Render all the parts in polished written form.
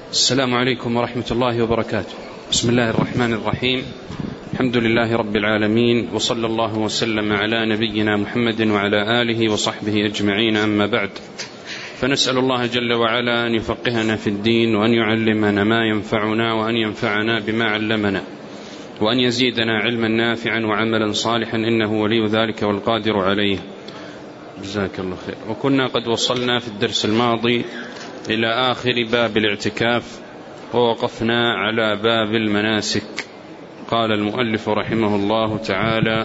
السلام عليكم ورحمة الله وبركاته. بسم الله الرحمن الرحيم. الحمد لله رب العالمين، وصلى الله وسلم على نبينا محمد وعلى آله وصحبه أجمعين، أما بعد، فنسأل الله جل وعلا أن يفقهنا في الدين، وأن يعلمنا ما ينفعنا، وأن ينفعنا بما علمنا، وأن يزيدنا علما نافعا وعملا صالحا، إنه ولي ذلك والقادر عليه. جزاك الله خير. وكنا قد وصلنا في الدرس الماضي إلى آخر باب الاعتكاف، ووقفنا على باب المناسك. قال المؤلف رحمه الله تعالى: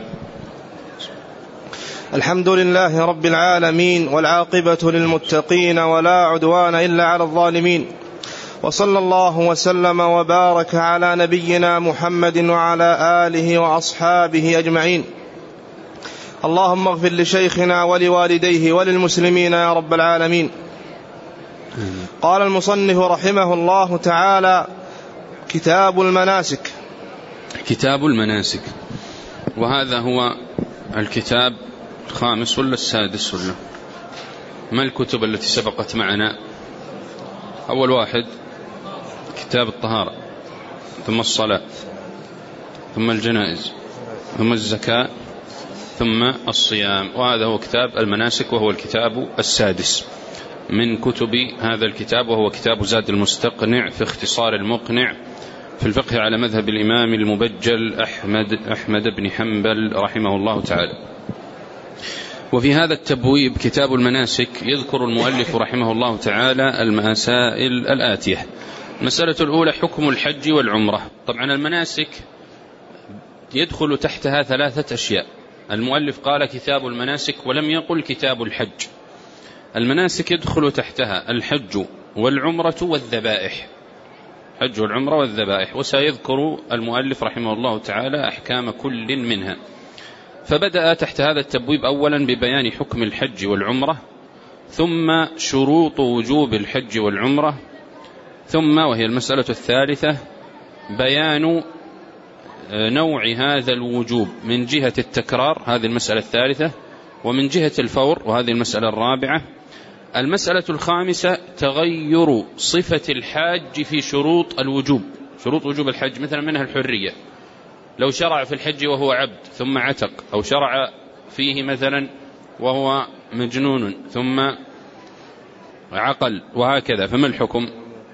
الحمد لله رب العالمين، والعاقبة للمتقين، ولا عدوان إلا على الظالمين، وصلى الله وسلم وبارك على نبينا محمد وعلى آله وأصحابه أجمعين. اللهم اغفر لشيخنا ولوالديه وللمسلمين يا رب العالمين. قال المصنف رحمه الله تعالى: كتاب المناسك. كتاب المناسك، وهذا هو الكتاب الخامس ولا السادس ولا ما الكتب التي سبقت معنا؟ أول واحد كتاب الطهارة، ثم الصلاة، ثم الجنائز، ثم الزكاة، ثم الصيام، وهذا هو كتاب المناسك، وهو الكتاب السادس من كتب هذا الكتاب، وهو كتاب زاد المستقنع في اختصار المقنع في الفقه على مذهب الإمام المبجل أحمد بن حنبل رحمه الله تعالى. وفي هذا التبويب كتاب المناسك يذكر المؤلف رحمه الله تعالى المسائل الآتية. المسألة الأولى: حكم الحج والعمرة. طبعا المناسك يدخل تحتها ثلاثة أشياء. المؤلف قال كتاب المناسك ولم يقل كتاب الحج. المناسك يدخل تحتها الحج والعمرة والذبائح، حج والعمرة والذبائح، وسيذكر المؤلف رحمه الله تعالى أحكام كل منها. فبدأ تحت هذا التبويب أولا ببيان حكم الحج والعمرة، ثم شروط وجوب الحج والعمرة، ثم وهي المسألة الثالثة بيان نوع هذا الوجوب من جهة التكرار، هذه المسألة الثالثة، ومن جهة الفور، وهذه المسألة الرابعة. المسألة الخامسة تغير صفة الحاج في شروط الوجوب، شروط وجوب الحج، مثلا منها الحرية، لو شرع في الحج وهو عبد ثم عتق، أو شرع فيه مثلا وهو مجنون ثم عقل، وهكذا، فما الحكم؟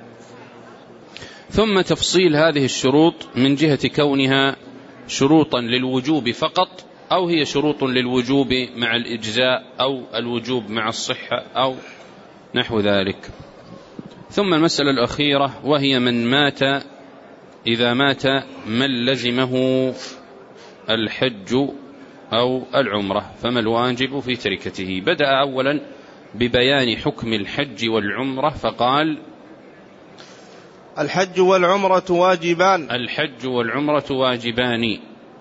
ثم تفصيل هذه الشروط من جهة كونها شروطا للوجوب فقط، أو هي شروط للوجوب مع الإجزاء، أو الوجوب مع الصحة، أو نحو ذلك. ثم المسألة الأخيرة وهي من مات، إذا مات من لزمه الحج أو العمرة فما الواجب في تركته. بدأ أولا ببيان حكم الحج والعمرة فقال: الحج والعمرة واجبان. الحج والعمرة واجبان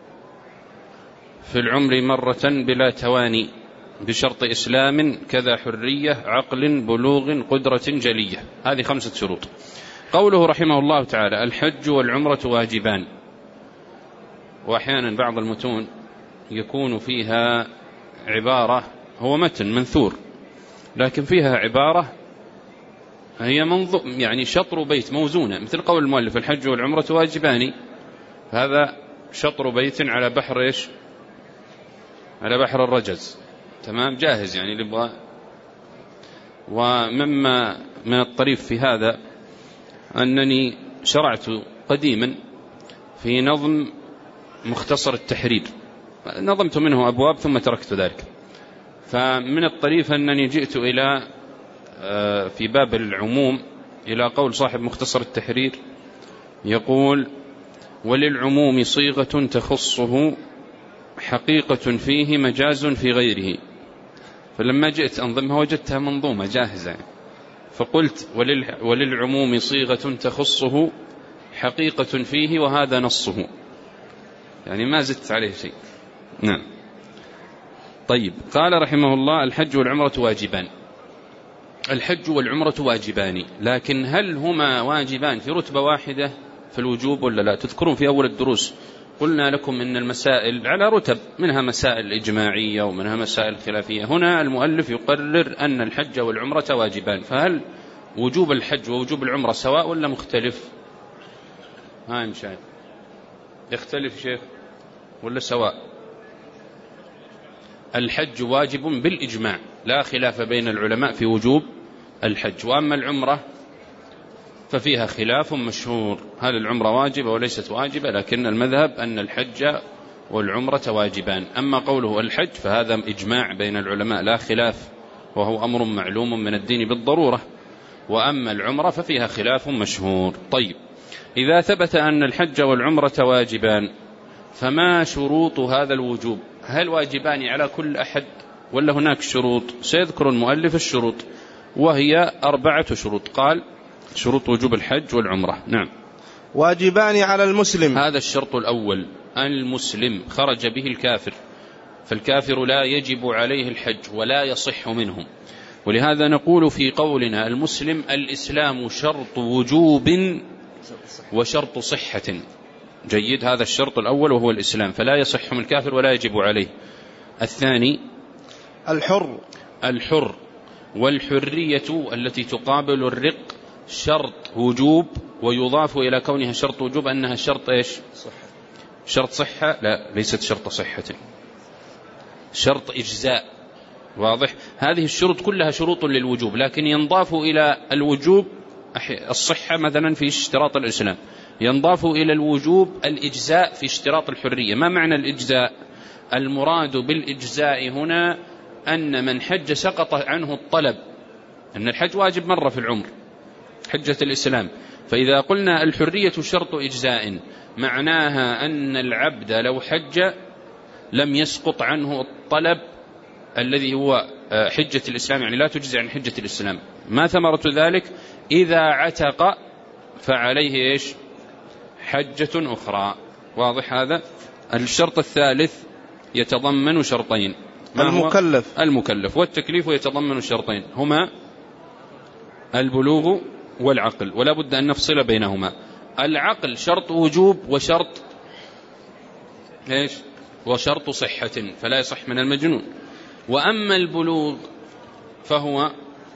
في العمر مرة بلا تواني، بشرط إسلام كذا حرية عقل بلوغ قدرة جلية. هذه 5 شروط. قوله رحمه الله تعالى: الحج والعمرة واجبان، وأحيانا بعض المتون يكون فيها عبارة، هو متن منثور لكن فيها عبارة هي يعني شطر بيت موزونة، مثل قول المؤلف: الحج والعمرة واجبان، هذا شطر بيت على بحر إيش؟ على بحر الرجز، تمام، جاهز يعني اللي يبغى. ومما من الطريف في هذا أنني شرعت قديما في نظم مختصر التحرير، نظمت منه أبواب ثم تركت ذلك. فمن الطريف أنني جئت إلى في باب العموم إلى قول صاحب مختصر التحرير يقول: وللعموم صيغة تخصه حقيقة فيه مجاز في غيره. فلما جئت أنظمها وجدتها منظومة جاهزة، فقلت: وللعموم صيغة تخصه حقيقة فيه، وهذا نصه، يعني ما زدت عليه شيء. نعم. طيب، قال رحمه الله: الحج والعمرة واجبان. الحج والعمرة واجبان، لكن هل هما واجبان في رتبة واحدة في الوجوب ولا لا؟ تذكرون في أول الدروس قلنا لكم إن المسائل على رتب، منها مسائل إجماعية ومنها مسائل خلافية. هنا المؤلف يقرر أن الحج والعمرة واجبان، فهل وجوب الحج ووجوب العمرة سواء ولا مختلف؟ ها مشاهد، يختلف شيخ ولا سواء؟ الحج واجب بالإجماع، لا خلاف بين العلماء في وجوب الحج. وأما العمرة ففيها خلاف مشهور، هل العمرة واجبة وليست واجبة؟ لكن المذهب أن الحج والعمرة واجبان. أما قوله الحج فهذا إجماع بين العلماء لا خلاف، وهو أمر معلوم من الدين بالضرورة. وأما العمرة ففيها خلاف مشهور. طيب، إذا ثبت أن الحج والعمرة واجبان فما شروط هذا الوجوب؟ هل واجبان على كل أحد ولا هناك شروط؟ سيذكر المؤلف الشروط، وهي 4 شروط. قال شروط وجوب الحج والعمرة. نعم. واجبان على المسلم، هذا الشرط الأول، المسلم خرج به الكافر، فالكافر لا يجب عليه الحج ولا يصح منه. ولهذا نقول في قولنا المسلم الإسلام شرط وجوب وشرط صحة. جيد، هذا الشرط الأول وهو الإسلام، فلا يصح من الكافر ولا يجب عليه. الثاني الحر، والحرية التي تقابل الرق شرط وجوب، ويضاف إلى كونها شرط وجوب أنها شرط إيش؟ شرط صحة؟ لا، ليست شرط صحة، شرط إجزاء. واضح؟ هذه الشروط كلها شروط للوجوب، لكن ينضاف إلى الوجوب الصحة مثلا في اشتراط الإسلام، ينضاف إلى الوجوب الإجزاء في اشتراط الحرية. ما معنى الإجزاء؟ المراد بالإجزاء هنا أن من حج سقط عنه الطلب، أن الحج واجب مرة في العمر، حجة الإسلام. فإذا قلنا الحرية شرط إجزاء معناها أن العبد لو حج لم يسقط عنه الطلب الذي هو حجة الإسلام، يعني لا تجزي عن حجة الإسلام. ما ثمرة ذلك؟ إذا عتق فعليه إيش؟ حجة أخرى. واضح هذا؟ الشرط الثالث يتضمن شرطين، المكلف، والتكليف يتضمن شرطين هما البلوغ والعقل، ولا بد أن نفصل بينهما. العقل شرط وجوب وشرط إيش؟ وشرط صحة، فلا يصح من المجنون. وأما البلوغ فهو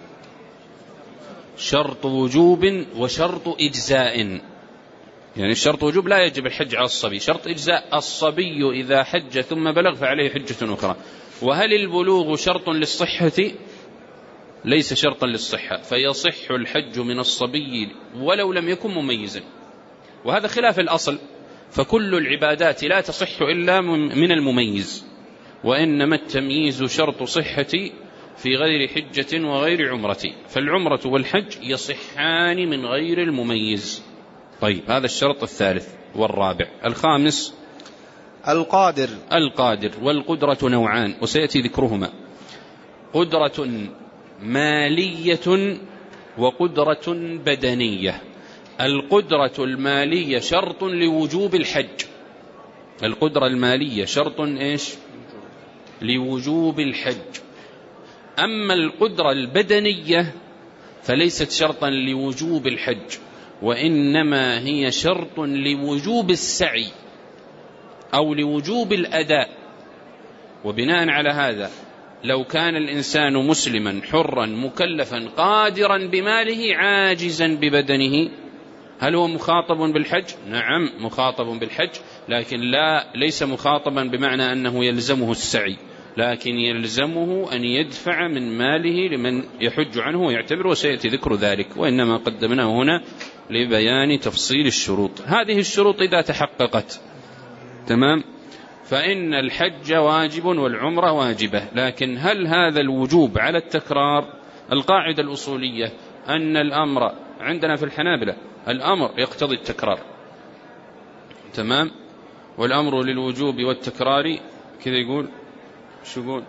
شرط وجوب وشرط إجزاء، يعني الشرط وجوب لا يجب الحج على الصبي، شرط إجزاء الصبي إذا حج ثم بلغ فعليه حجة أخرى. وهل البلوغ شرط للصحة؟ ليس شرطا للصحة، فيصح الحج من الصبي ولو لم يكن مميزا، وهذا خلاف الأصل، فكل العبادات لا تصح إلا من المميز، وإنما التمييز شرط صحة في غير حجة وغير عمرة، فالعمرة والحج يصحان من غير المميز. طيب، هذا الشرط الثالث والرابع. الخامس القادر، والقدرة نوعان وسيأتي ذكرهما، قدرة مالية وقدرة بدنية. القدرة المالية شرط لوجوب الحج، القدرة المالية شرط إيش؟ لوجوب الحج. أما القدرة البدنية فليست شرطا لوجوب الحج، وإنما هي شرط لوجوب السعي أو لوجوب الأداء. وبناء على هذا لو كان الإنسان مسلما حرا مكلفا قادرا بماله عاجزا ببدنه، هل هو مخاطب بالحج؟ نعم مخاطب بالحج، لكن ليس مخاطبا بمعنى أنه يلزمه السعي، لكن يلزمه أن يدفع من ماله لمن يحج عنه ويعتبر، وسيأتي ذكر ذلك، وإنما قدمناه هنا لبيان تفصيل الشروط. هذه الشروط إذا تحققت تمام فإن الحج واجب والعمرة واجبة. لكن هل هذا الوجوب على التكرار؟ القاعدة الأصولية أن الأمر عندنا في الحنابلة الأمر يقتضي التكرار، تمام، والأمر للوجوب والتكرار كذا يقول، شو يقول؟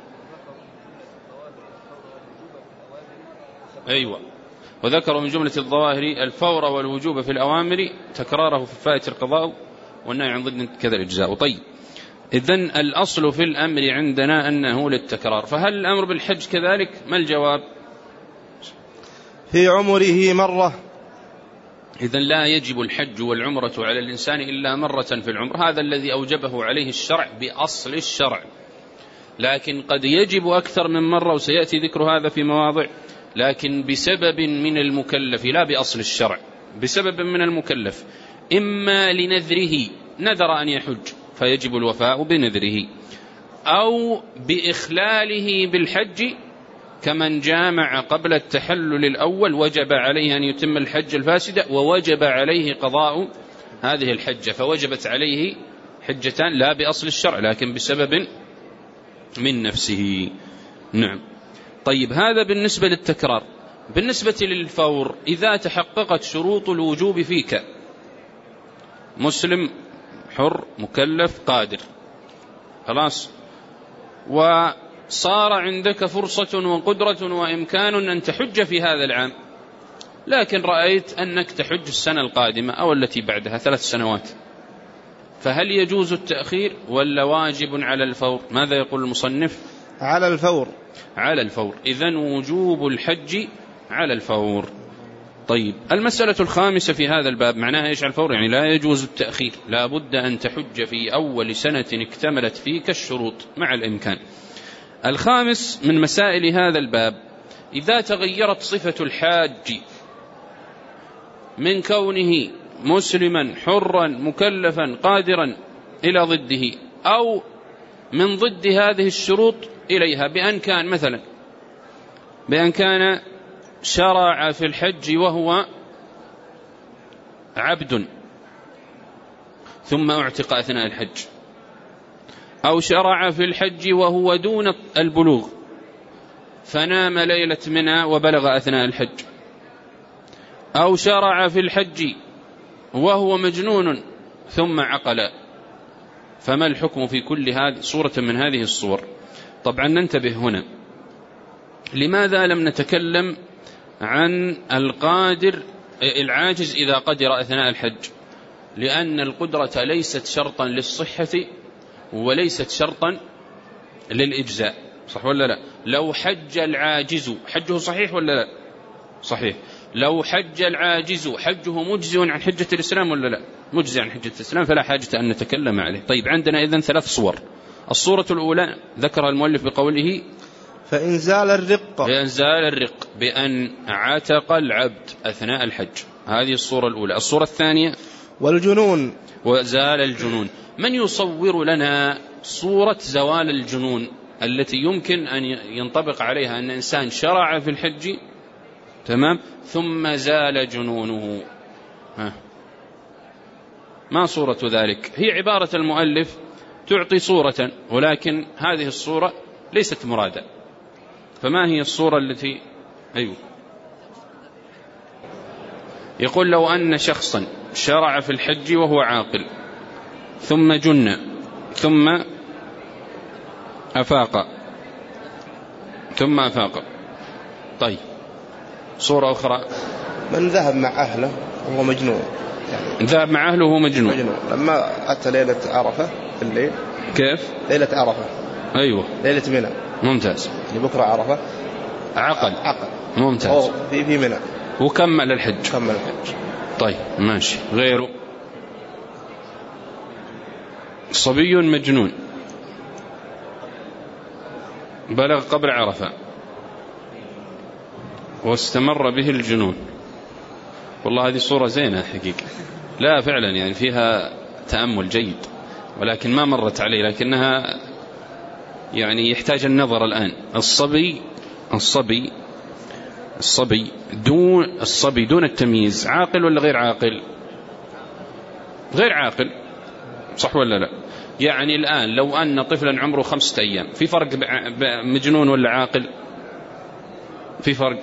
أيوة، وذكروا من جملة الظواهر الفور والوجوب في الأوامر، تكراره في الفائت القضاء والنهي عن ضد كذا الإجزاء. طيب، إذن الأصل في الأمر عندنا أنه للتكرار، فهل الأمر بالحج كذلك؟ ما الجواب؟ في عمره مرة. إذن لا يجب الحج والعمرة على الإنسان إلا مرة في العمر، هذا الذي أوجبه عليه الشرع بأصل الشرع، لكن قد يجب أكثر من مرة، وسيأتي ذكر هذا في مواضع، لكن بسبب من المكلف لا بأصل الشرع، بسبب من المكلف، إما لنذره، نذر أن يحج فيجب الوفاء بنذره، أو بإخلاله بالحج كمن جامع قبل التحلل الأول وجب عليه أن يتم الحج الفاسدة ووجب عليه قضاء هذه الحجة، فوجبت عليه حجتان لا بأصل الشرع لكن بسبب من نفسه. نعم. طيب هذا بالنسبة للتكرار. بالنسبة للفور، إذا تحققت شروط الوجوب فيك، مسلم حر مكلف قادر، خلاص، وصار عندك فرصة وقدرة وإمكان أن تحج في هذا العام، لكن رأيت أنك تحج السنة القادمة أو التي بعدها 3 سنوات، فهل يجوز التأخير ولا واجب على الفور؟ ماذا يقول المصنف؟ على الفور. على الفور، إذن وجوب الحج على الفور. طيب المسألة الخامسة في هذا الباب معناها إيش على الفور؟ يعني لا يجوز التأخير، لا بد أن تحج في أول سنة اكتملت فيك الشروط مع الإمكان. الخامس من مسائل هذا الباب، إذا تغيرت صفة الحاج من كونه مسلما حرا مكلفا قادرا إلى ضده، أو من ضد هذه الشروط إليها، بأن كان مثلا بأن كان شرع في الحج وهو عبد ثم اعتق أثناء الحج، أو شرع في الحج وهو دون البلوغ فنام ليلة منى وبلغ أثناء الحج، أو شرع في الحج وهو مجنون ثم عقل، فما الحكم في كل هذه صورة من هذه الصور؟ طبعا ننتبه هنا، لماذا لم نتكلم عن القادر العاجز إذا قدر أثناء الحج؟ لأن القدرة ليست شرطا للصحة وليست شرطا للإجزاء، صح ولا لا؟ لو حج العاجز حجه صحيح ولا لا؟ صحيح. لو حج العاجز حجه مجزئ عن حجة الإسلام ولا لا؟ مجزئ عن حجة الإسلام، فلا حاجة أن نتكلم عليه. طيب عندنا إذن 3 صور. الصورة الأولى ذكرها المؤلف بقوله فإن زال الرق، بأن زال الرق، بأن عتق العبد أثناء الحج، هذه الصورة الأولى. الصورة الثانية والجنون، وزال الجنون. من يصور لنا صورة زوال الجنون التي يمكن أن ينطبق عليها أن إنسان شرع في الحج تمام ثم زال جنونه؟ ما صورة ذلك؟ هي عبارة المؤلف تعطي صورة، ولكن هذه الصورة ليست مرادة. فما هي الصورة التي يقول لو أن شخصا شرع في الحج وهو عاقل ثم جن ثم أفاق طيب صورة أخرى، من ذهب مع أهله وهو مجنون، يعني ذهب مع أهله وهو مجنون لما أتى ليلة عرفة في الليل. كيف؟ ليلة عرفة، أيوة ليلة منى. ممتاز. يعني بكرة عرفة، عقل. ممتاز. في منى وكمل الحج. طيب ماشي. غيره صبي مجنون بلغ قبل عرفة واستمر به الجنون. والله هذه صورة زينة حقيقة، لا فعلا يعني فيها تأمل جيد، ولكن ما مرت علي، لكنها يعني يحتاج النظر الآن. الصبي دون التمييز عاقل ولا غير عاقل؟ غير عاقل، صح ولا لا؟ يعني الآن لو أن طفلا عمره 5 أيام، في فرق مجنون ولا عاقل؟ في فرق؟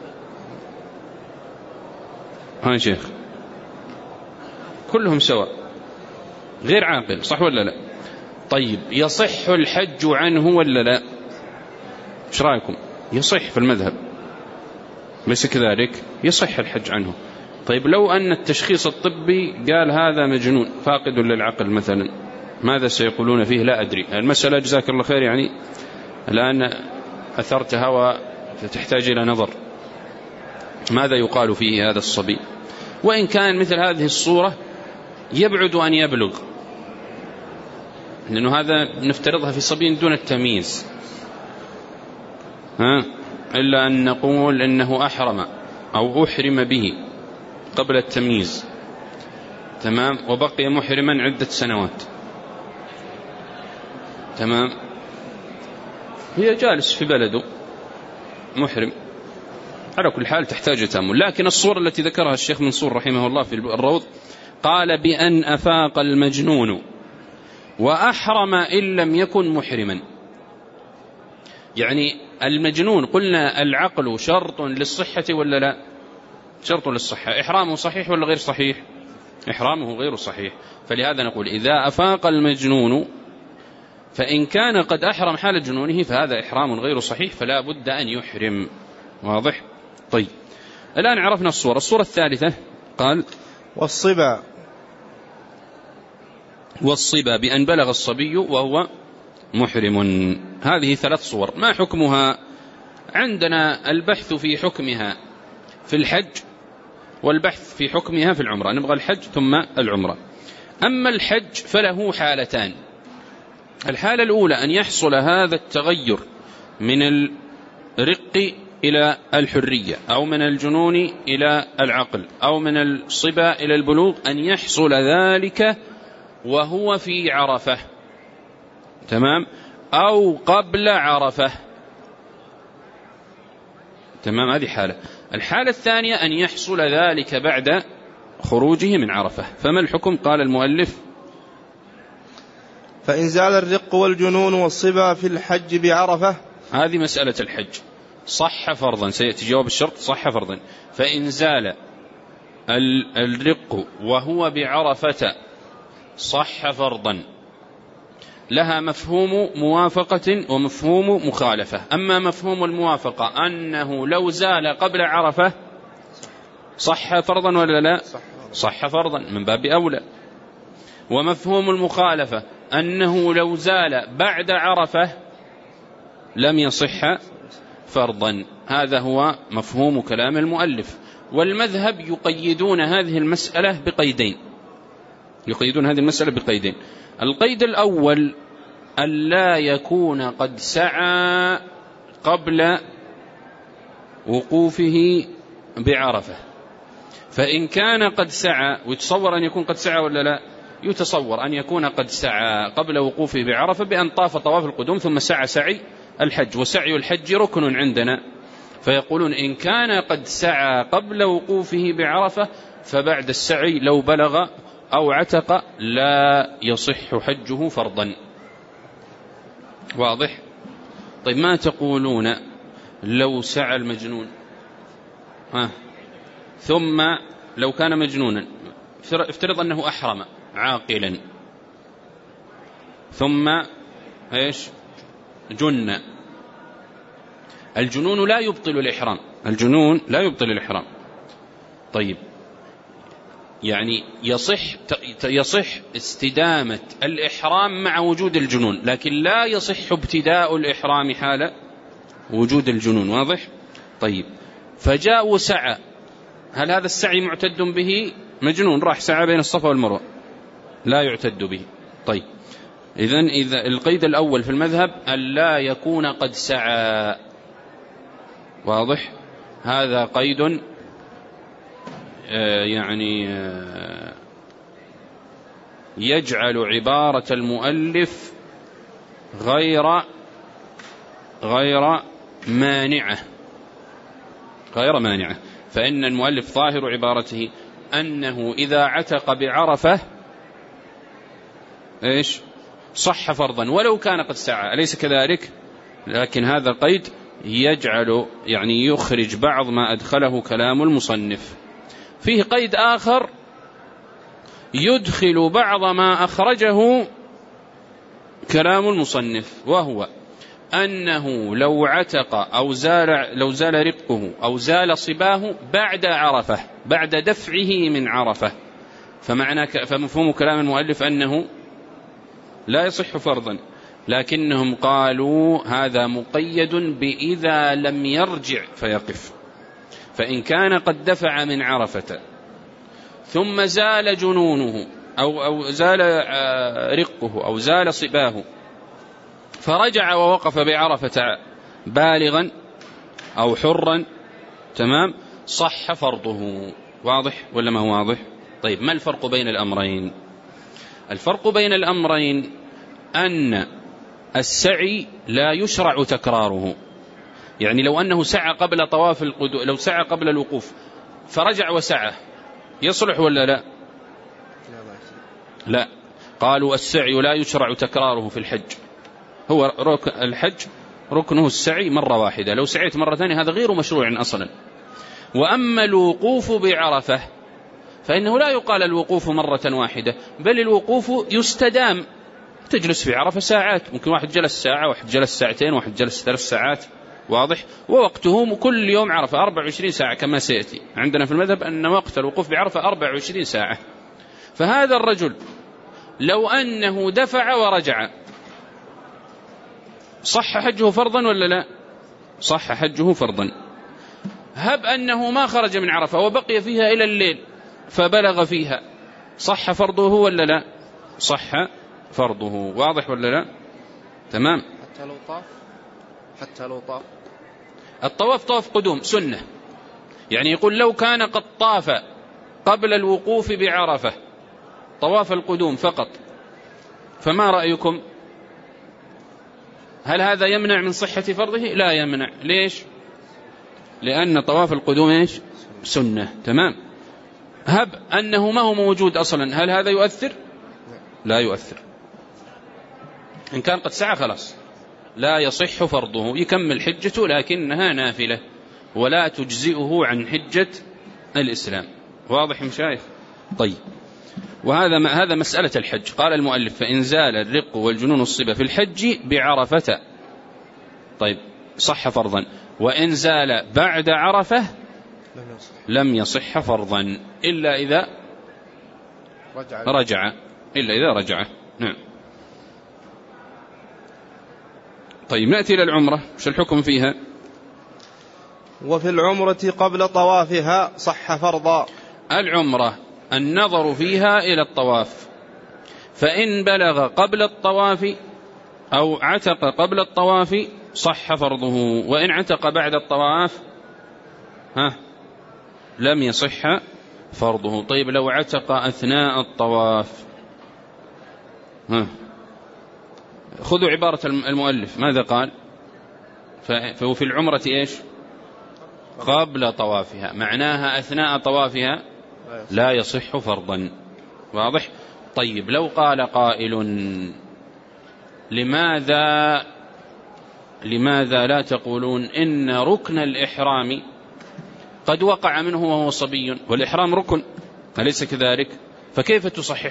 ها شيخ، كلهم سواء، غير عاقل، صح ولا لا؟ طيب يصح الحج عنه ولا لا؟ ايش رأيكم؟ يصح في المذهب، ليس كذلك؟ يصح الحج عنه. طيب لو أن التشخيص الطبي قال هذا مجنون فاقد للعقل مثلا، ماذا سيقولون فيه؟ لا أدري. المسألة جزاك الله خير يعني الآن أثرتها وتحتاج إلى نظر، ماذا يقال فيه هذا الصبي؟ وإن كان مثل هذه الصورة يبعد أن يبلغ، لأنه هذا نفترضها في صبي دون التمييز. إلا أن نقول إنه أحرم أو أحرم به قبل التمييز، تمام، وبقي محرما عدة سنوات، تمام، هي جالس في بلده محرم، على كل حال تحتاج تأمل. لكن الصورة التي ذكرها الشيخ منصور رحمه الله في الروض قال بأن أفاق المجنون وأحرم إن لم يكن محرما. يعني المجنون قلنا العقل شرط للصحة ولا لا؟ شرط للصحة. إحرامه صحيح ولا غير صحيح؟ إحرامه غير صحيح. فلهذا نقول إذا أفاق المجنون فإن كان قد أحرم حال جنونه فهذا إحرام غير صحيح، فلا بد أن يحرم. واضح؟ طيب، الآن عرفنا الصورة الثالثة قال والصبا بأن بلغ الصبي وهو محرم. هذه 3 صور. ما حكمها؟ عندنا البحث في حكمها في الحج والبحث في حكمها في العمرة. نبغى الحج ثم العمرة. أما الحج فله حالتان. الحالة الأولى أن يحصل هذا التغير من الرق إلى الحرية، أو من الجنون إلى العقل، أو من الصبا إلى البلوغ، أن يحصل ذلك وهو في عرفة، تمام، أو قبل عرفة، تمام، هذه حالة. الحالة الثانية أن يحصل ذلك بعد خروجه من عرفة. فما الحكم؟ قال المؤلف فإن زال الرق والجنون والصبا في الحج بعرفة. هذه مسألة الحج صح فرضا، سيأتي جواب الشرط صح فرضا. فإن زال الرق وهو بعرفة صح فرضا، لها مفهوم موافقة ومفهوم مخالفة. أما مفهوم الموافقة أنه لو زال قبل عرفة صح فرضا ولا لا؟ صح فرضا من باب أولى. ومفهوم المخالفة أنه لو زال بعد عرفة لم يصح فرضا. هذا هو مفهوم كلام المؤلف. والمذهب يقيدون هذه المسألة بقيدين. القيد الأول ألا يكون قد سعى قبل وقوفه بعرفة. فإن كان قد سعى، ويتصور أن يكون قد سعى ولا لا؟ يتصور أن يكون قد سعى قبل وقوفه بعرفة بأن طاف طواف القدوم ثم سعى سعي الحج، وسعي الحج ركن عندنا. فيقولون إن كان قد سعى قبل وقوفه بعرفة فبعد السعي لو بلغ أو عتق لا يصح حجه فرضا. واضح؟ طيب، ما تقولون لو سعى المجنون ثم لو كان مجنونا، افترض أنه أحرم عاقلا ثم إيش؟ جن. الجنون لا يبطل الإحرام. طيب، يعني يصح استدامة الإحرام مع وجود الجنون، لكن لا يصح ابتداء الإحرام حال وجود الجنون. واضح؟ طيب، فجاء وسعى، هل هذا السعي معتد به؟ مجنون راح سعى بين الصفا والمروة، لا يعتد به. طيب، إذا القيد الأول في المذهب ألا يكون قد سعى. واضح؟ هذا قيد يعني يجعل عبارة المؤلف غير مانعة. فإن المؤلف ظاهر عبارته أنه إذا عتق بعرفة إيش؟ صح فرضا ولو كان قد سعى، أليس كذلك؟ لكن هذا قيد يجعل يعني يخرج بعض ما أدخله كلام المصنف. فيه قيد آخر يدخل بعض ما أخرجه كلام المصنف، وهو أنه لو عتق أو لو زال رقه أو زال صباه بعد عرفة، بعد دفعه من عرفة، فمفهوم كلام المؤلف أنه لا يصح فرضا. لكنهم قالوا هذا مقيد بإذا لم يرجع فيقف. فإن كان قد دفع من عرفة ثم زال جنونه أو زال رقه أو زال صباه فرجع ووقف بعرفة بالغا، أو حرا، تمام، صح فرضه. واضح ولا ما هو واضح؟ طيب ما الفرق بين الأمرين؟ الفرق بين الأمرين أن السعي لا يشرع تكراره. يعني لو أنه سعى قبل طواف القدوم، لو سعى قبل الوقوف فرجع وسعى، يصلح ولا لا؟ لا، قالوا السعي لا يشرع تكراره في الحج، هو الحج ركنه السعي مرة واحدة، لو سعيت مرة ثانية هذا غير مشروع أصلا. وأما الوقوف بعرفة فإنه لا يقال الوقوف مرة واحدة، بل الوقوف يستدام، تجلس في عرفة ساعات، ممكن واحد جلس ساعة، واحد جلس ساعتين، واحد جلس 3 ساعات. واضح؟ ووقته كل يوم عرفة 24 ساعة كما سيأتي عندنا في المذهب أن وقت الوقوف بعرفة 24 ساعة. فهذا الرجل لو أنه دفع ورجع صح حجه فرضا ولا لا؟ صح حجه فرضا. هب أنه ما خرج من عرفة وبقي فيها إلى الليل فبلغ فيها، صح فرضه ولا لا؟ صح فرضه. واضح ولا لا؟ تمام. حتى لو طاف الطواف طواف قدوم سنة، يعني يقول لو كان قد طاف قبل الوقوف بعرفة طواف القدوم فقط، فما رأيكم؟ هل هذا يمنع من صحة فرضه؟ لا يمنع. ليش؟ لأن طواف القدوم إيش؟ سنة. تمام. هب أنه ما هو موجود أصلا، هل هذا يؤثر؟ لا يؤثر. إن كان قد سعى خلاص لا يصح فرضه، يكمل حجته لكنها نافلة ولا تجزئه عن حجة الإسلام. واضح مشايخ؟ طيب، وهذا مسألة الحج. قال المؤلف: فإن زال الرق والجنون الصبا في الحج بعرفة، طيب صح فرضا. وإن زال بعد عرفة لم يصح فرضا إلا إذا رجع، إلا إذا رجع. نعم. طيب نأتي إلى العمرة، وش الحكم فيها؟ وفي العمرة قبل طوافها صح فرضا. العمرة النظر فيها إلى الطواف، فإن بلغ قبل الطواف أو عتق قبل الطواف صح فرضه، وإن عتق بعد الطواف لم يصح فرضه. طيب لو عتق أثناء الطواف، خذوا عبارة المؤلف ماذا قال؟ فهو في العمرة إيش؟ قبل طوافها، معناها أثناء طوافها لا يصح فرضا. واضح؟ طيب لو قال قائل: لماذا لا تقولون إن ركن الإحرام قد وقع منه وهو صبي، والإحرام ركن أليس كذلك؟ فكيف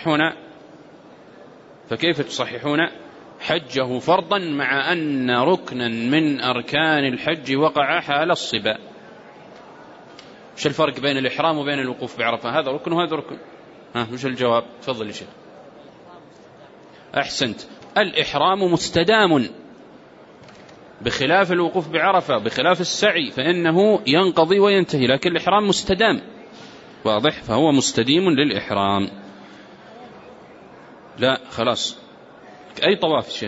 تصححون حجه فرضا مع أن ركنا من أركان الحج وقع حال الصبا؟ وش الفرق بين الإحرام وبين الوقوف بعرفة؟ هذا ركن وهذا ركن. وش الجواب؟ تفضل يا شيخ. أحسنت. الإحرام مستدام بخلاف الوقوف بعرفة، بخلاف السعي فإنه ينقضي وينتهي، لكن الإحرام مستدام. واضح؟ فهو مستديم للإحرام. لا خلاص، أي طواف الشيخ؟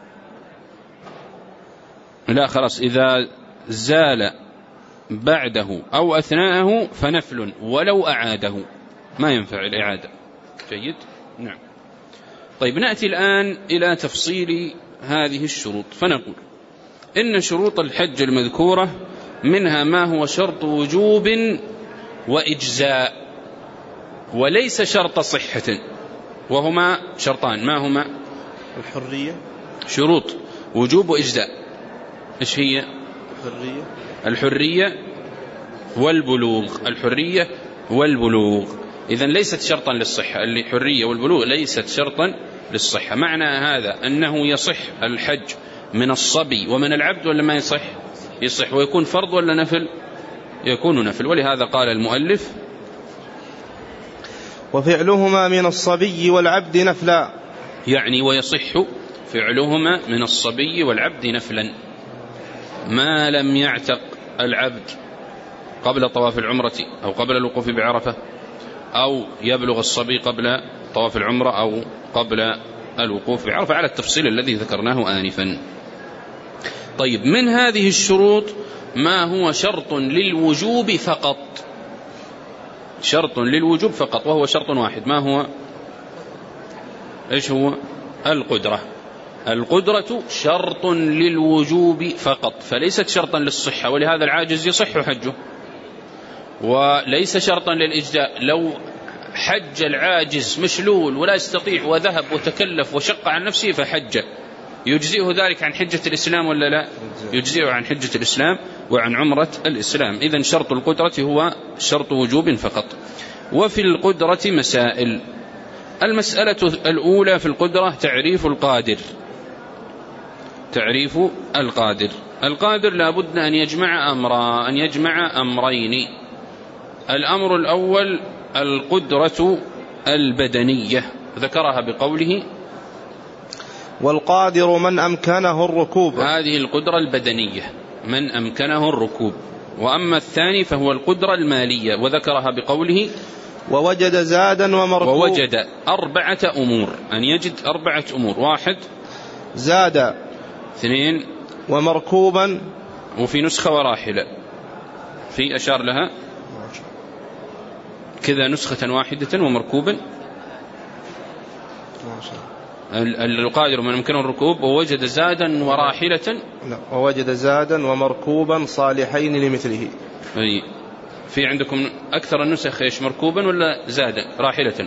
لا خلاص، إذا زال بعده أو أثناءه فنفل ولو أعاده، ما ينفع الإعادة. جيد؟ نعم. طيب نأتي الآن إلى تفصيل هذه الشروط، فنقول إن شروط الحج المذكورة منها ما هو شرط وجوب وإجزاء وليس شرط صحة، وهما شرطان. ما هما؟ الحرية، شروط وجوب وإجزاء. إيش هي؟ الحرية والبلوغ. الحرية والبلوغ إذن ليست شرطا للصحة، الحرية والبلوغ ليست شرطا للصحة. معنى هذا أنه يصح الحج من الصبي ومن العبد ولا ما يصح؟ يصح. ويكون فرض ولا نفل؟ يكون نفل. ولهذا قال المؤلف: وفعلهما من الصبي والعبد نفلا، يعني ويصح فعلهما من الصبي والعبد نفلا ما لم يعتق العبد قبل طواف العمرة أو قبل الوقوف بعرفة، أو يبلغ الصبي قبل طواف العمرة أو قبل الوقوف بعرفة، على التفصيل الذي ذكرناه آنفا. طيب من هذه الشروط ما هو شرط للوجوب فقط، شرط للوجوب فقط، وهو شرط واحد. ما هو؟ إيش هو؟ القدرة. القدرة شرط للوجوب فقط، فليست شرطا للصحة، ولهذا العاجز يصح حجه، وليس شرطا للإجزاء. لو حج العاجز مشلول ولا يستطيع وذهب وتكلف وشق عن نفسه فحج، يجزئه ذلك عن حجة الإسلام ولا لا؟ يجزئه عن حجة الإسلام وعن عمرة الإسلام. إذن شرط القدرة هو شرط وجوب فقط. وفي القدرة مسائل. المسألة الأولى في القدرة تعريف القادر. تعريف القادر. القادر لا بد أن يجمع أمرين. الأمر الأول القدرة البدنية، ذكرها بقوله والقادر من أمكنه الركوب. هذه القدرة البدنية من أمكنه الركوب. وأما الثاني فهو القدرة المالية، وذكرها بقوله ووجد زادا ومركوب. ووجد 4 أمور، أن يجد 4 أمور: 1 زادا، 2 ومركوبا، وفي نسخة وراحلة، في أشار لها كذا نسخة واحدة ومركوبا. القادر من أمكنه الركوب ووجد زادا وراحلة. لا، ووجد زادا ومركوبا صالحين لمثله. في عندكم أكثر النسخ إيش، مركوبا ولا زادا راحلة؟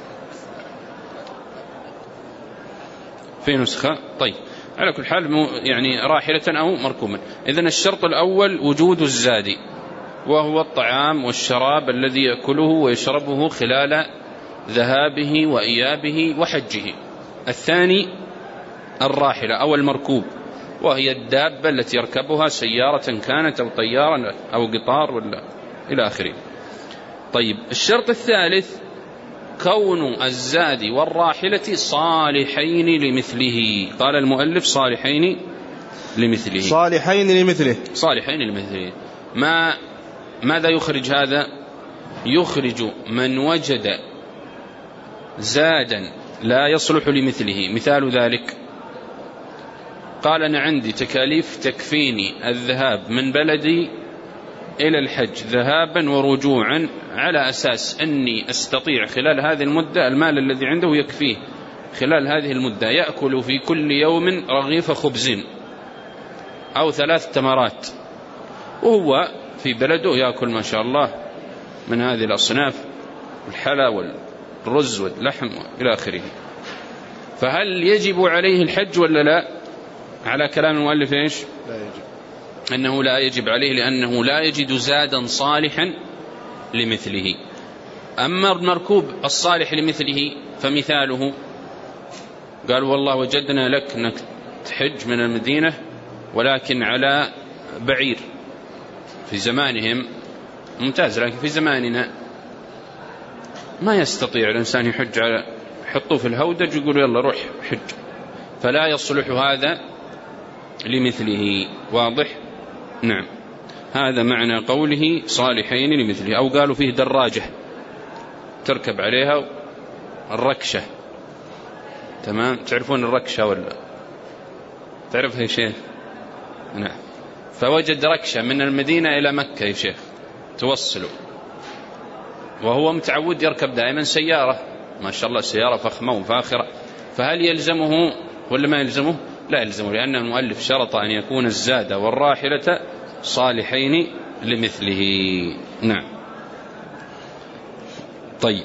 في نسخة. طيب، على كل حال يعني راحلة أو مركوبا. إذن الشرط الأول وجود الزاد، وهو الطعام والشراب الذي يأكله ويشربه خلال ذهابه وإيابه وحجه. الثاني الراحلة أو المركوب، وهي الدابة التي يركبها، سيارة كانت أو طيارة أو قطار ولا إلى آخره. طيب، الشرط الثالث كون الزاد والراحلة صالحين لمثله. قال المؤلف صالحين لمثله. صالحين لمثله. ماذا يخرج هذا؟ يخرج من وجد زادا لا يصلح لمثله. مثال ذلك قال أنا عندي تكاليف تكفيني الذهاب من بلدي إلى الحج ذهابا ورجوعا، على أساس أني أستطيع خلال هذه المدة المال الذي عنده يكفيه خلال هذه المدة، يأكل في كل يوم رغيف خبز أو 3 تمرات، وهو في بلده يأكل ما شاء الله من هذه الأصناف، الحلا والرز واللحم إلى آخره. فهل يجب عليه الحج ولا لا؟ على كلام المؤلف إيش؟ لا يجب. أنه لا يجب عليه، لأنه لا يجد زادا صالحا لمثله. أما المركوب الصالح لمثله فمثاله قال والله وجدنا لك أنك تحج من المدينة ولكن على بعير. في زمانهم ممتاز، لكن في زماننا ما يستطيع الإنسان يحج على، حطوه في الهودج يقول يلا روح حج، فلا يصلح هذا لمثله. واضح؟ نعم، هذا معنى قوله صالحين لمثله. أو قالوا فيه دراجة تركب عليها الركشة. تمام، تعرفون الركشة ولا تعرفها يا شيخ؟ نعم. فوجد ركشة من المدينة إلى مكة يا شيخ توصله، وهو متعود يركب دائما سيارة ما شاء الله، سيارة فخمة وفاخرة، فهل يلزمه ولا ما يلزمه؟ لا يلزمه، لأن المؤلف شرط أن يكون الزاد والراحلة صالحين لمثله. نعم. طيب،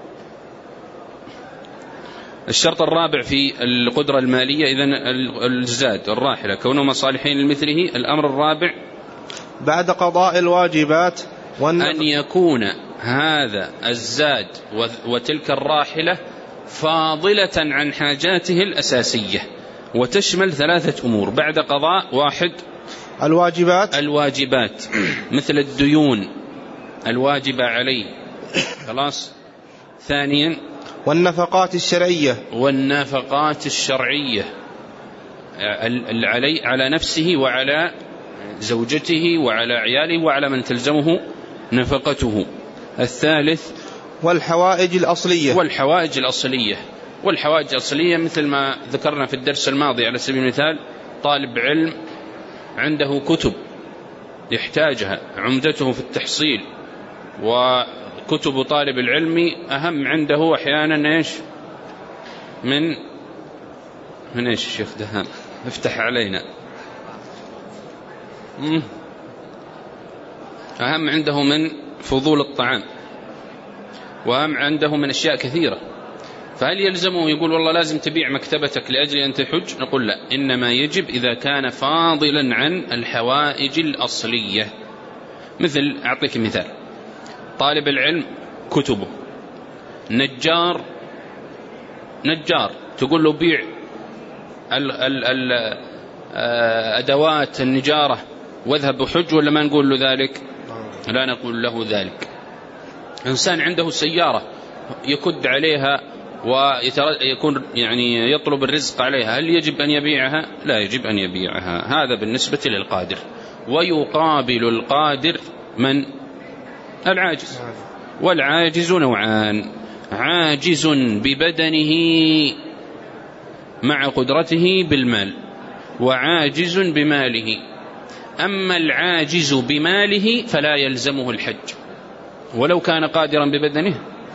الشرط الرابع في القدرة المالية إذن الزاد والراحلة كونهما صالحين لمثله. الأمر الرابع بعد قضاء الواجبات أن يكون هذا الزاد وتلك الراحلة فاضلة عن حاجاته الأساسية، وتشمل 3 أمور بعد قضاء. 1 الواجبات مثل الديون الواجبة عليه، خلاص. 2 والنفقات الشرعية على نفسه وعلى زوجته وعلى عياله وعلى من تلزمه نفقته. 3 والحوائج الأصلية مثل ما ذكرنا في الدرس الماضي على سبيل المثال، طالب علم عنده كتب يحتاجها، عمدته في التحصيل وكتب طالب العلم أهم عنده أحيانا إيش من إيش الشيخ دهان افتح علينا، أهم عنده من فضول الطعام، وأهم عنده من أشياء كثيرة. فهل يلزمه يقول والله لازم تبيع مكتبتك لأجل أن تحج؟ نقول لا، إنما يجب إذا كان فاضلا عن الحوائج الأصلية. مثل أعطيك مثال، طالب العلم كتبه، نجار تقول له بيع أدوات النجارة واذهب بحج، ولا ما نقول له ذلك؟ لا نقول له ذلك. إنسان عنده سيارة يكد عليها ويكون يعني يطلب الرزق عليها، هل يجب أن يبيعها؟ لا يجب أن يبيعها. هذا بالنسبة للقادر. ويقابل القادر من؟ العاجز. والعاجز نوعان: عاجز ببدنه مع قدرته بالمال، وعاجز بماله. أما العاجز بماله فلا يلزمه الحج ولو كان قادرا ببدنه،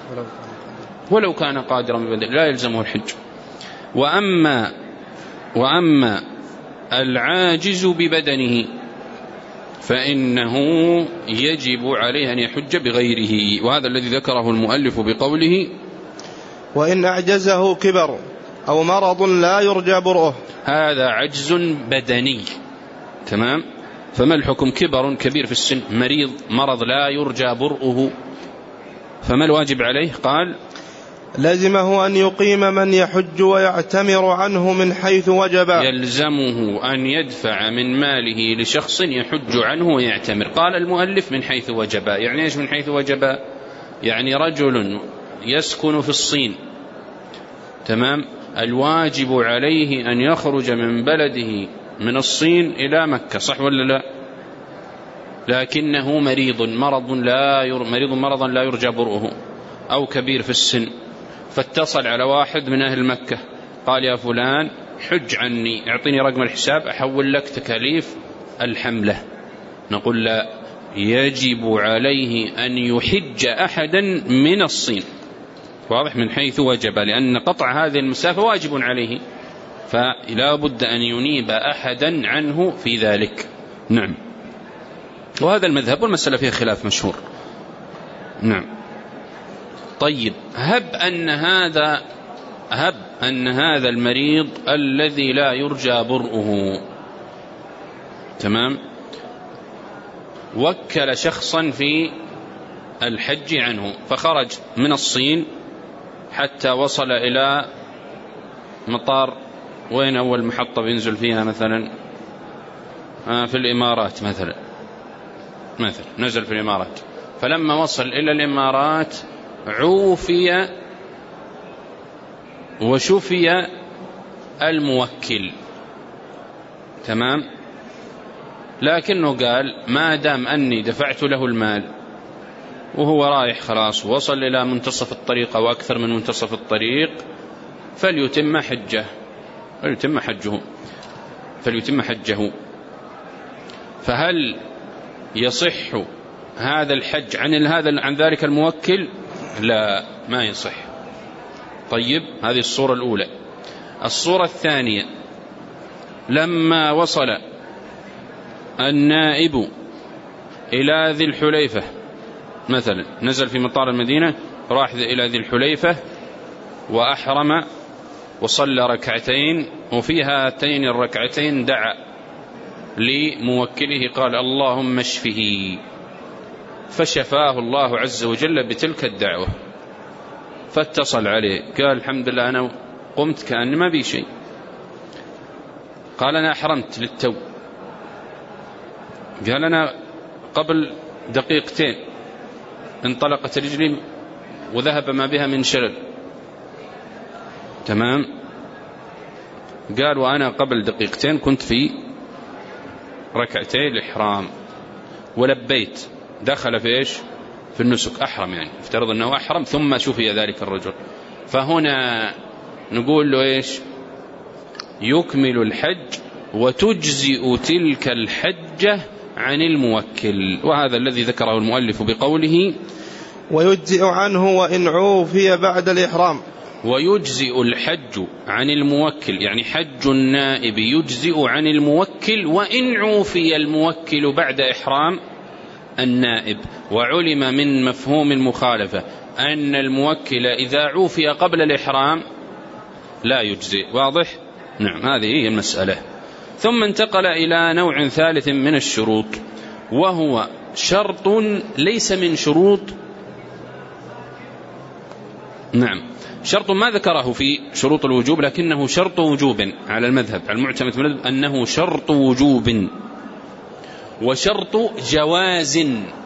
لا يلزمه الحج. وأما العاجز ببدنه فإنه يجب عليه أن يحج بغيره، وهذا الذي ذكره المؤلف بقوله: وإن أعجزه كبر أو مرض لا يرجى برؤه. هذا عجز بدني، تمام. فما الحكم؟ كبر، كبير في السن، مريض، مرض لا يرجى برؤه، فما الواجب عليه؟ قال: لزمه أن يقيم من يحج ويعتمر عنه من حيث وجب. يلزمه أن يدفع من ماله لشخص يحج عنه ويعتمر. قال المؤلف: من حيث وجب. يعني إيش من حيث وجب؟ يعني رجل يسكن في الصين، تمام، الواجب عليه أن يخرج من بلده من الصين إلى مكة، صح ولا لا؟ لكنه مريض مرضا لا يرجى برؤه، أو كبير في السن، فاتصل على واحد من أهل مكة قال: يا فلان حج عني، اعطيني رقم الحساب أحول لك تكاليف الحملة. نقول: لا، يجب عليه أن يحج أحدا من الصين. واضح؟ من حيث وجب، لأن قطع هذه المسافة واجب عليه، فلا بد أن ينيب أحدا عنه في ذلك. نعم. وهذا المذهب، والمسألة فيها خلاف مشهور. نعم. طيب، هب أن هذا المريض الذي لا يرجى برؤه، تمام، وكل شخصا في الحج عنه، فخرج من الصين حتى وصل إلى مطار، وين أول محطة بينزل فيها مثلا؟ في الإمارات مثلا، نزل في الإمارات. فلما وصل إلى الإمارات عوفي وشفي الموكل، تمام، لكنه قال: ما دام أني دفعت له المال وهو رايح خلاص، وصل إلى منتصف الطريق أو أكثر من منتصف الطريق، فليتم حجه. فهل يصح هذا الحج عن ذلك الموكل؟ لا، ما يصح. طيب، هذه الصورة الأولى. الصورة الثانية: لما وصل النائب إلى ذي الحليفة مثلا، نزل في مطار المدينة، راح إلى ذي الحليفة وأحرم وصلى ركعتين، وفي هاتين الركعتين دعا لموكله قال: اللهم اشفه، فشفاه الله عز وجل بتلك الدعوة. فاتصل عليه قال: الحمد لله أنا قمت كأن ما بي شيء. قال: أنا أحرمت للتو. قال: أنا قبل دقيقتين انطلقت رجلي وذهب ما بها من شلل، تمام. قال: وأنا قبل دقيقتين كنت في ركعتي الإحرام ولبيت. دخل في إيش؟ في النسك، أحرم، يعني افترض أنه أحرم ثم شفي ذلك الرجل. فهنا نقول له إيش؟ يكمل الحج وتجزئ تلك الحجة عن الموكل. وهذا الذي ذكره المؤلف بقوله ويجزئ عنه وإن عوفي بعد الإحرام. ويجزئ الحج عن الموكل، يعني حج النائب يجزئ عن الموكل وإن عوفي الموكل بعد إحرام النائب. وعلم من مفهوم المخالفة أن الموكل إذا عوفي قبل الإحرام لا يجزئ. واضح؟ نعم، هذه هي المسألة. ثم انتقل إلى نوع ثالث من الشروط، وهو شرط ليس من شروط، نعم، شرط ما ذكره في شروط الوجوب لكنه شرط وجوب على المذهب، على المعتمد المذهب أنه شرط وجوب وشرط جواز.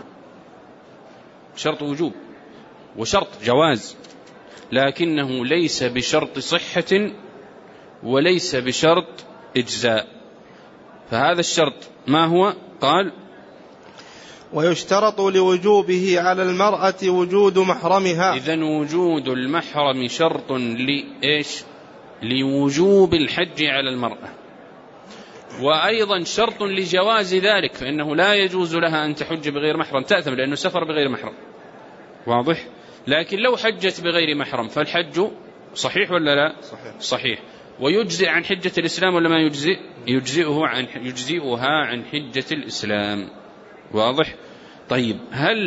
شرط وجوب وشرط جواز، لكنه ليس بشرط صحة وليس بشرط إجزاء. فهذا الشرط ما هو؟ قال ويشترط لوجوبه على المرأة وجود محرمها. إذن وجود المحرم شرط لإيش؟ لوجوب الحج على المرأة، وأيضا شرط لجواز ذلك، فإنه لا يجوز لها أن تحج بغير محرم، تأثم لأنه سفر بغير محرم. واضح؟ لكن لو حجت بغير محرم فالحج صحيح ولا لا؟ صحيح. ويجزئ عن حجة الإسلام ولا ما يجزئ؟ يجزئها عن حجة الإسلام. واضح؟ طيب،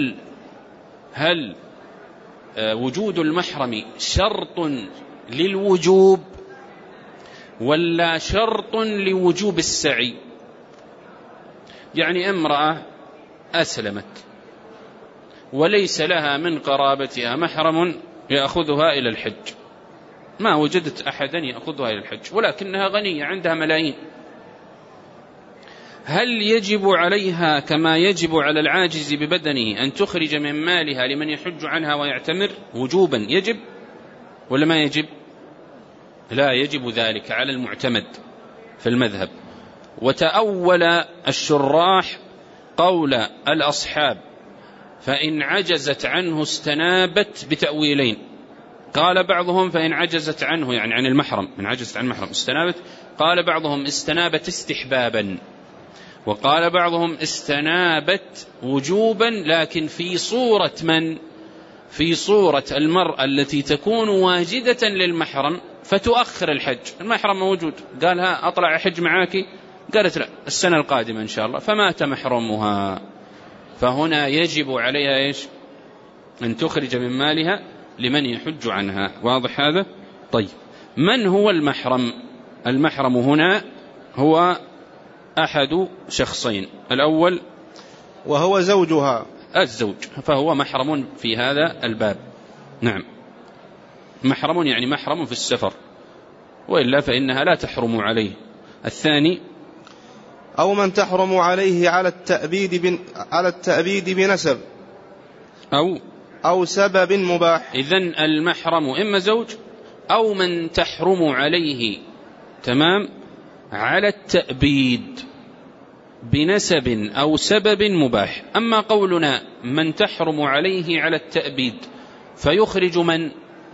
هل وجود المحرم شرط للوجوب ولا شرط لوجوب السعي؟ يعني امرأة أسلمت وليس لها من قرابتها محرم يأخذها إلى الحج، ما وجدت أحدا يأخذها إلى الحج، ولكنها غنية عندها ملايين، هل يجب عليها كما يجب على العاجز ببدنه أن تخرج من مالها لمن يحج عنها ويعتمر وجوبا يجب ولا ما يجب؟ لا يجب ذلك على المعتمد في المذهب. وتأول الشراح قول الأصحاب فإن عجزت عنه استنابت بتأويلين. قال بعضهم فإن عجزت عنه يعني عن المحرم، من عجزت عن المحرم استنابت. قال بعضهم استنابت استحبابا، وقال بعضهم استنابت وجوبا، لكن في صورة من؟ في صورة المرأة التي تكون واجدة للمحرم فتؤخر الحج. المحرم موجود، قالها أطلع حج معاك، قالت لا السنة القادمة إن شاء الله، فمات محرمها، فهنا يجب عليها إيش؟ أن تخرج من مالها لمن يحج عنها. واضح هذا؟ طيب، من هو المحرم؟ المحرم هنا هو أحد شخصين، الأول وهو زوجها، الزوج، فهو محرم في هذا الباب. نعم، محرم يعني محرم في السفر، وإلا فإنها لا تحرم عليه. الثاني أو من تحرم عليه على التأبيد بنسب أو سبب مباح. إذن المحرم إما زوج أو من تحرم عليه، تمام، على التأبيد بنسب أو سبب مباح. أما قولنا من تحرم عليه على التأبيد فيخرج من؟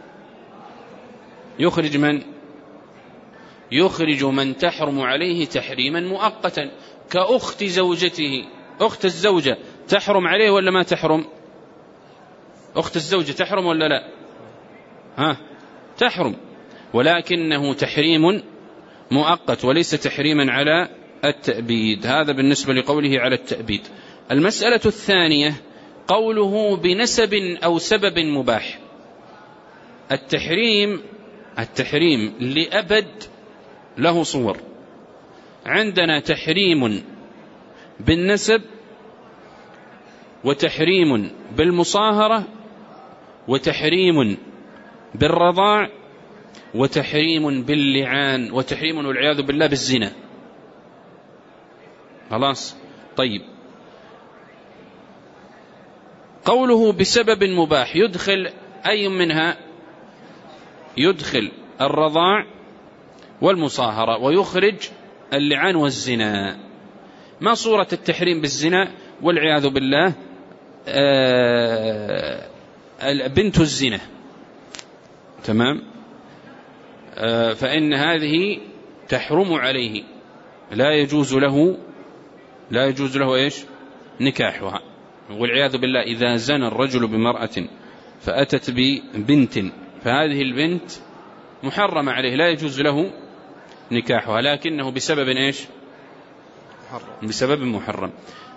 يخرج من تحرم عليه تحريما مؤقتا، كأخت زوجته. أخت الزوجة تحرم عليه ولا ما تحرم؟ أخت الزوجة تحرم ولا لا؟ تحرم، ولكنه تحريم مؤقت وليس تحريما على التأبيد. هذا بالنسبة لقوله على التأبيد. المسألة الثانية قوله بنسب أو سبب مباح. التحريم لأبد له صور. عندنا تحريم بالنسب، وتحريم بالمصاهرة، وتحريم بالرضاع، وتحريم باللعان، وتحريم والعياذ بالله بالزنا. خلاص؟ طيب، قوله بسبب مباح يدخل أي منها؟ يدخل الرضاع والمصاهرة، ويخرج اللعان والزنا. ما صورة التحريم بالزنا والعياذ بالله؟ بنت الزنا، تمام، فإن هذه تحرم عليه، لا يجوز له لا يجوز له إيش؟ نكاحها. والعياذ بالله إذا زنى الرجل بمرأة فأتت ببنت فهذه البنت محرمة عليه، لا يجوز له نكاحها، لكنه بسبب إيش؟ بسبب محرم.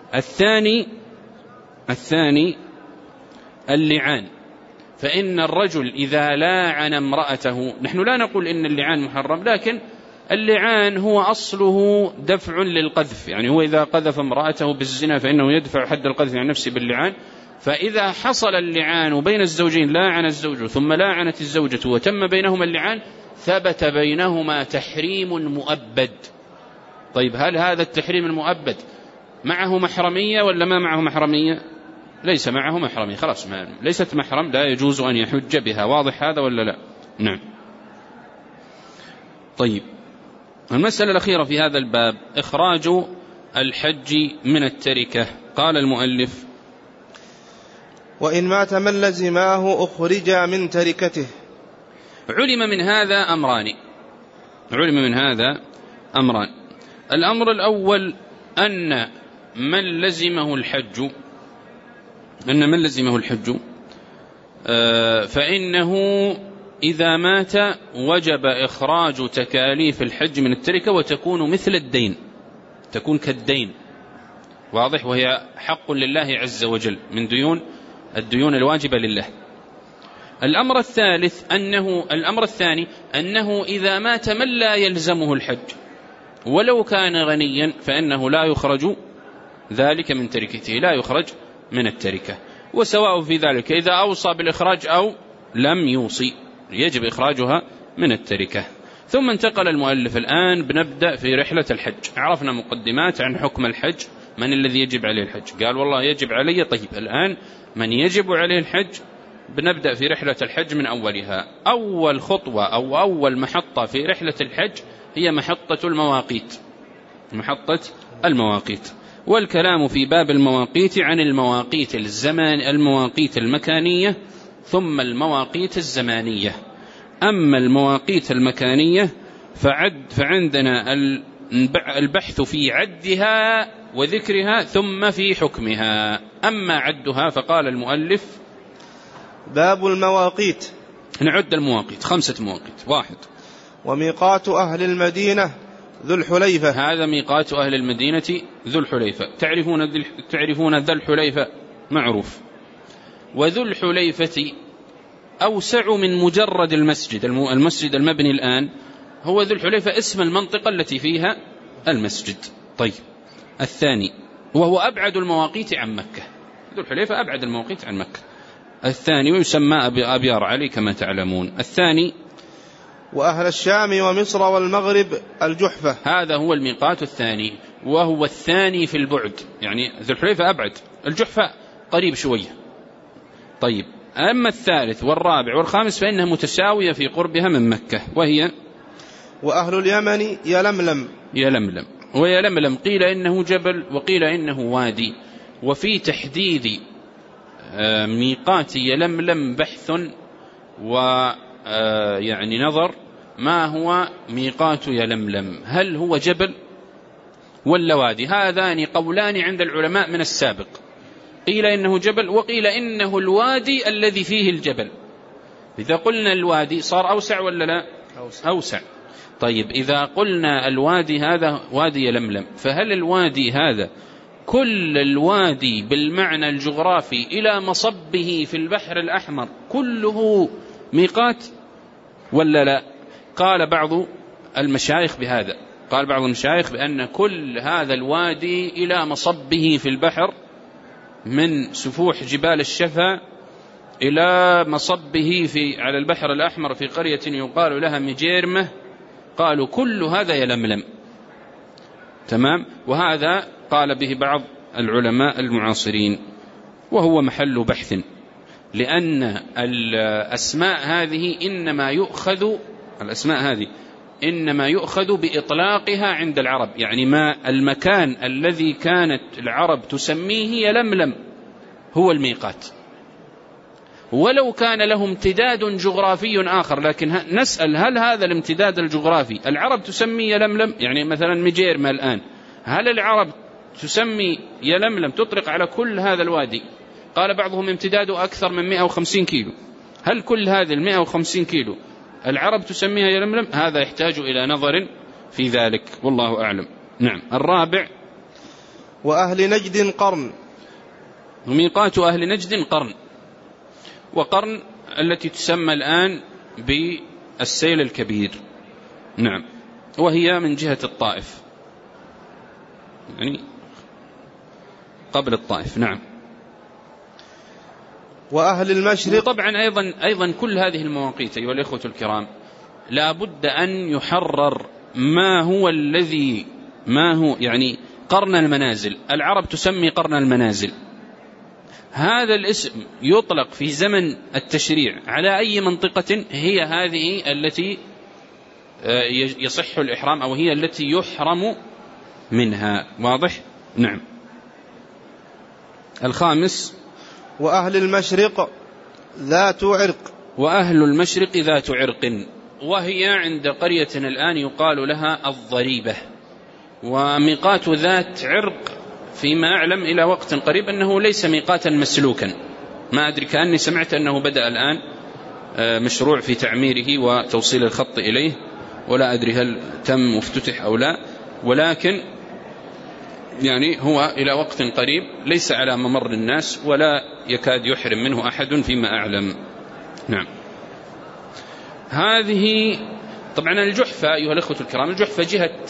الثاني اللعان، فإن الرجل إذا لاعن امرأته، نحن لا نقول إن اللعان محرم، لكن اللعان هو أصله دفع للقذف، يعني هو إذا قذف امرأته بالزنا فإنه يدفع حد القذف عن نفسه باللعان. فإذا حصل اللعان بين الزوجين، لاعن الزوج ثم لاعنت الزوجة وتم بينهما اللعان، ثبت بينهما تحريم مؤبد. طيب هل هذا التحريم المؤبد معه محرمية ولا ما معه محرمية؟ ليس معه محرمية، خلاص ليست محرم، لا يجوز أن يحج بها. واضح هذا ولا لا؟ نعم. طيب المسألة الأخيرة في هذا الباب إخراج الحج من التركة. قال المؤلف: وإن مات من لزماه أخرج من تركته. علم من هذا أمران. الأمر الأول أن من لزمه الحج فإنه إذا مات وجب إخراج تكاليف الحج من التركة، وتكون مثل الدين، تكون كالدين. واضح؟ وهي حق لله عز وجل من الديون الواجبة لله. الأمر الثاني أنه إذا مات من لا يلزمه الحج ولو كان غنيا فإنه لا يخرج ذلك من تركته، لا يخرج من التركة، وسواء في ذلك إذا أوصى بالإخراج أو لم يوصي، يجب إخراجها من التركة. ثم انتقل المؤلف الآن، بنبدأ في رحلة الحج. عرفنا مقدمات عن حكم الحج، من الذي يجب عليه الحج؟ قال والله يجب علي. طيب الآن من يجب عليه الحج؟ بنبدأ في رحلة الحج من أولها. أول خطوة أو أول محطة في رحلة الحج هي محطة المواقيت. والكلام في باب المواقيت عن المواقيت المواقيت المكانية ثم المواقيت الزمانية. أما المواقيت المكانية فعندنا البحث في عدها وذكرها ثم في حكمها. أما عدها فقال المؤلف: باب المواقيت. نعد المواقيت 5 مواقيت. 1. وميقات أهل المدينة ذو الحليفة. هذا ميقات أهل المدينة ذو الحليفة. تعرفون ذو الحليفة معروف، وذو الحليفة أوسع من مجرد المسجد المبني الآن. هو ذو الحليفة اسم المنطقة التي فيها المسجد. طيب الثاني وهو أبعد المواقيت عن مكة، ذو الحليفة أبعد المواقيت عن مكة. الثاني ويسمى أبيار علي كما تعلمون. الثاني وأهل الشام ومصر والمغرب الجحفة. هذا هو الميقات الثاني، وهو الثاني في البعد، يعني ذو الحليفة أبعد، الجحفة قريب شوية. طيب أما الثالث والرابع والخامس فإنها متساوية في قربها من مكة، وهي وأهل اليمن يلملم. ويلملم قيل إنه جبل وقيل إنه وادي. وفي تحديد ميقات يلملم بحث ويعني نظر. ما هو ميقات يلملم؟ هل هو جبل ولا وادي؟ هذان قولان عند العلماء من السابق، قيل إنه جبل وقيل إنه الوادي الذي فيه الجبل. إذا قلنا الوادي صار أوسع ولا لا؟ أوسع. طيب إذا قلنا الوادي هذا وادي يلملم، فهل الوادي هذا كل الوادي بالمعنى الجغرافي إلى مصبه في البحر الأحمر كله ميقات ولا لا؟ قال بعض المشايخ بهذا، قال بعض المشايخ بأن كل هذا الوادي إلى مصبه في البحر من سفوح جبال الشفا إلى مصبه على البحر الأحمر في قرية يقال لها مجيرمة، قالوا كل هذا يلملم. تمام. وهذا قال به بعض العلماء المعاصرين، وهو محل بحث، لأن الأسماء هذه إنما يؤخذ بإطلاقها عند العرب، يعني ما المكان الذي كانت العرب تسميه يلملم هو الميقات، ولو كان له امتداد جغرافي آخر. لكن نسأل هل هذا الامتداد الجغرافي العرب تسميه يلملم؟ يعني مثلا مجيرمة الآن، هل العرب تسمي يلملم تطلق على كل هذا الوادي. قال بعضهم امتداده أكثر من 150 كيلو. هل كل هذه 150 كيلو العرب تسميها يلملم؟ هذا يحتاج إلى نظر في ذلك، والله أعلم. نعم. الرابع: وأهل نجد قرن. وميقات أهل نجد قرن، وقرن التي تسمى الآن بالسيل الكبير. نعم. وهي من جهة الطائف، يعني قبل الطائف. نعم. وأهل المشرق. طبعا أيضا كل هذه المواقيت أيها الإخوة الكرام لا بد أن يحرر ما هو يعني قرن المنازل. العرب تسمي قرن المنازل. هذا الاسم يطلق في زمن التشريع على أي منطقة هي هذه التي يصح الإحرام أو هي التي يحرم منها. واضح؟ نعم. الخامس: وأهل المشرق ذات عرق. وأهل المشرق ذات عرق، وهي عند قرية الآن يقال لها الضريبة. وميقات ذات عرق فيما أعلم إلى وقت قريب أنه ليس ميقاتا مسلوكا. ما أدري، كأني سمعت أنه بدأ الآن مشروع في تعميره وتوصيل الخط إليه، ولا أدري هل تم وافتتح أو لا، ولكن يعني هو إلى وقت قريب ليس على ممر الناس ولا يكاد يحرم منه أحد فيما أعلم. نعم. هذه طبعا الجحفة أيها الأخوة الكرام، الجحفة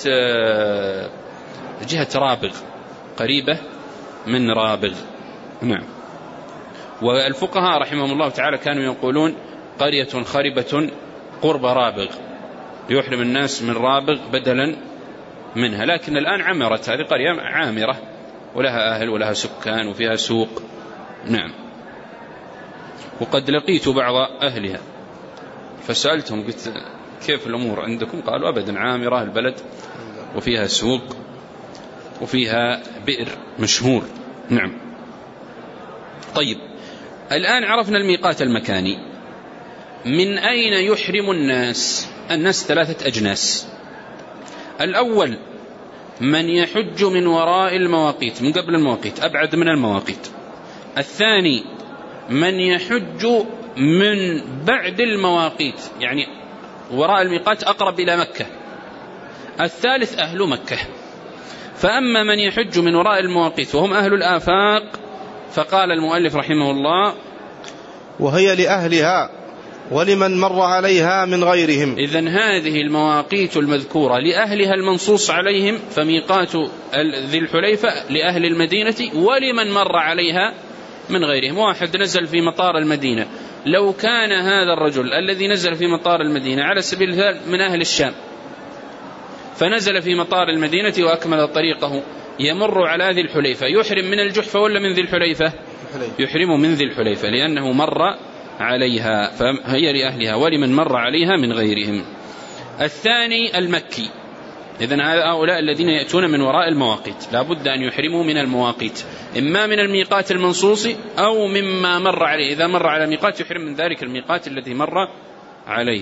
جهة رابغ، قريبة من رابغ. نعم. والفقهاء رحمهم الله تعالى كانوا يقولون قرية خربة قرب رابغ، يحرم الناس من رابغ بدلا منها. لكن الآن عمرت، هذه قرية عامرة ولها أهل ولها سكان وفيها سوق. نعم. وقد لقيت بعض أهلها فسألتهم قلت كيف الأمور عندكم؟ قالوا أبدا، عامرة البلد وفيها سوق وفيها بئر مشهور. نعم. طيب، الآن عرفنا الميقات المكاني. من أين يحرم الناس؟ الناس 3 أجناس. الأول من يحج من وراء المواقيت، من قبل المواقيت، أبعد من المواقيت. الثاني من يحج من بعد المواقيت، يعني وراء الميقات أقرب إلى مكة. الثالث أهل مكة. فأما من يحج من وراء المواقيت وهم أهل الآفاق فقال المؤلف رحمه الله: وهي لأهلها ولمن مر عليها من غيرهم. إذن هذه المواقيت المذكورة لأهلها المنصوص عليهم، فميقات ذي الحليفة لأهل المدينة ولمن مر عليها من غيرهم. واحد نزل في مطار المدينة، لو كان هذا الرجل الذي نزل في مطار المدينة على سبيل المثال من أهل الشام، فنزل في مطار المدينة وأكمل طريقه يمر على ذي الحليفة، يحرم من الجحفة ولا من ذي الحليفة؟ يحرم من ذي الحليفة لأنه مر عليها، فهي لأهلها ولمن مر عليها من غيرهم. الثاني المكي. إذن هؤلاء الذين يأتون من وراء المواقيت لا بد أن يحرموا من المواقيت، إما من الميقات المنصوص أو مما مر عليه. إذا مر على ميقات يحرم من ذلك الميقات الذي مر عليه.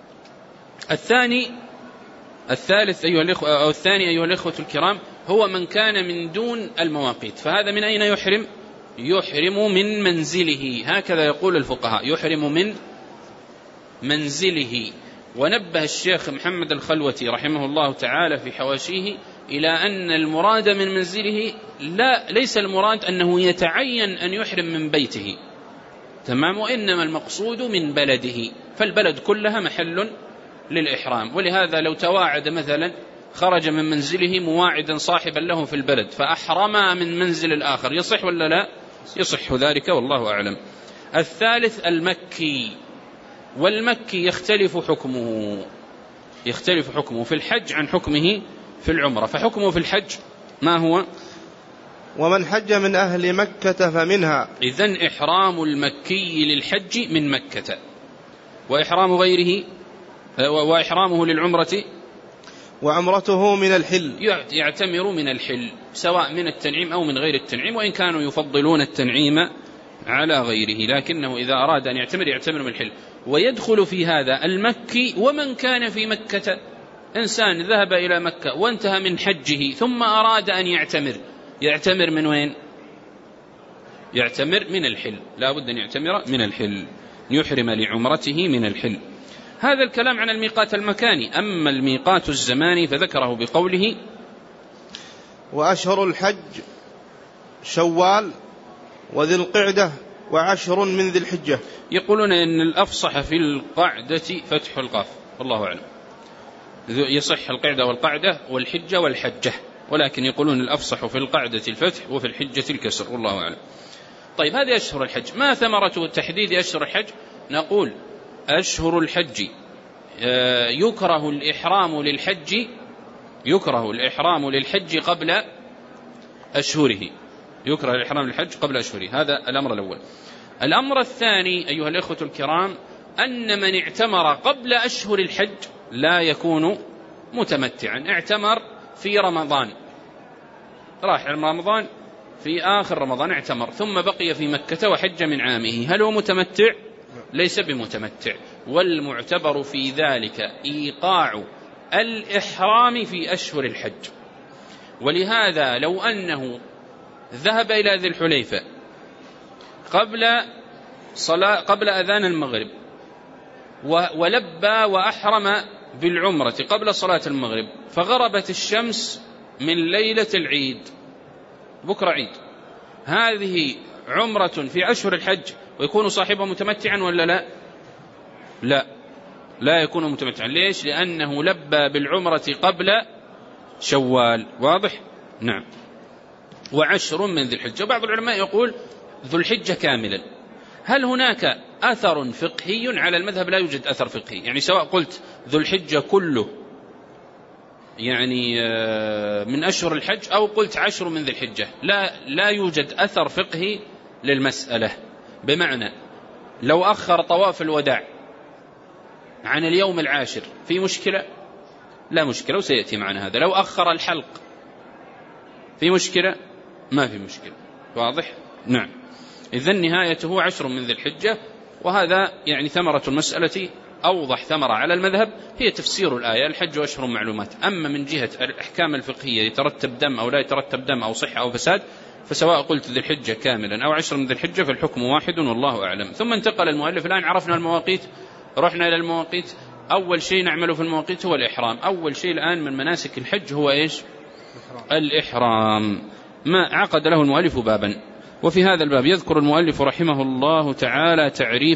الثالث أيها الإخوة، أو الثاني أيها الإخوة الكرام، هو من كان من دون المواقيت. فهذا من أين يحرم؟ يحرم من منزله، هكذا يقول الفقهاء، يحرم من منزله. ونبه الشيخ محمد الخلوتي رحمه الله تعالى في حواشيه إلى أن المراد من منزله ليس المراد أنه يتعين أن يحرم من بيته، تمام، وإنما المقصود من بلده، فالبلد كلها محل للإحرام. ولهذا لو تواعد مثلا خرج من منزله مواعدا صاحبا له في البلد فأحرما من منزل الآخر، يصح ولا لا؟ يصح ذلك، والله أعلم. الثالث المكي. والمكي يختلف حكمه في الحج عن حكمه في العمرة. فحكمه في الحج ما هو؟ ومن حج من أهل مكة فمنها. إذن إحرام المكي للحج من مكة، وإحرام غيره وإحرامه للعمرة وعمرته من الحل، يعتمر من الحل سواء من التنعيم أو من غير التنعيم، وإن كانوا يفضلون التنعيم على غيره، لكنه إذا أراد أن يعتمر من الحل. ويدخل في هذا المكي ومن كان في مكة. إنسان ذهب إلى مكة وانتهى من حجه ثم أراد أن يعتمر، يعتمر من وين؟ يعتمر من الحل، لا بد أن يعتمر من الحل، يحرم لعمرته من الحل. هذا الكلام عن الميقات المكاني. أما الميقات الزماني فذكره بقوله: وأشهر الحج شوال وذي القعدة وعشر من ذي الحجة. يقولون إن الأفصح في القعدة فتح القاف، والله أعلم، يصح القعدة والقعدة والحجة والحجة، ولكن يقولون الأفصح في القعدة الفتح وفي الحجة الكسر، والله أعلم. طيب، هذه أشهر الحج. ما ثمرة تحديد أشهر الحج؟ نقول أشهر الحج يكره الإحرام للحج قبل أشهره، يكره الإحرام للحج قبل أشهره. هذا الأمر الأول. الأمر الثاني أيها الإخوة الكرام، أن من اعتمر قبل أشهر الحج لا يكون متمتعا. اعتمر في رمضان، راح رمضان في آخر رمضان اعتمر، ثم بقي في مكة وحج من عامه، هل هو متمتع؟ ليس بمتمتع. والمعتبر في ذلك إيقاع الإحرام في أشهر الحج. ولهذا لو أنه ذهب إلى ذي الحليفة قبل أذان المغرب ولبى وأحرم بالعمرة قبل صلاة المغرب، فغربت الشمس من ليلة العيد، بكرة عيد، هذه عمرة في أشهر الحج، ويكون صاحبه متمتعا ولا لا؟ لا يكون متمتعا. ليش؟ لأنه لبى بالعمرة قبل شوال. واضح؟ نعم. وعشر من ذي الحجة. بعض العلماء يقول ذو الحجة كاملا. هل هناك أثر فقهي؟ على المذهب لا يوجد أثر فقهي، يعني سواء قلت ذو الحجة كله يعني من أشهر الحج أو قلت عشر من ذي الحجة، لا يوجد أثر فقهي للمسألة. بمعنى لو أخر طواف الوداع عن اليوم العاشر في مشكلة؟ لا مشكلة، وسيأتي معنا هذا. لو أخر الحلق في مشكلة؟ ما في مشكلة. واضح؟ نعم. إذن نهايته عشر من ذي الحجة. وهذا يعني ثمرة المسألة، أوضح ثمرة على المذهب هي تفسير الآية: الحج أشهر معلومات. أما من جهة الأحكام الفقهية يترتب دم أو لا يترتب دم أو صحة أو فساد، فسواء قلت ذي الحجة كاملا أو عشر من ذي الحجة فالحكم واحد، والله أعلم. ثم انتقل المؤلف. الآن عرفنا المواقيت، رحنا إلى المواقيت. أول شيء نعمله في المواقيت هو الإحرام. أول شيء الآن من مناسك الحج هو إيش؟ الإحرام. ما عقد له المؤلف بابا، وفي هذا الباب يذكر المؤلف رحمه الله تعالى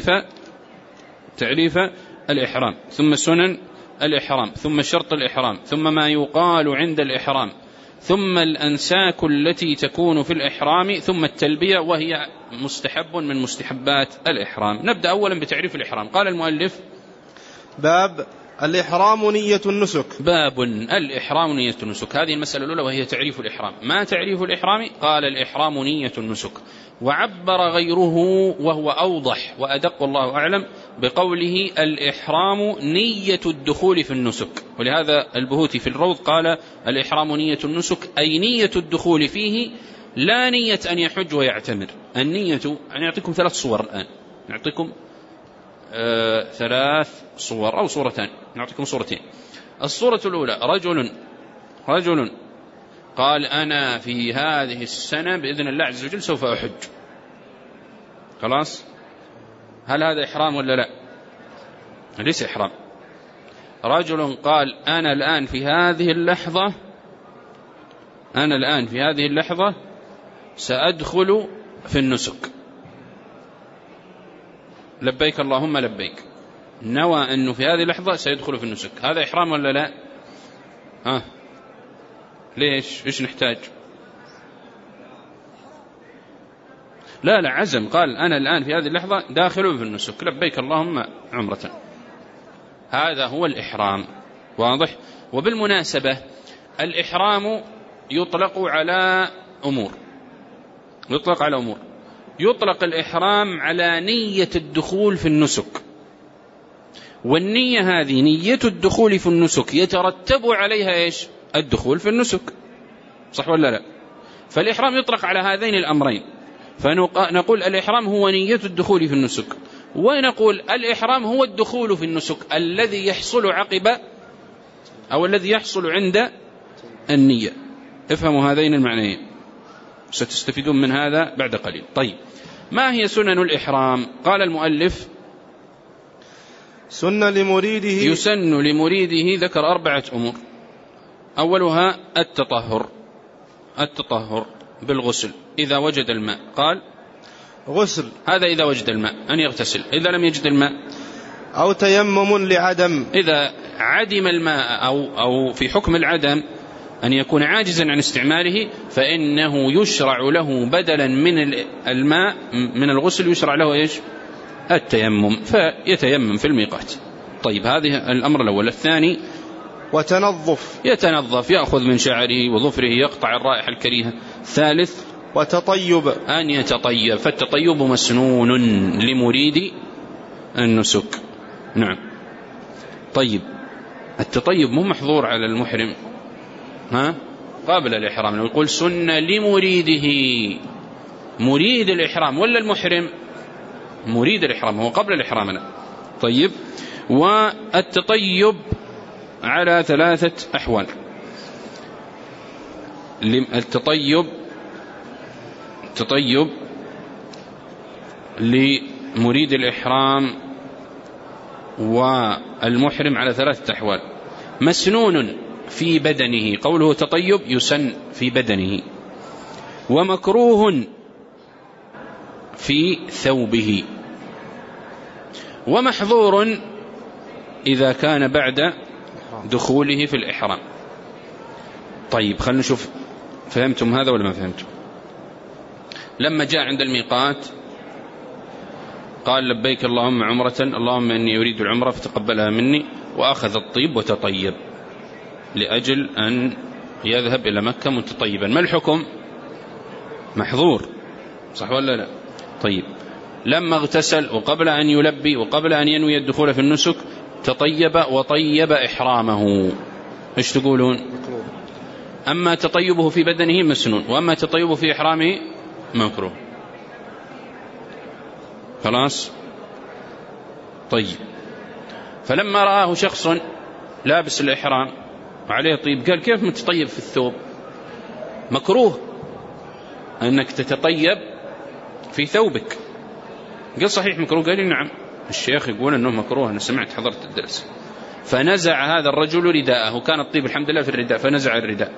تعريف الإحرام، ثم سنن الإحرام، ثم شرط الإحرام، ثم ما يقال عند الإحرام، ثم الأنساك التي تكون في الإحرام، ثم التلبية وهي مستحب من مستحبات الإحرام. نبدأ أولا بتعريف الإحرام. قال المؤلف: باب الإحرام نية النسك. باب الإحرام نية النسك. هذه المسألة الأولى وهي تعريف الإحرام. ما تعريف الإحرام؟ قال: الإحرام نية النسك. وعبر غيره وهو أوضح وأدق الله أعلم بقوله: الإحرام نية الدخول في النسك. ولهذا البهوتي في الروض قال: الإحرام نية النسك، أي نية الدخول فيه، لا نية أن يحج ويعتمر. النية أن يعطيكم 3 صور الآن، نعطيكم 3 صور أو صورتان، نعطيكم صورتين. الصورة الأولى: رجل قال: أنا في هذه السنة بإذن الله عز وجل سوف أحج. خلاص، هل هذا إحرام ولا لا؟ ليس إحرام. رجل قال: أنا الآن في هذه اللحظة سأدخل في النسك، لبيك اللهم لبيك، نوى أنه في هذه اللحظة سيدخل في النسك. هذا إحرام ولا لا؟ ليش؟ إيش نحتاج؟ لا عزم، قال: أنا الآن في هذه اللحظة داخل في النسك، لبيك اللهم عمرة. هذا هو الإحرام. واضح؟ وبالمناسبة الإحرام يطلق على أمور. يطلق الإحرام على نية الدخول في النسك، والنية هذه نية الدخول في النسك يترتب عليها إيش؟ الدخول في النسك، صح ولا لا؟ فالإحرام يطلق على هذين الأمرين. فنقول الإحرام هو نية الدخول في النسك، ونقول الإحرام هو الدخول في النسك الذي يحصل عقب أو الذي يحصل عند النية. افهموا هذين المعنيين. ستستفيدون من هذا بعد قليل. طيب، ما هي سنن الإحرام؟ قال المؤلف: سن لمريده، يسن لمريده، ذكر 4 أمور. أولها التطهر بالغسل إذا وجد الماء. قال غسل، هذا إذا وجد الماء أن يغتسل. إذا لم يجد الماء أو تيمم لعدم، إذا عدم الماء أو في حكم العدم أن يكون عاجزا عن استعماله، فإنه يشرع له بدلا من الماء من الغسل يشرع له إيش؟ التيمم، فيتيمم في الميقات. طيب، هذه الأمر الأول. الثاني يتنظف، يأخذ من شعره وظفره، يقطع الرائحة الكريهة. الثالث وتطيب، أن يتطيب، فالتطيب مسنون لمريد النسك. نعم. طيب، التطيب مو محظور على المحرم قبل الإحرام. لو يقول سنة لمريده، مريد الإحرام ولا المحرم؟ مريد الإحرام، هو قبل الإحرام. لا. طيب، والتطيب على 3 أحوال. التطيب لمريد الإحرام والمحرم على 3 أحوال. مسنون في بدنه، قوله تطيب يسن في بدنه، ومكروه في ثوبه، ومحظور إذا كان بعد دخوله في الإحرام. طيب، خلنا نشوف فهمتم هذا ولا ما فهمتم؟ لما جاء عند الميقات قال لبيك اللهم عمرة، اللهم إني أريد العمرة فتقبلها مني، وأخذ الطيب وتطيب لأجل أن يذهب إلى مكة متطيبا. ما الحكم؟ محظور، صح ولا لا؟ طيب، لما اغتسل وقبل أن يلبي وقبل أن ينوي الدخول في النسك تطيب وطيب إحرامه، إيش تقولون؟ أما تطيبه في بدنه مسنون، وأما تطيبه في إحرامه مكروه. خلاص؟ طيب، فلما رآه شخص لابس الإحرام وعليه طيب قال كيف متطيب في الثوب؟ مكروه أنك تتطيب في ثوبك. قال صحيح مكروه؟ قال نعم، الشيخ يقول أنه مكروه، أنا سمعت حضرت الدرس. فنزع هذا الرجل رداءه، كان الطيب الحمد لله في الرداء، فنزع الرداء.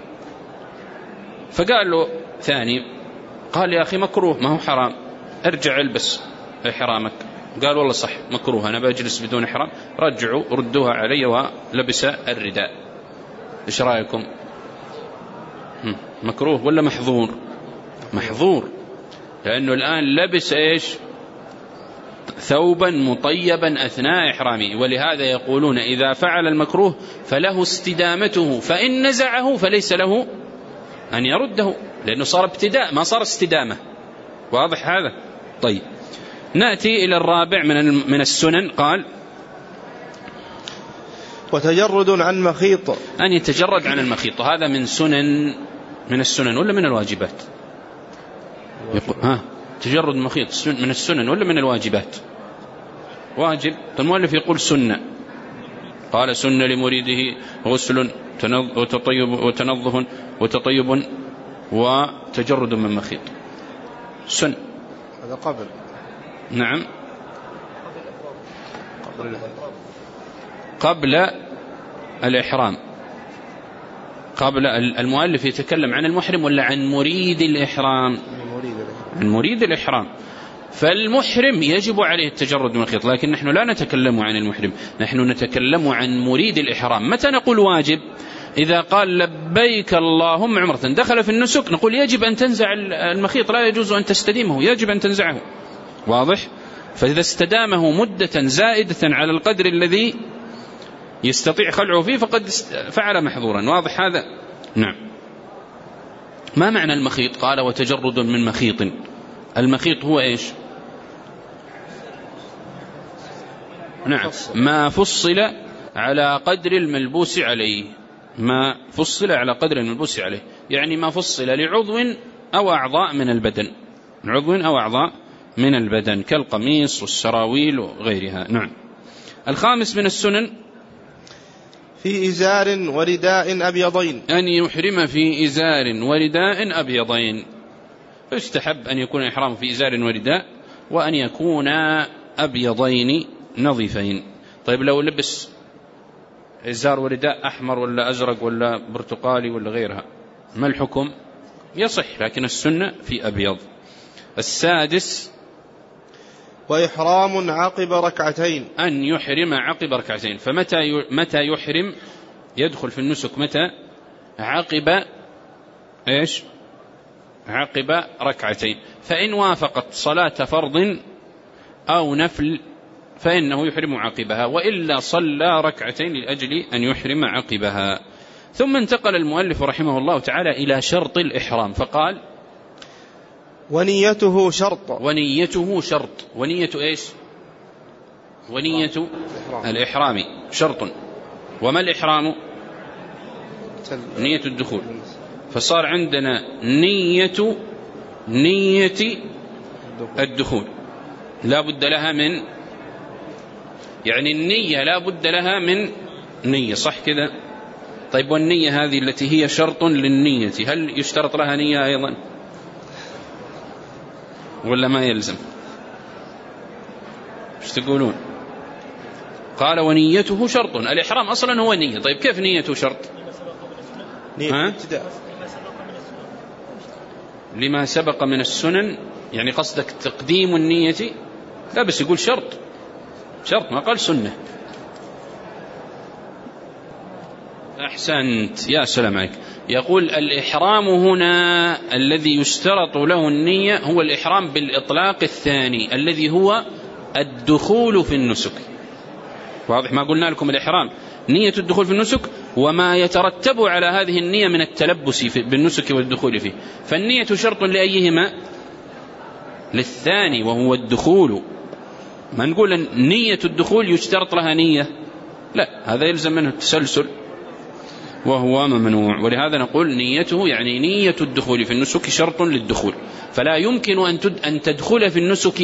فقال له ثاني، قال يا أخي مكروه، ما هو حرام، ارجع البس إحرامك. قال والله صح مكروه، أنا بجلس بدون إحرام. رجعوا ردوها علي ولبس الرداء. إيش رأيكم؟ مكروه ولا محظور؟ محظور، لأنه الآن لبس إيش؟ ثوبا مطيبا أثناء إحرامه. ولهذا يقولون إذا فعل المكروه فله استدامته، فإن نزعه فليس له أن يرده، لأنه صار ابتداء ما صار استدامة. واضح هذا؟ طيب، نأتي إلى الرابع من السنن. قال وتجرد عن مخيط، أن يتجرد عن المخيط. هذا من السنن ولا من الواجبات؟ تجرد المخيط من السنن ولا من الواجبات؟ واجب. المؤلف يقول سنة، قال سنة لمريده غسل وتنظف وتطيب وتجرد من مخيط. سن، هذا قبل. نعم، قبل الإحرام. قبل المؤلف يتكلم عن المحرم ولا عن مريد الإحرام؟ عن مريد الإحرام. فالمحرم يجب عليه التجرد من الخيط، لكن نحن لا نتكلم عن المحرم، نحن نتكلم عن مريد الإحرام. متى نقول واجب؟ إذا قال لبيك اللهم عمرة، دخل في النسك، نقول يجب أن تنزع المخيط، لا يجوز أن تستديمه، يجب أن تنزعه. واضح؟ فإذا استدامه مدة زائدة على القدر الذي يستطيع خلعه فيه فقد فعل محظورا. واضح هذا؟ نعم. ما معنى المخيط؟ قال وتجرد من مخيط. المخيط هو إيش؟ نعم، ما فصل على قدر الملبوس عليه، ما فصل على قدر الملبوس عليه، يعني ما فصل لعضو أو أعضاء من البدن، عضو أو أعضاء من البدن كالقميص والسراويل وغيرها. نعم. الخامس من السنن في إزار ورداء أبيضين، أن يحرم في إزار ورداء أبيضين. فيستحب أن يكون الإحرام في إزار ورداء، وأن يكون أبيضين نظيفين. طيب لو لبس إزار ورداء أحمر ولا أزرق ولا برتقالي ولا غيرها، ما الحكم؟ يصح، لكن السنة في أبيض. السادس وإحرام عقب ركعتين، أن يحرم عقب ركعتين. فمتى يحرم؟ يدخل في النسك متى؟ عقب إيش؟ عقب ركعتين. فإن وافقت صلاة فرض أو نفل فإنه يحرم عقبها، وإلا صلى ركعتين لأجل أن يحرم عقبها. ثم انتقل المؤلف رحمه الله تعالى إلى شرط الإحرام فقال: ونيته شرط. ونيته شرط. ونية إيش؟ ونية الإحرام شرط. وما الإحرام؟ نية الدخول. فصار عندنا نية الدخول لا بد لها من، يعني النية لا بد لها من نية، صح كذا؟ طيب والنية هذه التي هي شرط للنية، هل يشترط لها نية أيضا ولا ما يلزم؟ ايش تقولون؟ قال ونيته شرط. الإحرام أصلا هو نية. طيب كيف نيته شرط؟ لما سبق من السنن، يعني قصدك تقديم النية؟ لا، بس يقول شرط، شرط ما قال سنة. أحسنت، يا سلام عليك. يقول الإحرام هنا الذي يشترط له النية هو الإحرام بالإطلاق الثاني الذي هو الدخول في النسك. واضح ما قلنا لكم؟ الإحرام نية الدخول في النسك وما يترتب على هذه النية من التلبس بالنسك والدخول فيه. فالنية شرط لأيهما؟ للثاني وهو الدخول. ما نقول نية الدخول يشترط لها نية، لا، هذا يلزم منه التسلسل وهو ممنوع. ولهذا نقول نيته يعني نية الدخول في النسك شرط للدخول، فلا يمكن أن تدخل في النسك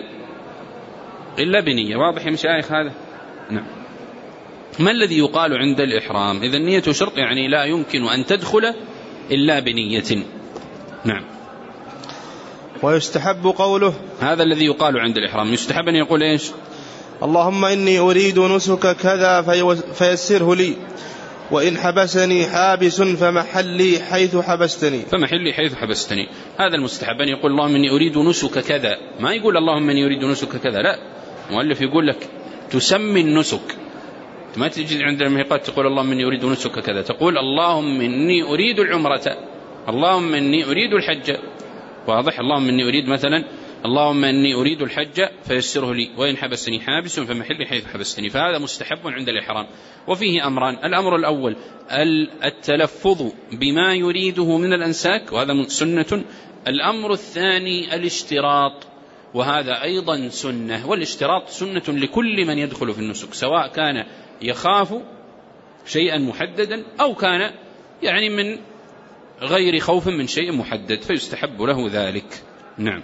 إلا بنية. واضح يا مشايخ هذا؟ نعم. ما الذي يقال عند الإحرام؟ إذا النية شرط يعني لا يمكن أن تدخل إلا بنية. نعم. ويستحب قوله، هذا الذي يقال عند الإحرام. يستحب أن يقول إيش؟ اللهم إني أريد نسك كذا فيسره لي، وإن حبسني حابس فمحلي حيث حبستني. فمحلي حيث حبستني. هذا المستحب أن يقول اللهم إني أريد نسك كذا، ما يقول اللهم إني أريد نسك كذا، لا، المؤلف يقول لك تسمي النسك. ما تجي عند الميقات تقول اللهم إني أريد نسك كذا، تقول اللهم إني أريد العمرة، اللهم إني أريد الحج. واضح؟ اللهم إني أريد مثلا اللهم إني أريد الحج فيسره لي، وإن حبسني حابس فمحلي حيث حبستني. فهذا مستحب عند الإحرام. وفيه أمران: الأمر الأول التلفظ بما يريده من الأنساك، وهذا سنة. الأمر الثاني الاشتراط، وهذا أيضا سنة. والاشتراط سنة لكل من يدخل في النسك، سواء كان يخاف شيئا محددا أو كان يعني من غير خوف من شيء محدد، فيستحب له ذلك. نعم.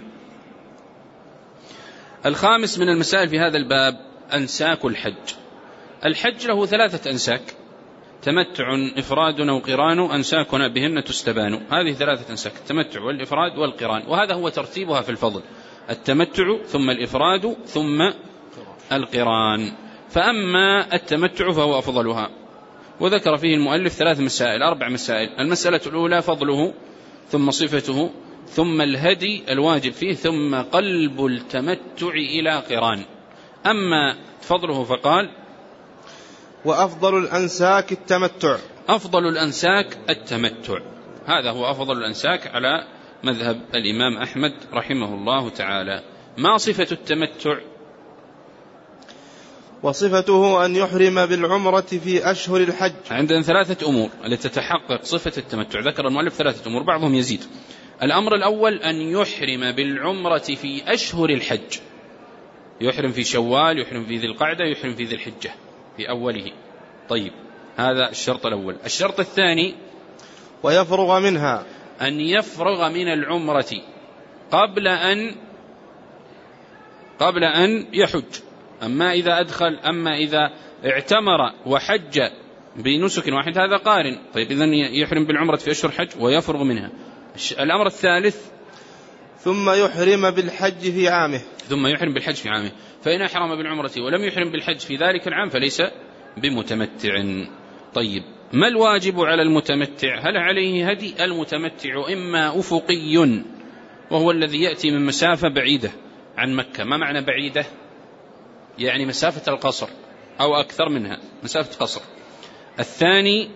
الخامس من المسائل في هذا الباب أنساك الحج. الحج له 3 أنساك: تمتع، إفراد أو قران، أنساكنا بهن تستبان. هذه 3 أنساك: التمتع والإفراد والقران، وهذا هو ترتيبها في الفضل: التمتع ثم الإفراد ثم القران. فأما التمتع فهو أفضلها، وذكر فيه المؤلف 4 مسائل. المسألة الأولى فضله، ثم صفته، ثم الهدي الواجب فيه، ثم قلب التمتع إلى قران. أما فضله فقال: وأفضل الأنساك التمتع. أفضل الأنساك التمتع، هذا هو أفضل الأنساك على مذهب الإمام أحمد رحمه الله تعالى. ما صفة التمتع؟ وصفته أن يحرم بالعمرة في أشهر الحج. عندنا 3 أمور التي تتحقق صفة التمتع، ذكر المؤلف 3 أمور، بعضهم يزيد. الأمر الأول أن يحرم بالعمرة في أشهر الحج، يحرم في شوال، يحرم في ذي القعدة، يحرم في ذي الحجة في أوله. طيب، هذا الشرط الأول. الشرط الثاني ويفرغ منها، أن يفرغ من العمرة قبل أن يحج. أما إذا اعتمر وحج بنسك واحد هذا قارن. طيب، إذن يحرم بالعمرة في أشهر حج ويفرغ منها. الأمر الثالث ثم يحرم بالحج في عامه. ثم يحرم بالحج في عامه. فإن أحرم بالعمرة ولم يحرم بالحج في ذلك العام فليس بمتمتع. طيب، ما الواجب على المتمتع؟ هل عليه هدي؟ المتمتع إما أفقي وهو الذي يأتي من مسافة بعيدة عن مكة. ما معنى بعيدة؟ يعني مسافة القصر أو أكثر منها، مسافة قصر. الثاني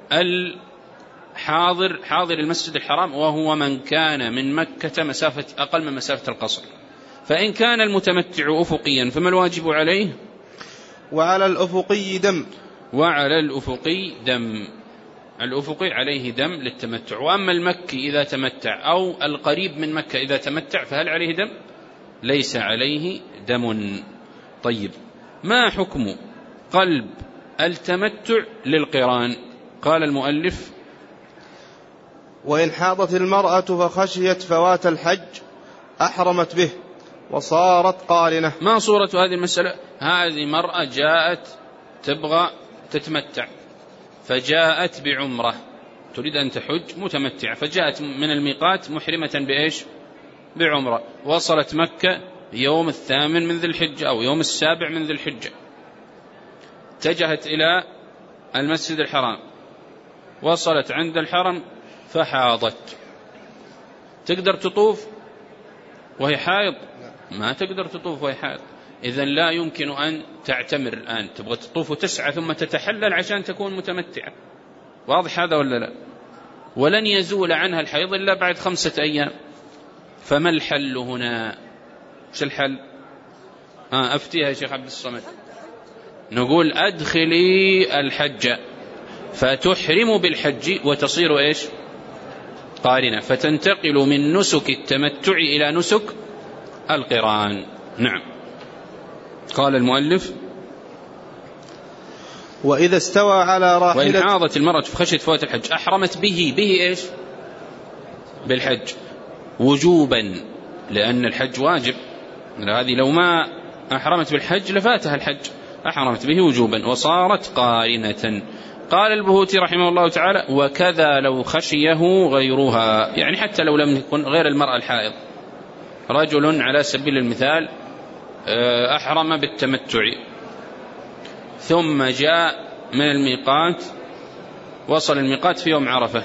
حاضر المسجد الحرام وهو من كان من مكة مسافة أقل من مسافة القصر. فإن كان المتمتع أفقيا فما الواجب عليه؟ وعلى الأفقي دم. وعلى الأفقي دم. الأفقي عليه دم للتمتع. وأما المكي إذا تمتع أو القريب من مكة إذا تمتع فهل عليه دم؟ ليس عليه دم. طيب، ما حكم قلب التمتع للقران؟ قال المؤلف: وإن حاضت المرأة فخشيت فوات الحج أحرمت به وصارت قارنة. ما صورة هذه المسألة؟ هذه مرأة جاءت تبغى تتمتع فجاءت بعمرة تريد أن تحج متمتع، فجاءت من الميقات محرمة بإيش؟ بعمرة. وصلت مكة يوم 8 من ذي الحجة أو يوم 7 من ذي الحجة، اتجهت إلى المسجد الحرام، وصلت عند الحرم فحاضت. تقدر تطوف وهي حائض؟ ما تقدر تطوف وهي حائض. إذن لا يمكن أن تعتمر الآن، تبغى تطوف وتسعى ثم تتحلل عشان تكون متمتعة. واضح هذا ولا لا؟ ولن يزول عنها الحيض إلا بعد 5 أيام. فما الحل هنا؟ وش الحل؟ أفتيها يا شيخ عبد الصمد. نقول أدخلي الحج فتحرم بالحج وتصير إيش؟ قارنة، فتنتقل من نسك التمتع إلى نسك القران. نعم. قال المؤلف: وإذا استوى على راحلة. وإن حاضت المرأة فخشيت فوات الحج أحرمت به إيش؟ بالحج وجوبا، لأن الحج واجب. هذه لو ما أحرمت بالحج لفاتها الحج، أحرمت به وجوبا وصارت قارنة. قال البهوتي رحمه الله تعالى: وكذا لو خشيه غيرها، يعني حتى لو لم يكن غير المرأة الحائض، رجل على سبيل المثال أحرم بالتمتع ثم جاء من الميقات، وصل الميقات في يوم عرفة،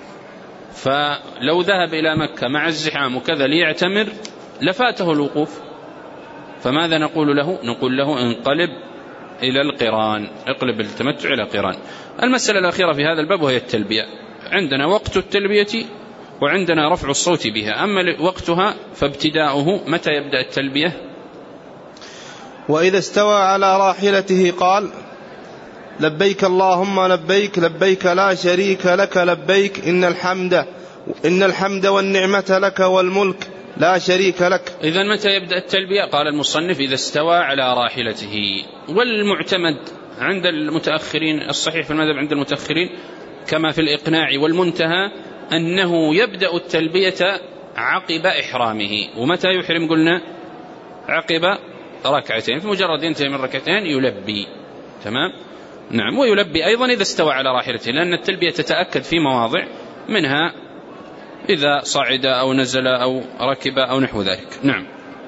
فلو ذهب إلى مكة مع الزحام وكذا ليعتمر لفاته الوقوف، فماذا نقول له؟ نقول له: انقلب إلى القران، اقلب التمتع إلى قران. المسألة الأخيرة في هذا الباب وهي التلبية. عندنا وقت التلبية وعندنا رفع الصوت بها. أما وقتها فابتداؤه متى يبدأ التلبية؟ وإذا استوى على راحلته قال: لبيك اللهم لبيك لبيك لا شريك لك لبيك إن الحمد والنعمة لك والملك لا شريك لك. إذن متى يبدأ التلبية؟ قال المصنف: إذا استوى على راحلته. والمعتمد عند المتأخرين، الصحيح في المذهب عند المتأخرين كما في الإقناع والمنتهى، أنه يبدأ التلبية عقب إحرامه. ومتى يحرم؟ قلنا عقب ركعتين، في مجرد ينتهي من ركعتين يلبي. تمام؟ نعم. ويلبي أيضا إذا استوى على راحلته، لأن التلبية تتأكد في مواضع، منها إذا صعد أو نزل أو ركب أو نحو ذلك. نعم.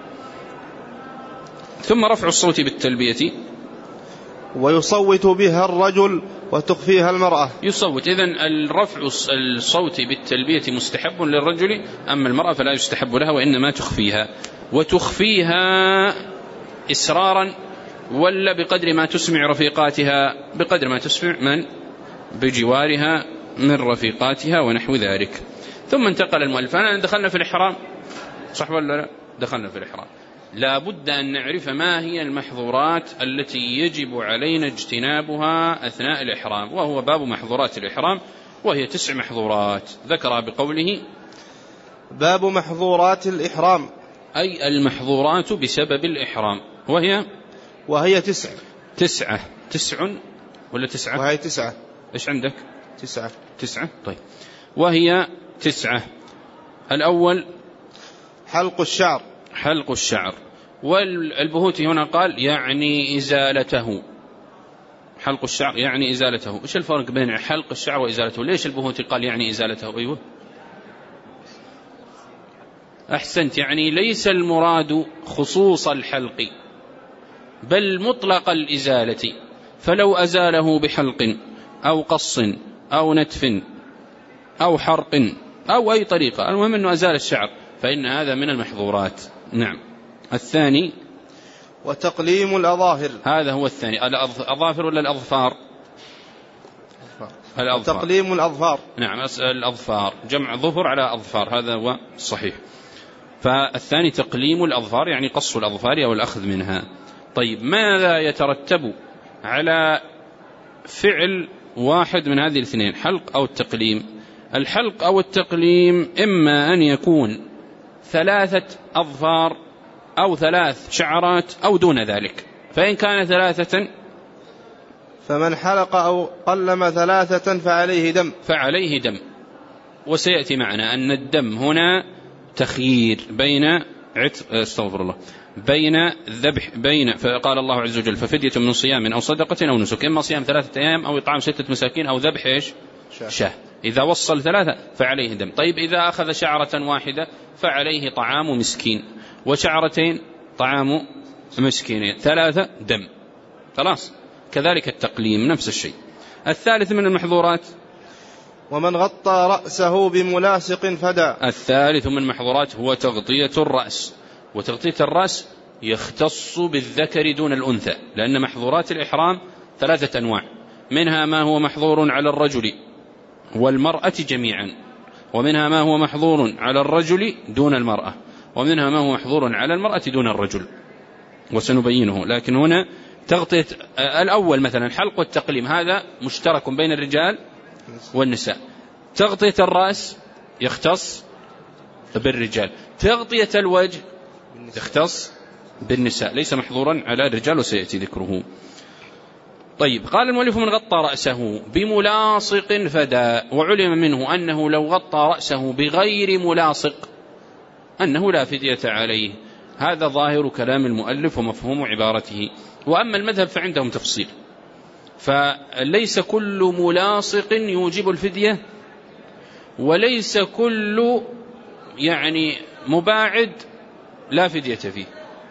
ثم رفع الصوت بالتلبية. ويصوت بها الرجل وتخفيها المرأة. يصوت. إذن الرفع الصوت بالتلبية مستحب للرجل، أما المرأة فلا يستحب لها وإنما تخفيها. وتخفيها إسرارا ولا بقدر ما تسمع رفيقاتها؟ بقدر ما تسمع من بجوارها من رفيقاتها ونحو ذلك. ثم انتقل المؤلف. أنا دخلنا في الإحرام، صح ولا لا؟ دخلنا في الإحرام. لا بد أن نعرف ما هي المحظورات التي يجب علينا اجتنابها أثناء الإحرام، وهو باب محظورات الإحرام، وهي 9 محظورات ذكرها بقوله: باب محظورات الإحرام، أي المحظورات بسبب الإحرام، وهي 9 ولا 9؟ وهي 9. إيش عندك؟ 9. طيب، وهي 9. الأول حلق الشعر. والبهوتي هنا قال يعني إزالته. حلق الشعر يعني إزالته. إيش الفرق بين حلق الشعر وإزالته؟ ليش البهوتي قال يعني إزالته؟ أيوه أحسنت، يعني ليس المراد خصوص الحلق بل مطلق الإزالة، فلو أزاله بحلق أو قص أو نتف أو حرق أو أي طريقة، المهم أنه أزال الشعر، فإن هذا من المحظورات. نعم. الثاني وتقليم الأظافر، هذا هو الثاني. الأظافر ولا الأظفار؟ الأظفار. تقليم الأظفار. نعم، الأظفار جمع ظفر على أظفار، هذا هو الصحيح. فالثاني تقليم الأظفار يعني قص الأظفار أو الأخذ منها. طيب، ماذا يترتب على فعل واحد من هذه الاثنين، حلق أو التقليم؟ الحلق أو التقليم إما أن يكون 3 أظفار أو 3 شعرات أو دون ذلك، فإن كان 3 فمن حلق أو قلم 3 فعليه دم. وسيأتي معنا أن الدم هنا تخيير بين بين ذبح فقال الله عز وجل ففدية من صيام أو صدقة أو نسك، إما صيام 3 أيام أو إطعام 6 مساكين أو ذبح شاه. إذا وصل 3 فعليه دم. طيب، إذا أخذ شعرة واحدة فعليه طعام مسكين، وشعرتين طعام مسكينين، 3 دم. خلاص. كذلك التقليم نفس الشيء. الثالث من المحظورات ومن غطى رأسه بملاصق فدى. الثالث من المحظورات هو تغطية الرأس، وتغطية الرأس يختص بالذكر دون الأنثى، لأن محظورات الإحرام 3 أنواع، منها ما هو محظور على الرجل والمرأة جميعا، ومنها ما هو محظور على الرجل دون المرأة، ومنها ما هو محظور على المرأة دون الرجل، وسنبينه. لكن هنا تغطية الأول مثلا حلق والتقليم هذا مشترك بين الرجال والنساء. تغطية الرأس يختص بالرجال، تغطية الوجه يختص بالنساء، ليس محظورا على الرجال وسيأتي ذكره. طيب، قال المؤلف من غطى رأسه بملاصق فدى، وعلم منه أنه لو غطى رأسه بغير ملاصق أنه لا فدية عليه. هذا ظاهر كلام المؤلف ومفهوم عبارته. وأما المذهب فعندهم تفصيل، فليس كل ملاصق يوجب الفدية، وليس كل مباعد لا فدية فيه.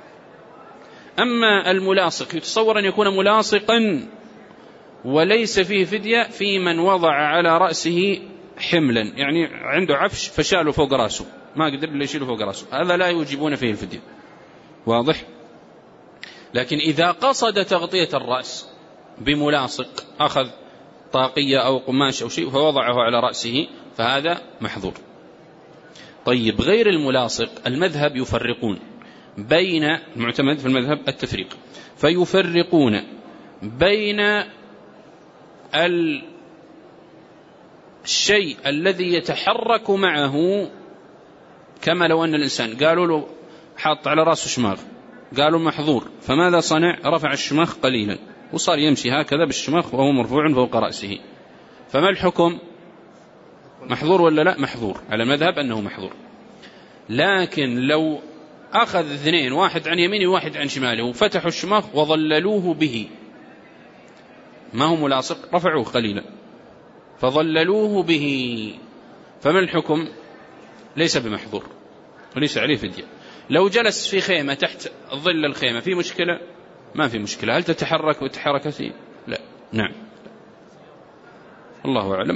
أما الملاصق يتصور أن يكون ملاصقا وليس فيه فدية في من وضع على رأسه حملا، يعني عنده عفش فشاله فوق رأسه، ما قدر اللي يشيله فوق رأسه، هذا لا يوجبون فيه الفدية. واضح؟ لكن إذا قصد تغطية الرأس بملاصق، أخذ طاقية أو قماش أو شيء فوضعه على رأسه، فهذا محظور. طيب، غير الملاصق المذهب يفرقون بين، المعتمد في المذهب التفريق، فيفرقون بين الشيء الذي يتحرك معه، كما لو أن الإنسان قالوا له حاط على رأسه شماغ، قالوا محظور، فماذا صنع؟ رفع الشماغ قليلا وصار يمشي هكذا بالشماغ وهو مرفوع فوق رأسه، فما الحكم؟ محظور ولا لا؟ محظور على المذهب أنه محظور. لكن لو أخذ 2، واحد عن يمينه وواحد عن شماله، وفتحوا الشماغ وظللوه به، ما هو ملاصق، رفعوه قليلا فظللوه به، فما الحكم؟ ليس بمحظور وليس عليه فدية. لو جلس في خيمة تحت ظل الخيمة في مشكلة؟ ما في مشكلة. هل تتحرك وتحركت؟ لا. نعم، الله أعلم.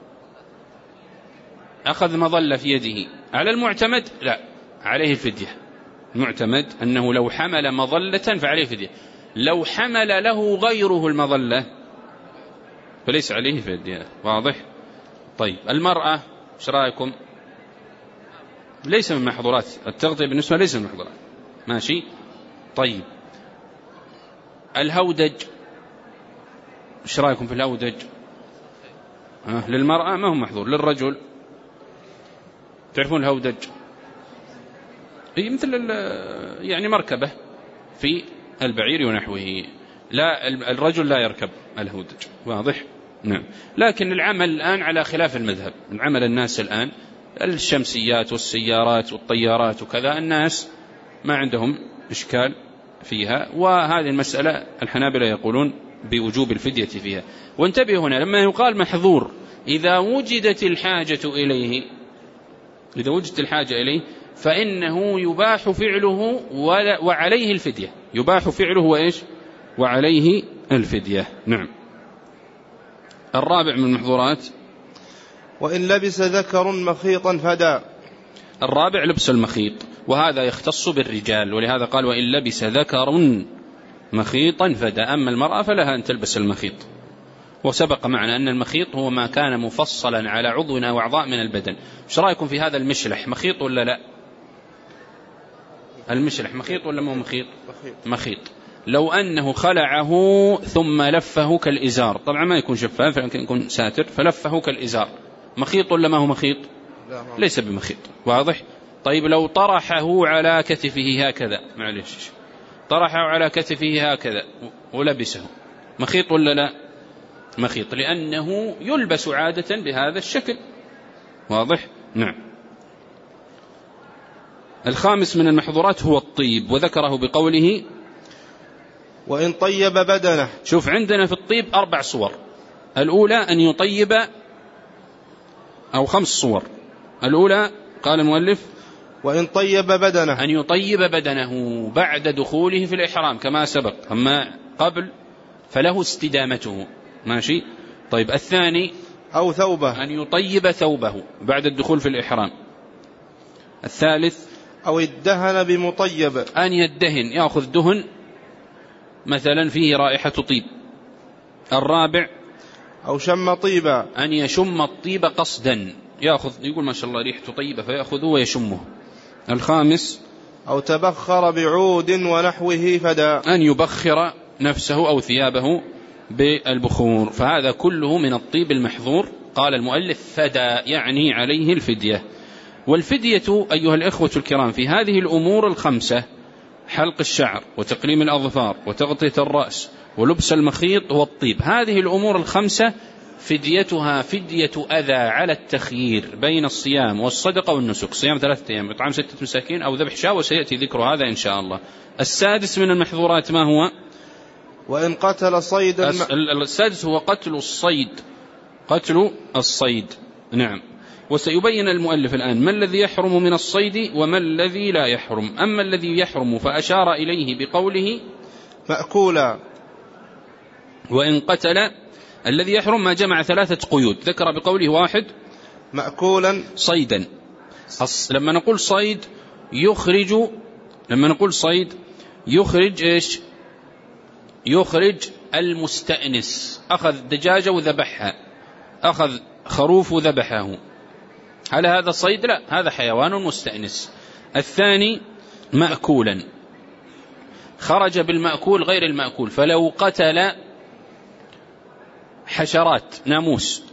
أخذ مظلة في يده، على المعتمد لا، عليه الفدية. المعتمد أنه لو حمل مظلة فعليه فدية، لو حمل له غيره المظلة فليس عليه فدية. واضح؟ طيب، المرأة ايش رأيكم؟ ليس من محظورات التغطية بالنسبة، ليس من محظورات. ماشي. طيب، الهودج ايش رأيكم في الهودج؟ للمرأة ما هو محظور، للرجل تعرفون الهودج؟ مثل مركبة في البعير ونحوه، لا الرجل لا يركب الهودج. واضح؟ نعم. لكن العمل الآن على خلاف المذهب، العمل الناس الآن الشمسيات والسيارات والطيارات وكذا، الناس ما عندهم إشكال فيها، وهذه المسألة الحنابلة يقولون بوجوب الفدية فيها. وانتبهوا هنا لما يقال محظور، إذا وجدت الحاجة إليه فإنه يباح فعله وعليه الفدية. يباح فعله وإيش؟ وعليه الفدية. نعم. الرابع من المحظورات: وإن لبس ذكر مخيطا فدى. الرابع لبس المخيط، وهذا يختص بالرجال، ولهذا قال: وإن لبس ذكر مخيطا فدى. أما المرأة فلها أن تلبس المخيط. وسبق معنا أن المخيط هو ما كان مفصلا على عضو أو أعضاء من البدن. ايش رأيكم في هذا المشلح؟ مخيط ولا لا؟ المشلح مخيط ولا مو مخيط؟ مخيط. لو أنه خلعه ثم لفه كالإزار، طبعا ما يكون شفاف لكن يكون ساتر، فلفه كالإزار، مخيط ولا ما هو مخيط؟ ليس بمخيط. واضح؟ طيب لو طرحه على كتفه هكذا، معلش، طرحه على كتفه هكذا ولبسه، مخيط ولا لا؟ مخيط، لأنه يلبس عادة بهذا الشكل. واضح؟ نعم. الخامس من المحظورات هو الطيب، وذكره بقوله: وإن طيب بدنه. شوف، عندنا في الطيب 4 صور. الأولى أن يطيب، أو 5 صور. الأولى قال المؤلف: وإن طيب بدنه، أن يطيب بدنه بعد دخوله في الإحرام كما سبق، أما قبل فله استدامته. ماشي. طيب الثاني: أو ثوبه، أن يطيب ثوبه بعد الدخول في الإحرام. الثالث: أو يدهن بمطيب، أن يدهن، يأخذ دهن مثلا فيه رائحة طيب. الرابع: أو شم طيبا، أن يشم الطيب قصدا، يأخذ، يقول ما شاء الله ريحة طيبة فيأخذه ويشمه. الخامس: أو تبخر بعود ونحوه فدى، أن يبخر نفسه أو ثيابه بالبخور. فهذا كله من الطيب المحظور. قال المؤلف: فدى، يعني عليه الفدية. والفدية أيها الإخوة الكرام في هذه الأمور 5: حلق الشعر، وتقليم الأظفار، وتغطية الرأس، ولبس المخيط، والطيب. هذه الأمور 5 فديتها فدية أذى على التخيير بين الصيام والصدقة والنسك. صيام 3 أيام، إطعام 6 مساكين، أو ذبح شاة، وسيأتي ذكر هذا إن شاء الله. السادس من المحظورات ما هو؟ وإن قتل صيدا. السادس هو قتل الصيد. قتل الصيد. نعم. وسيبين المؤلف الآن ما الذي يحرم من الصيد وما الذي لا يحرم. أما الذي يحرم فأشار إليه بقوله: مأكولا. وإن قتل، الذي يحرم ما جمع 3 قيود، ذكر بقوله: 1 مأكولا صيدا. لما نقول صيد يخرج، لما نقول صيد يخرج إيش؟ يخرج المستأنس. أخذ دجاجة وذبحها، أخذ خروف وذبحه، هل هذا صيد؟ لا، هذا حيوان مستأنس. الثاني مأكولا، خرج بالمأكول غير المأكول. فلو قتل حشرات، ناموس،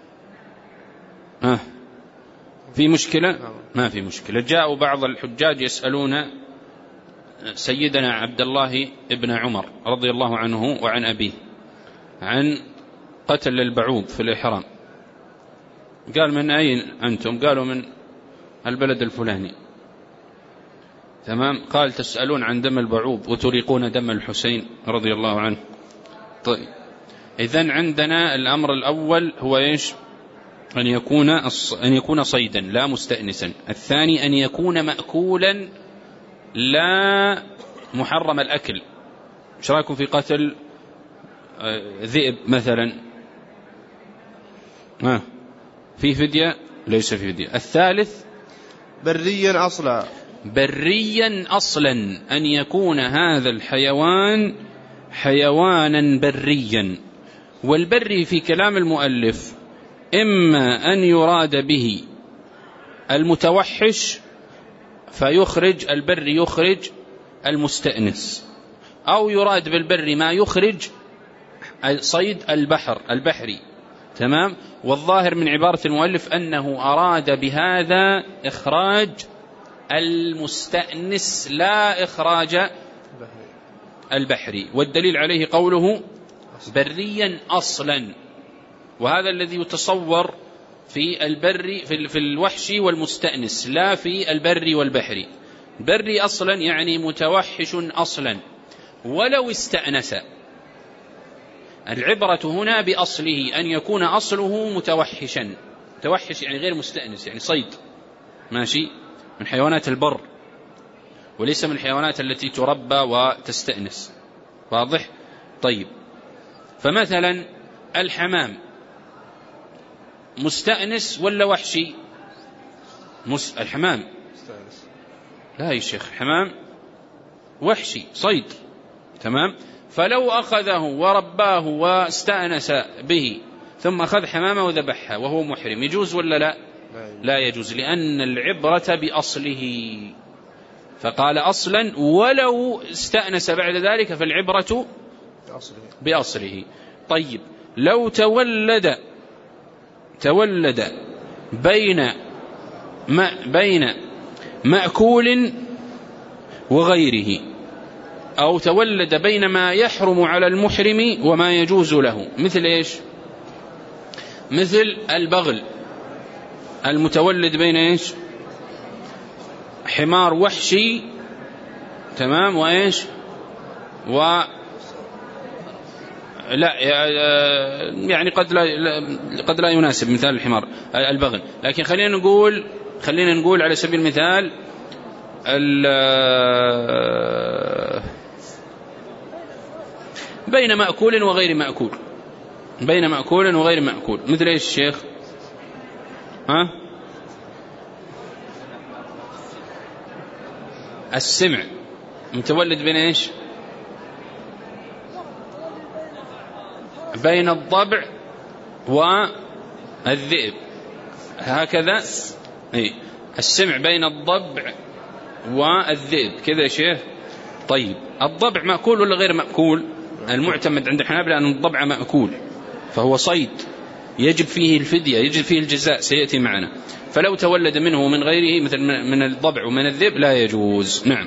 في مشكلة؟ ما في مشكلة. جاءوا بعض الحجاج يسألون سيدنا عبد الله ابن عمر رضي الله عنه وعن أبيه عن قتل البعوض في الإحرام. قال: من أين أنتم؟ قالوا: من البلد الفلاني. تمام. قال: تسألون عن دم البعوض وتريقون دم الحسين رضي الله عنه. طيب، إذن عندنا الأمر الأول هو إيش؟ أن يكون صيدا لا مستأنسا. الثاني أن يكون مأكولا لا محرم الأكل. ايش رايكم في قتل ذئب مثلا؟ في فدية؟ ليس في فدية. الثالث بريا أصلا. بريا أصلا، أن يكون هذا الحيوان حيوانا بريا. والبري في كلام المؤلف إما أن يراد به المتوحش فيخرج البر، يخرج المستأنس، أو يراد بالبر ما يخرج صيد البحري. تمام. والظاهر من عبارة المؤلف أنه أراد بهذا إخراج المستأنس لا إخراج البحري. والدليل عليه قوله: بريا أصلا. وهذا الذي يتصور في البر، في الوحش والمستأنس، لا في البر والبحر. بري أصلا يعني متوحش أصلا ولو استأنس. العبرة هنا بأصله، أن يكون أصله متوحشا. متوحش يعني غير مستأنس، يعني صيد. ماشي. من حيوانات البر وليس من الحيوانات التي تربى وتستأنس. واضح؟ طيب، فمثلا الحمام مستأنس ولا وحشي؟ الحمام لا يا شيخ، الحمام وحشي صيد، تمام. فلو أخذه ورباه واستأنس به ثم أخذ حمامه وذبحها وهو محرم، يجوز ولا لا؟ لا يجوز، لأن العبرة بأصله، فقال أصلا ولو استأنس بعد ذلك فالعبرة بأصله. طيب، لو تولد بين مأكول وغيره، أو تولد بين ما يحرم على المحرم وما يجوز له، مثل إيش؟ مثل البغل المتولد بين إيش؟ حمار وحشي، تمام، وإيش؟ لا يعني قد لا يناسب مثال الحمار البغل، لكن خلينا نقول على سبيل المثال بين مأكول وغير مأكول، بين مأكول وغير مأكول، مثل ايش الشيخ؟ السمع متولد بين ايش؟ بين الضبع والذئب، هكذا. السمع بين الضبع والذئب كذا يا شيخ. طيب، الضبع مأكول ولا غير مأكول؟ المعتمد عند الحنابلة أن الضبع مأكول، فهو صيد يجب فيه الفدية، يجب فيه الجزاء، سيأتي معنا. فلو تولد منه ومن غيره مثل من الضبع ومن الذئب لا يجوز. نعم.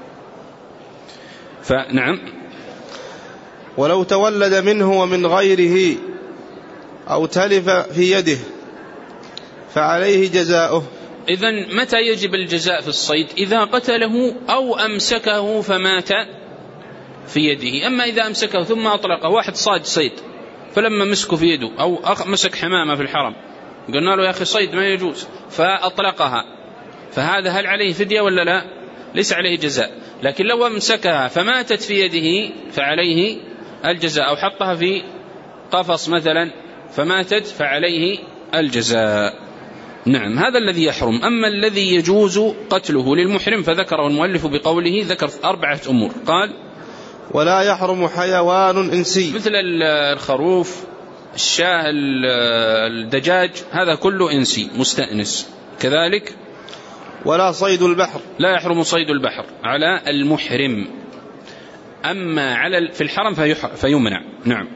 فنعم، ولو تولد منه ومن غيره أو تلف في يده فعليه جزاؤه. إذن متى يجب الجزاء في الصيد؟ إذا قتله أو أمسكه فمات في يده. أما إذا أمسكه ثم أطلقه، واحد صاد صيد فلما مسكه في يده، أو مسك حمامة في الحرم قلنا له يا أخي صيد ما يجوز فأطلقها، فهذا هل عليه فدية ولا لا؟ ليس عليه جزاء. لكن لو أمسكها فماتت في يده فعليه الجزاء، أو حطها في قفص مثلا فماتت فعليه الجزاء. نعم، هذا الذي يحرم. أما الذي يجوز قتله للمحرم فذكره المؤلف بقوله، ذكر 4 أمور. قال: ولا يحرم حيوان إنسي، مثل الخروف، الشاة، الدجاج، هذا كله إنسي مستأنس. كذلك ولا صيد البحر، لا يحرم صيد البحر على المحرم، أما في الحرم فيمنع. نعم.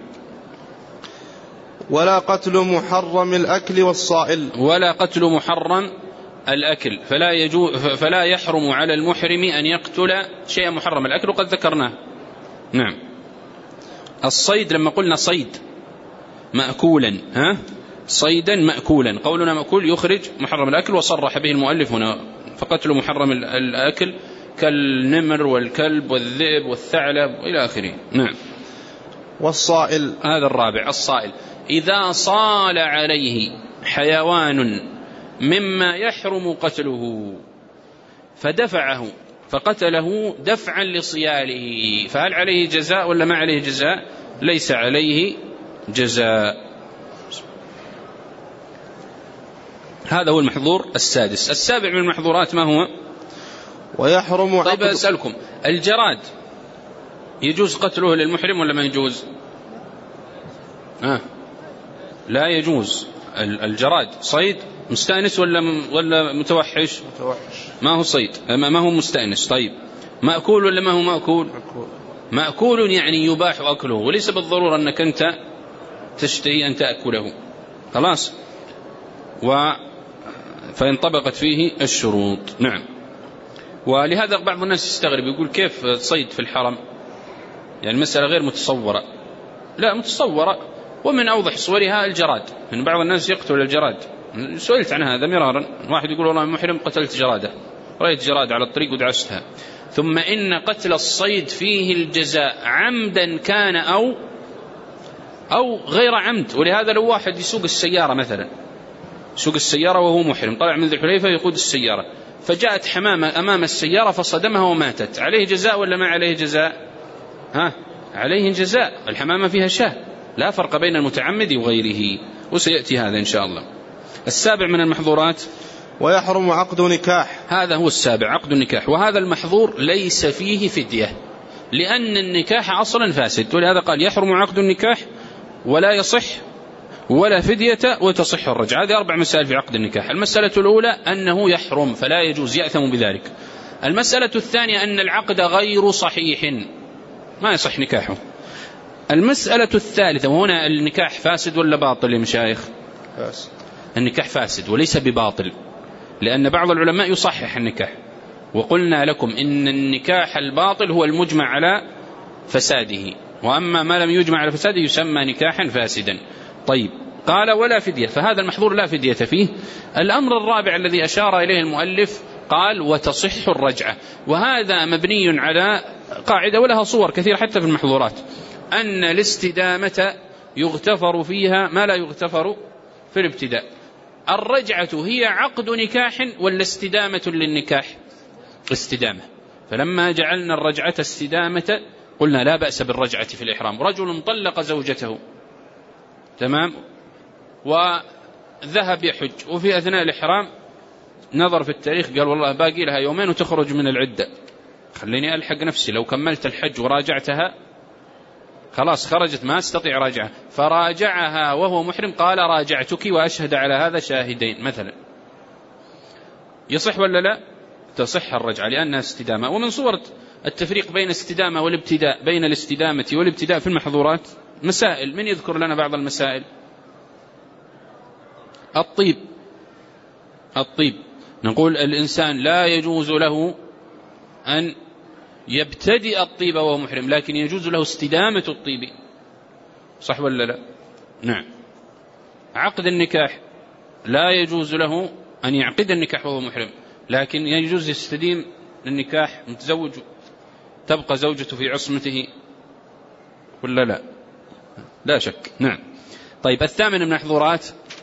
ولا قتل محرم الأكل والصائل، ولا قتل محرم الأكل، فلا يحرم على المحرم أن يقتل شيء محرم الأكل، وقد ذكرناه. نعم. الصيد لما قلنا صيد مأكولا، صيدا مأكولا، قولنا مأكول يخرج محرم الأكل، وصرح به المؤلف هنا، فقتل محرم الأكل كالنمر والكلب والذئب والثعلب إلى آخره. نعم. والصائل، هذا الرابع، الصائل، إذا صال عليه حيوان مما يحرم قتله فدفعه فقتله دفعا لصياله، فهل عليه جزاء ولا ما عليه جزاء؟ ليس عليه جزاء. هذا هو المحظور السادس. السابع من المحظورات ما هو؟ ويحرم. طيب أسألكم، الجراد يجوز قتله للمحرم ولا ما يجوز؟ لا يجوز. الجراد صيد مستأنس ولا متوحش؟ ما هو صيد، ما هو مستأنس. طيب، مأكول ولا ما هو مأكول؟ مأكول يعني يباح أكله، وليس بالضرورة أنك أنت تشتهي أن تأكله، خلاص، فينطبقت فيه الشروط. نعم. ولهذا بعض الناس يستغرب، يقول كيف تصيد في الحرم؟ يعني المسألة غير متصورة. لا، متصورة، ومن أوضح صورها الجراد. من بعض الناس يقتل الجراد، سئلت عن هذا مرارا، واحد يقول والله محرم قتلت جرادة، رأيت جراد على الطريق ودعستها. ثم إن قتل الصيد فيه الجزاء عمدا كان أو غير عمد. ولهذا لو واحد يسوق السيارة مثلا، سوق السيارة وهو محرم، طلع من ذي الحليفة يقود السيارة، فجاءت حمامة أمام السيارة فصدمها وماتت، عليه جزاء ولا ما عليه جزاء؟ عليه جزاء، الحمامة فيها شاه، لا فرق بين المتعمد وغيره، وسيأتي هذا إن شاء الله. السابع من المحظورات ويحرم عقد نكاح. هذا هو السابع، عقد النكاح، وهذا المحظور ليس فيه فدية، لأن النكاح أصلا فاسد، ولهذا قال يحرم عقد النكاح ولا يصح ولا فدية وتصح الرجعة. هذه 4 مسائل في عقد النكاح. المسألة الأولى أنه يحرم فلا يجوز، يأثم بذلك. المسألة الثانية أن العقد غير صحيح، ما يصح نكاحه. المسألة الثالثة، وهنا النكاح فاسد ولا باطل يا مشايخ؟ فاسد. النكاح فاسد وليس بباطل، لأن بعض العلماء يصحح النكاح، وقلنا لكم إن النكاح الباطل هو المجمع على فساده، وأما ما لم يجمع على فساده يسمى نكاحا فاسدا. طيب، قال ولا فدية، فهذا المحظور لا فدية فيه. الأمر الرابع الذي أشار إليه المؤلف قال وتصح الرجعة، وهذا مبني على قاعدة ولها صور كثيرة حتى في المحظورات، أن الاستدامة يغتفر فيها ما لا يغتفر في الابتداء. الرجعة هي عقد نكاح ولا استدامة للنكاح؟ استدامة. فلما جعلنا الرجعة استدامة قلنا لا بأس بالرجعة في الإحرام. رجل طلق زوجته، تمام، وذهب يحج، وفي أثناء الإحرام نظر في التاريخ قال والله باقي لها يومين وتخرج من العدة، خليني ألحق نفسي، لو كملت الحج وراجعتها خلاص خرجت ما استطيع راجعها، فراجعها وهو محرم، قال راجعتك وأشهد على هذا شاهدين مثلا. يصح ولا لا؟ تصح الرجعة لأنها استدامة. ومن صورة التفريق بين الاستدامة والابتداء، بين الاستدامة والابتداء في المحظورات مسائل. من يذكر لنا بعض المسائل؟ الطيب، نقول الإنسان لا يجوز له أن يبتدئ الطيب وهو محرم، لكن يجوز له استدامة الطيب، صح ولا لا؟ نعم. عقد النكاح لا يجوز له أن يعقد النكاح وهو محرم، لكن يجوز يستديم النكاح متزوج، تبقى زوجته في عصمته ولا لا؟ لا شك. نعم. طيب، الثامن من المحظورات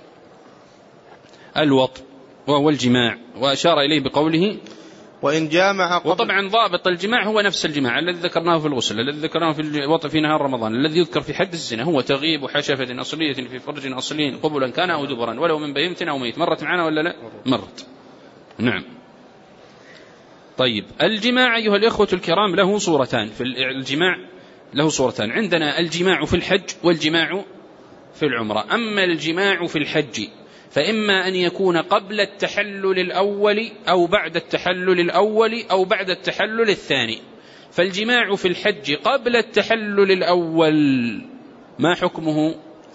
الوطء، وهو الجماع، وأشار إليه بقوله وإن جامع وطبعا ضابط الجماع هو نفس الجماع الذي ذكرناه في الغسل، الذي ذكرناه في الوطء في نهار رمضان، الذي يذكر في حد الزنا، هو تغيب حشفة أصلية في فرج أصلي قبلا كان أو دبرا ولو من بهيمة أو ميت. مرت معنا ولا لا؟ مرت. نعم. طيب، الجماع أيها الإخوة الكرام له صورتان. في الجماع له صورتان، عندنا الجماع في الحج والجماع في العمرة. أما الجماع في الحج فإما أن يكون قبل التحلل الأول أو بعد التحلل الأول أو بعد التحلل الثاني. فالجماع في الحج قبل التحلل الأول ما حكمه؟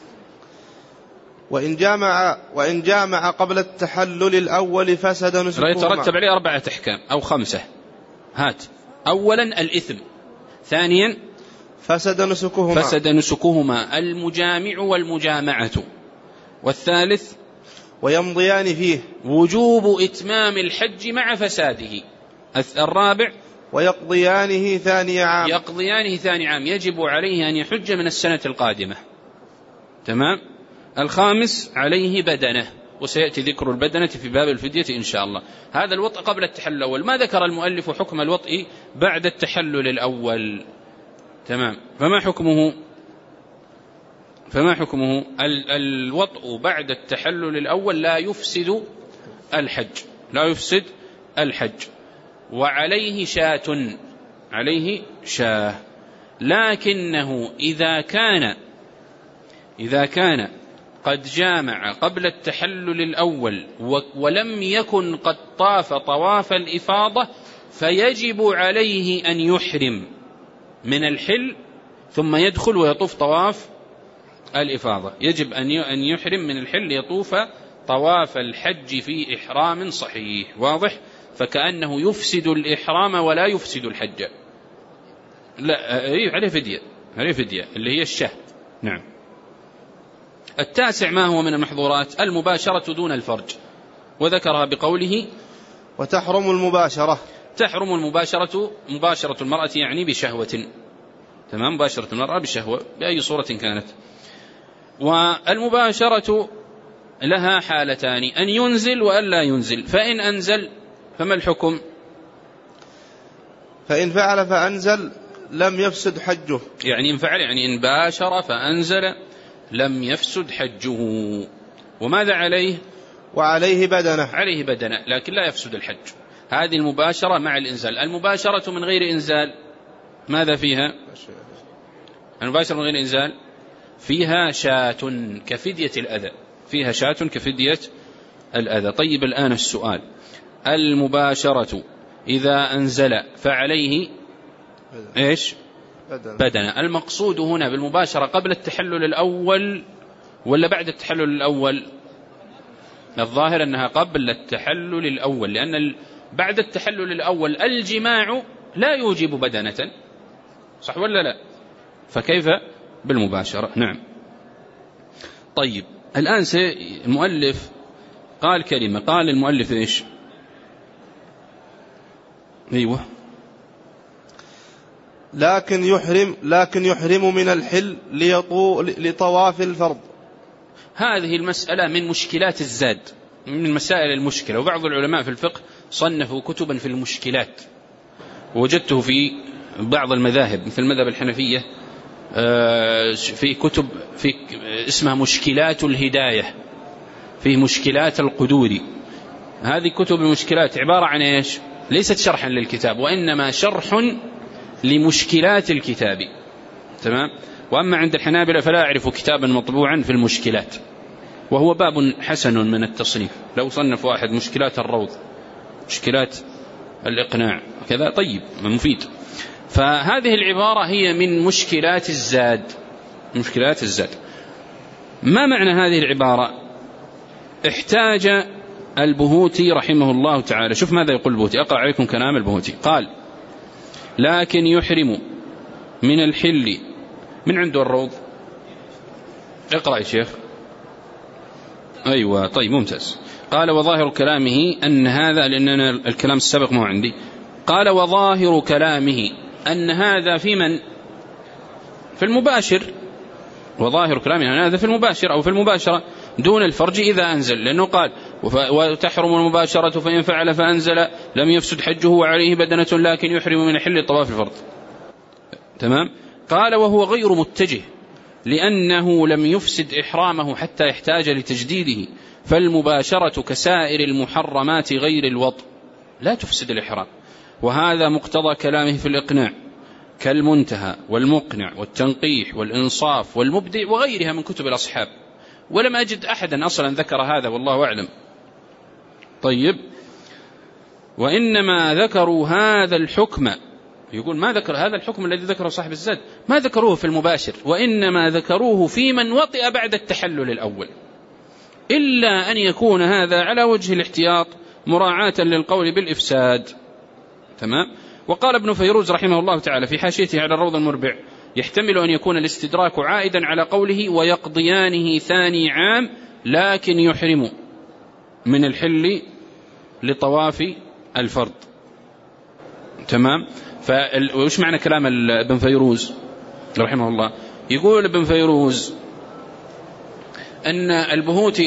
وإن جامع قبل التحلل الأول فسد نسكهما. يترتب عليه 4 أحكام أو 5. هات. أولا الإثم، ثانيا فسد نسكهما المجامع والمجامعة، والثالث ويمضيان فيه وجوب إتمام الحج مع فساده، الرابع ويقضيانه ثاني عام، يجب عليه أن يحج من السنة القادمة، تمام. الخامس عليه بدنة، وسيأتي ذكر البدنة في باب الفدية إن شاء الله. هذا الوطء قبل التحلل الأول. ما ذكر المؤلف حكم الوطء بعد التحلل الأول، تمام. فما حكمه؟ الوطء بعد التحلل الأول لا يفسد الحج، وعليه شاة، لكنه إذا كان قد جامع قبل التحلل الأول ولم يكن قد طاف طواف الإفاضة فيجب عليه أن يحرم من الحل ثم يدخل ويطوف طواف الإفاضة. يجب أن يحرم من الحل يطوف طواف الحج في إحرام صحيح، واضح؟ فكأنه يفسد الإحرام ولا يفسد الحج. لا، عليه فدية اللي هي الشهر. نعم. التاسع ما هو من المحظورات؟ المباشرة دون الفرج، وذكرها بقوله وتحرم المباشرة. تحرم المباشرة، مباشرة المرأة يعني بشهوة، تمام، مباشرة المرأة بشهوة بأي صورة كانت. والمباشرة لها حالتان، أن ينزل وأن لا ينزل. فإن أنزل فما الحكم؟ فإن فعل فأنزل لم يفسد حجه. يعني إن فعل يعني إن باشر فأنزل لم يفسد حجه. وماذا عليه؟ وعليه بدنة. عليه بدنة لكن لا يفسد الحج. هذه المباشرة مع الإنزال. المباشرة من غير إنزال ماذا فيها؟ المباشرة من غير إنزال فيها شاة كفدية الأذى، فيها شاة كفدية الأذى. طيب الآن السؤال، المباشرة إذا أنزل فعليه إيش؟ بدنة. المقصود هنا بالمباشرة قبل التحلل الأول ولا بعد التحلل الأول؟ الظاهر أنها قبل التحلل الأول، لأن بعد التحلل الأول الجماع لا يوجب بدنة، صح ولا لا؟ فكيف بالمباشرة؟ نعم. طيب الآن المؤلف قال كلمة، قال المؤلف إيش؟ أيوه، لكن يحرم من الحل لطواف الفرض. هذه المسألة من مشكلات الزاد، من مسائل المشكلة. وبعض العلماء في الفقه صنفوا كتبا في المشكلات، ووجدته في بعض المذاهب مثل المذهب الحنفية في كتب في اسمها مشكلات الهداية، في مشكلات القدوري. هذه كتب المشكلات عبارة عن إيش؟ ليست شرحا للكتاب وإنما شرح لمشكلات الكتاب، تمام. وأما عند الحنابلة فلا أعرف كتابا مطبوعا في المشكلات، وهو باب حسن من التصنيف. لو صنف واحد مشكلات الروض، مشكلات الإقناع كذا، طيب مفيد. فهذه العبارة هي من مشكلات الزاد، مشكلات الزاد. ما معنى هذه العبارة؟ احتاج البهوتي رحمه الله تعالى، شوف ماذا يقول البهوتي، أقرأ عليكم كلام البهوتي. قال: لكن يحرم من الحل من عنده الروض. اقرأ يا شيخ. أيوة طيب ممتاز. قال: وظاهر كلامه أن هذا، لأننا الكلام السابق ما عندي. قال: وظاهر كلامه أن هذا في من؟ في المباشر. وظاهر كلامه أن هذا في المباشر أو في المباشرة دون الفرج إذا أنزل، لأنه قال: وتحرم المباشرة فإن فعل فأنزل لم يفسد حجه وعليه بدنة لكن يحرم من حل طواف الفرض، تمام. قال: وهو غير متجه لأنه لم يفسد إحرامه حتى يحتاج لتجديده، فالمباشرة كسائر المحرمات غير الوطء لا تفسد الإحرام. وهذا مقتضى كلامه في الإقناع كالمنتهى والمقنع والتنقيح والإنصاف والمبدع وغيرها من كتب الأصحاب، ولم أجد أحدا أصلا ذكر هذا والله أعلم. طيب، وإنما ذكروا هذا الحكم، يقول ما ذكر هذا الحكم الذي ذكره صاحب الزاد، ما ذكروه في المباشر، وإنما ذكروه في من وطئ بعد التحلل الأول، إلا أن يكون هذا على وجه الاحتياط مراعاة للقول بالإفساد، تمام. وقال ابن فيروز رحمه الله تعالى في حاشيته على الروض المربع: يحتمل أن يكون الاستدراك عائدا على قوله ويقضيانه ثاني عام لكن يحرم من الحل لطواف الفرض، تمام. وش معنى كلام ابن فيروز رحمه الله؟ يقول ابن فيروز أن البهوتي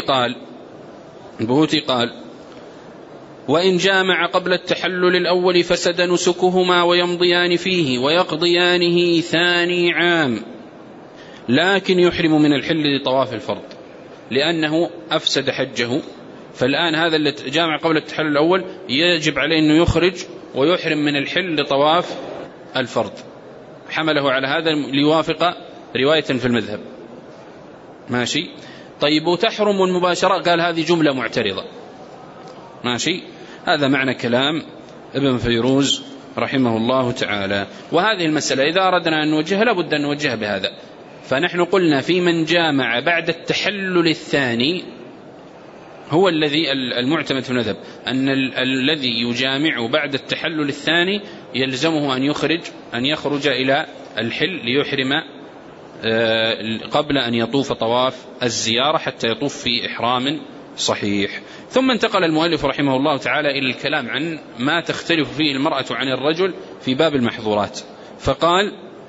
قال: وإن جامع قبل التحلل الأول فسد نسكهما ويمضيان فيه ويقضيانه ثاني عام لكن يحرم من الحل لطواف الفرض لأنه أفسد حجه. فالآن هذا اللي جامع قبل التحلل الأول يجب عليه أنه يخرج ويحرم من الحل لطواف الفرض، حمله على هذا ليوافق رواية في المذهب، ماشي. طيب، وتحرم المباشرة، قال هذه جملة معترضة، ماشي. هذا معنى كلام ابن فيروز رحمه الله تعالى. وهذه المسألة إذا أردنا أن نوجهها لابد أن نوجهها بهذا. فنحن قلنا في من جامع بعد التحلل الثاني هو الذي المعتمد في المذهب أن الذي يجامع بعد التحلل الثاني يلزمه أن يخرج إلى الحل ليحرم قبل أن يطوف طواف الزيارة حتى يطوف في إحرام صحيح. ثم انتقل المؤلف رحمه الله تعالى إلى الكلام عن ما تختلف فيه المرأة عن الرجل في باب المحظورات، فقال: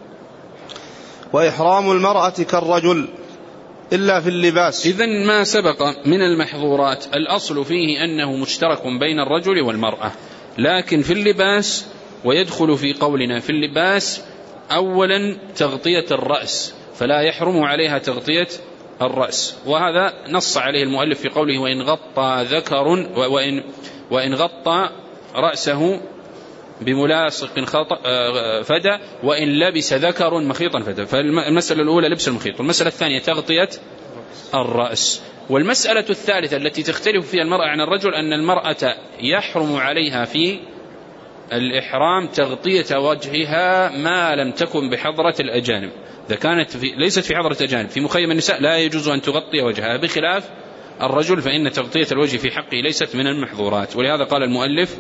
وإحرام المرأة كالرجل إلا في اللباس. إذن ما سبق من المحظورات الأصل فيه أنه مشترك بين الرجل والمرأة، لكن في اللباس، ويدخل في قولنا في اللباس أولا تغطية الرأس، فلا يحرم عليها تغطية الرأس، وهذا نص عليه المؤلف في قوله وإن غطى ذكر وإن غطى رأسه بملاصق فدى وإن لبس ذكر مخيطا فدى. فالمسألة الأولى لبس المخيط، والمسألة الثانية تغطية الرأس. والمسألة الثالثة التي تختلف فيها المرأة عن الرجل أن المرأة يحرم عليها في الإحرام تغطية وجهها ما لم تكن بحضرة الأجانب. إذا كانت ليست في حضرة أجانب في مخيم النساء لا يجوز أن تغطي وجهها، بخلاف الرجل فإن تغطية الوجه في حقه ليست من المحظورات. ولهذا قال المؤلف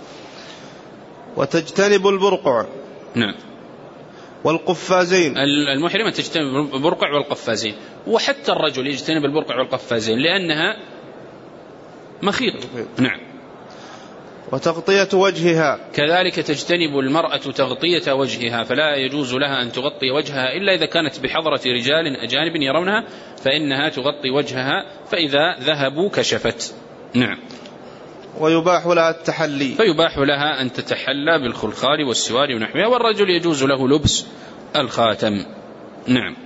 وتجتنب البرقع. نعم. والقفازين. المحرمة تجتنب البرقع والقفازين، وحتى الرجل يجتنب البرقع والقفازين لأنها مخيط. نعم. وتغطية وجهها كذلك تجتنب المرأة تغطية وجهها، فلا يجوز لها أن تغطي وجهها إلا إذا كانت بحضرة رجال أجانب يرونها، فإنها تغطي وجهها، فإذا ذهبوا كشفت. نعم. ويباح لها التحلي، فيباح لها أن تتحلى بالخلخال والسوار ونحوها، والرجل يجوز له لبس الخاتم. نعم.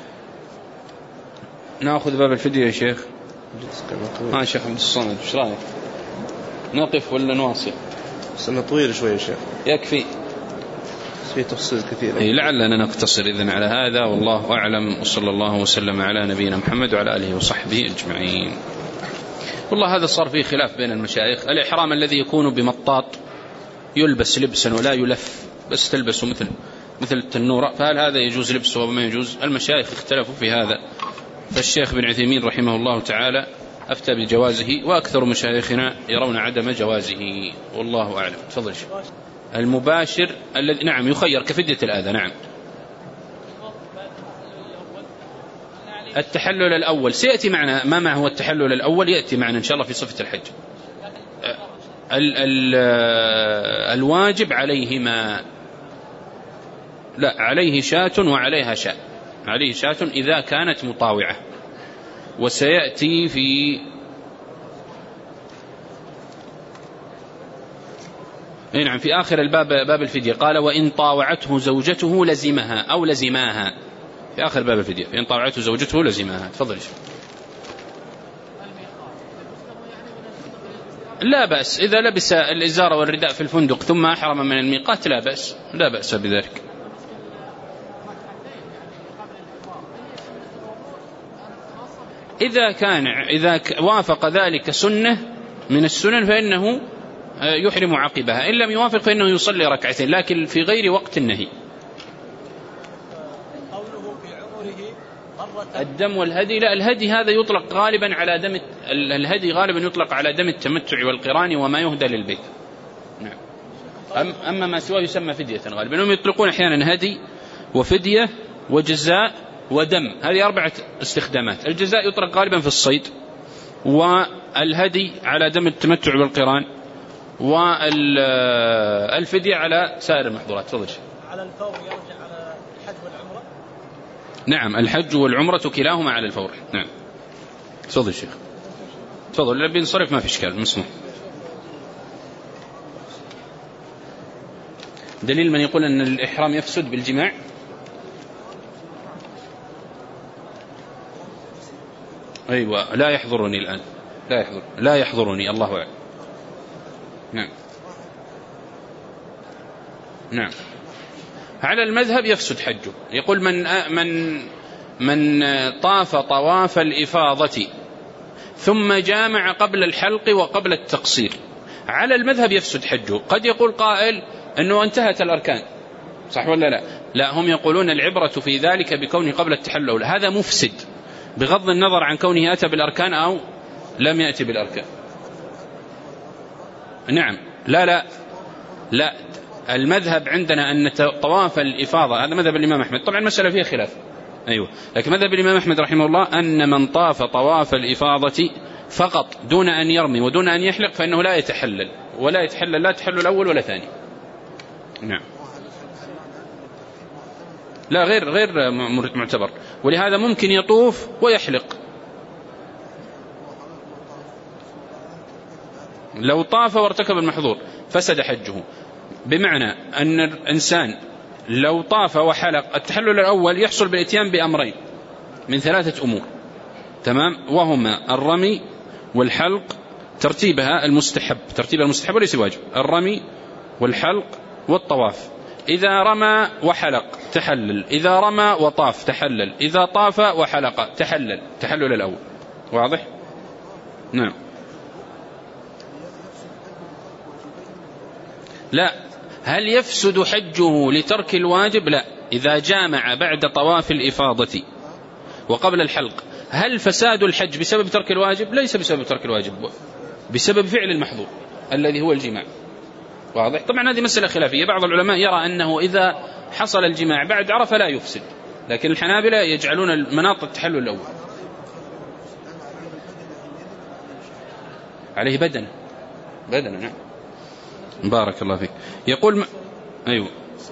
نأخذ باب الفدية يا شيخ. شيخ عبد الصمد ايش رايك؟ نقف ولا نواصل؟ سنة طويل شوي يا شيخ. يكفي في تفصيل كثير. لعلنا نقتصر إذن على هذا، والله أعلم، وصلى الله وسلم على نبينا محمد وعلى آله وصحبه أجمعين. والله هذا صار فيه خلاف بين المشايخ. الإحرام الذي يكون بمطاط يلبس لبسا ولا يلف، بس تلبسه مثل التنورة، فهل هذا يجوز لبسه وما يجوز؟ المشايخ اختلفوا في هذا، فالشيخ بن عثيمين رحمه الله تعالى أفتى بجوازه، وأكثر مشايخنا يرون عدم جوازه، والله أعلم. تفضل شيخ. المباشر الذي نعم يخير كفدية الأذى. نعم. التحلل الأول سيأتي معنا، ما هو التحلل الأول يأتي معنا إن شاء الله في صفة الحج. الواجب عليهما، لا عليه شاة وعليها شاة، عليه شاة إذا كانت مطاوعة، وسيأتي في نعم في آخر الباب، باب الفدية، قال وإن طاوعته زوجته لزمها أو لزماها، في آخر باب الفدية إن طاوعته زوجته لزماها. تفضل. لا بأس إذا لبس الإزار والرداء في الفندق ثم أحرم من الميقات، لا بأس بذلك. إذا وافق ذلك سنة من السنن فإنه يحرم عقبها، إن لم يوافق فإنه يصلي ركعتين، لكن في غير وقت النهي. الدم والهدي، لا الهدي هذا يطلق غالبا على دم، الهدي غالبا يطلق على دم التمتع والقران وما يهدى للبيت. نعم. أما ما سواه يسمى فدية غالبا، هم يطلقون أحيانا هدي وفدية وجزاء ودم، هذه 4 استخدامات. الجزاء يطلق غالبا في الصيد، والهدي على دم التمتع والقران، والفدية على سائر المحظورات. تفضل. على الفور يرجع على الحج والعمرة. نعم الحج والعمرة كلاهما على الفور. نعم. تفضل شيخ. تفضل. لو بينصرف ما في إشكال، مسموح. دليل من يقول أن الإحرام يفسد بالجماع؟ أيوة لا يحضرني الآن، لا يحضرني، الله أعلم. نعم. على المذهب يفسد حجه. يقول من طاف طواف الإفاضة ثم جامع قبل الحلق وقبل التقصير، على المذهب يفسد حجه. قد يقول قائل أنه انتهت الأركان، صح ولا لا؟ هم يقولون العبرة في ذلك بكونه قبل التحلل، هذا مفسد بغض النظر عن كونه أتى بالأركان أو لم يأتي بالأركان. نعم. لا المذهب عندنا أن طواف الإفاضة، هذا مذهب الإمام أحمد، طبعا المسألة فيها خلاف، أيوة، لكن مذهب الإمام أحمد رحمه الله أن من طاف طواف الإفاضة فقط دون أن يرمي ودون أن يحلق فإنه لا يتحلل، ولا يتحلل لا تحلل الأول ولا ثاني. نعم. لا غير معتبر، ولهذا ممكن يطوف ويحلق. لو طاف وارتكب المحظور فسد حجه، بمعنى أن الإنسان لو طاف وحلق التحلل الأول يحصل بالإتيان بأمرين من 3 أمور، تمام، وهما الرمي والحلق، ترتيبها المستحب، ترتيب المستحب وليس الواجب، الرمي والحلق والطواف. إذا رمى وحلق تحلل، إذا رمى وطاف تحلل، إذا طاف وحلق تحلل، تحلل الأول. واضح؟ نعم. لا، هل يفسد حجه لترك الواجب؟ لا، إذا جامع بعد طواف الإفاضة وقبل الحلق. هل فساد الحج بسبب ترك الواجب؟ ليس بسبب ترك الواجب، بسبب فعل المحظور الذي هو الجماع. واضح؟ طبعا هذه مسألة خلافية، بعض العلماء يرى أنه إذا حصل الجماع بعد عرفة لا يفسد، لكن الحنابلة يجعلون مناط التحلل الأول. عليه بدنه، نعم. بارك الله فيك. يقول أيوه،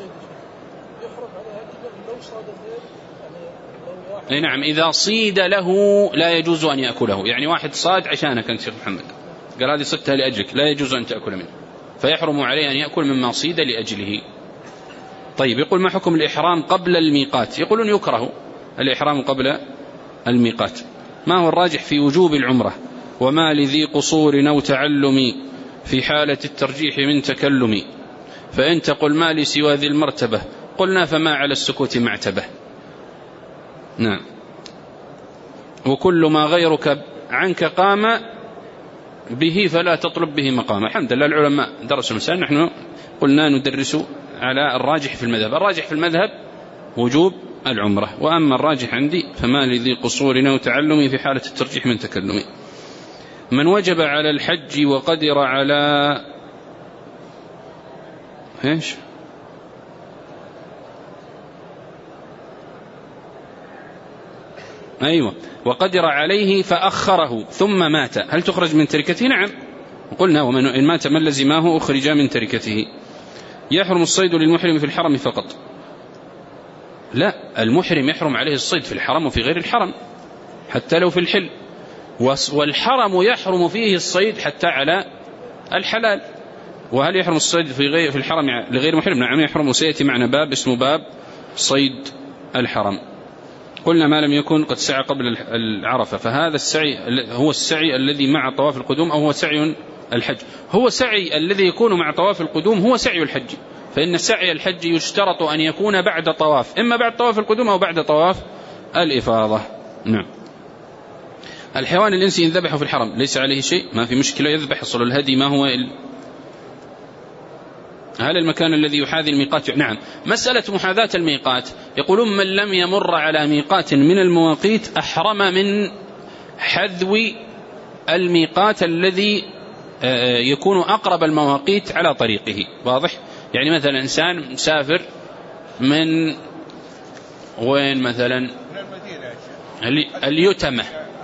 أي نعم، إذا صيد له لا يجوز أن يأكله، يعني واحد صاد عشانك أنت شيخ محمد، قال هذه صدتها لأجلك، لا يجوز أن تأكل منه، فيحرم عليه أن يأكل مما صيد لأجله. طيب، يقول ما حكم الإحرام قبل الميقات؟ يقولون يكره الإحرام قبل الميقات. ما هو الراجح في وجوب العمرة؟ وما لذي قصور أو تعلم في حالة الترجيح من تكلم، فإن تقل ما لي سوى ذي المرتبة قلنا فما على السكوت معتبة. نعم. وكل ما غيرك عنك قام به فلا تطلب به مقام. الحمد لله العلماء درسوا المسائل، نحن قلنا ندرس على الراجح في المذهب. الراجح في المذهب وجوب العمرة، وأما الراجح عندي فما لذي قصور أو تعلم في حالة الترجيح من تكلم. من وجب على الحج وقدر على ايش؟ أيوة، وقدر عليه فأخره ثم مات هل تخرج من تركته؟ نعم، قلنا ومن إن مات من لزماه أخرج من تركته. يحرم الصيد للمحرم في الحرم فقط؟ لا، المحرم يحرم عليه الصيد في الحرم وفي غير الحرم حتى لو في الحل، والحرم يحرم فيه الصيد حتى على الحلال. وهل يحرم الصيد في الحرم لغير محرم؟ نعم يحرم، وسيأتي معنا باب اسمه باب صيد الحرم. قلنا ما لم يكن قد سعى قبل العرفة، فهذا السعي هو السعي الذي مع طواف القدوم أو هو سعي الحج. هو سعي الذي يكون مع طواف القدوم هو سعي الحج، فإن سعي الحج يشترط أن يكون بعد طواف، إما بعد طواف القدوم أو بعد طواف الإفاضة. نعم. الحيوان الإنسي إن ذبحه في الحرم ليس عليه شيء، ما في مشكلة، يذبح، يصل الهدي. ما هو هل المكان الذي يحاذي الميقات؟ نعم. مسألة محاذاة الميقات، يقولون من لم يمر على ميقات من المواقيت أحرم من حذو الميقات الذي يكون أقرب المواقيت على طريقه. واضح؟ يعني مثلا إنسان مسافر من وين مثلا؟ اليتمة،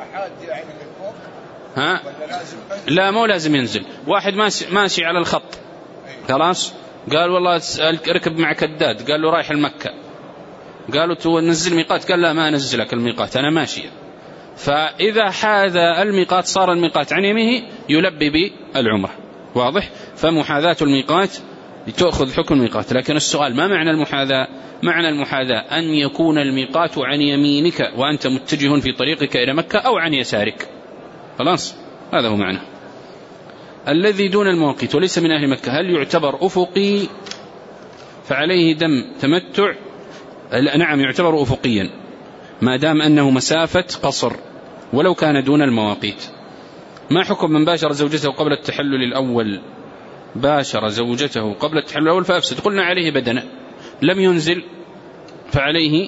ها؟ لا، مو لازم ينزل. واحد ماشي على الخط، خلاص، قال والله اركب مع كداد، قال له رايح المكة، قالوا تنزل ميقات، قال لا ما أنزلك الميقات أنا ماشي. فإذا حاذ الميقات صار الميقات عن يمينه يلبي بالعمرة. واضح؟ فمحاذاة الميقات لتأخذ حكم الميقات. لكن السؤال ما معنى المحاذاة؟ معنى المحاذاة أن يكون الميقات عن يمينك وأنت متجه في طريقك إلى مكة، أو عن يسارك، خلاص، هذا هو معنى. الذي دون المواقيت وليس من أهل مكة هل يعتبر أفقي فعليه دم تمتع؟ نعم يعتبر أفقيا ما دام أنه مسافة قصر ولو كان دون المواقيت. ما حكم من باشر زوجته قبل التحلل الأول؟ باشر زوجته قبل التحلل الأول فأفسد. قلنا عليه بدنة، لم ينزل فعليه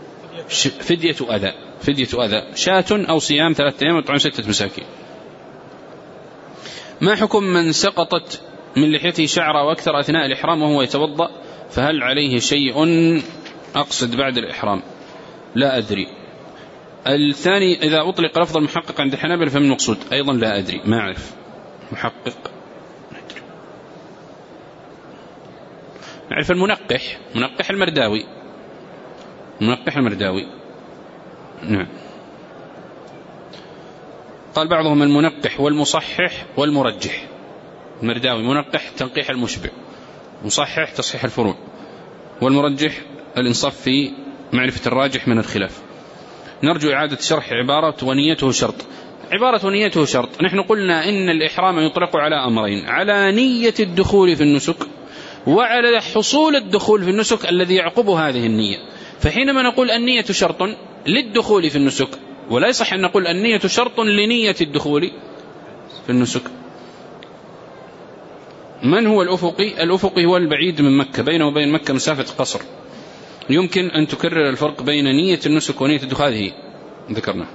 فدية أذى، شاة أو صيام 3 أيام وطعام 6 مساكين. ما حكم من سقطت من لحيته شعرة وأكثر أثناء الإحرام وهو يتوضأ، فهل عليه شيء أقصد بعد الإحرام؟ لا أدري. الثاني إذا أطلق لفظ المحقق عند الحنابلة فمن مقصود؟ أيضا لا أدري، ما أعرف. محقق نعرف المنقح، منقح المرداوي، منقح المرداوي. نعم. قال بعضهم المنقح والمصحح والمرجح. مرداوي منقح تنقيح المشبع، مصحح تصحيح الفروع، والمرجح الإنصاف في معرفة الراجح من الخلاف. نرجو إعادة شرح عبارة ونيته شرط. عبارة ونيته شرط، نحن قلنا إن الإحرام يطلق على أمرين: على نية الدخول في النسك، وعلى حصول الدخول في النسك الذي يعقب هذه النية. فحينما نقول النية شرط للدخول في النسك، ولا يصح أن نقول النية شرط لنية الدخول في النسك. من هو الأفقي؟ الأفقي هو البعيد من مكة، بينه وبين مكة مسافة قصر. يمكن أن تكرر الفرق بين نية النسك ونية الدخول، هذه ذكرنا.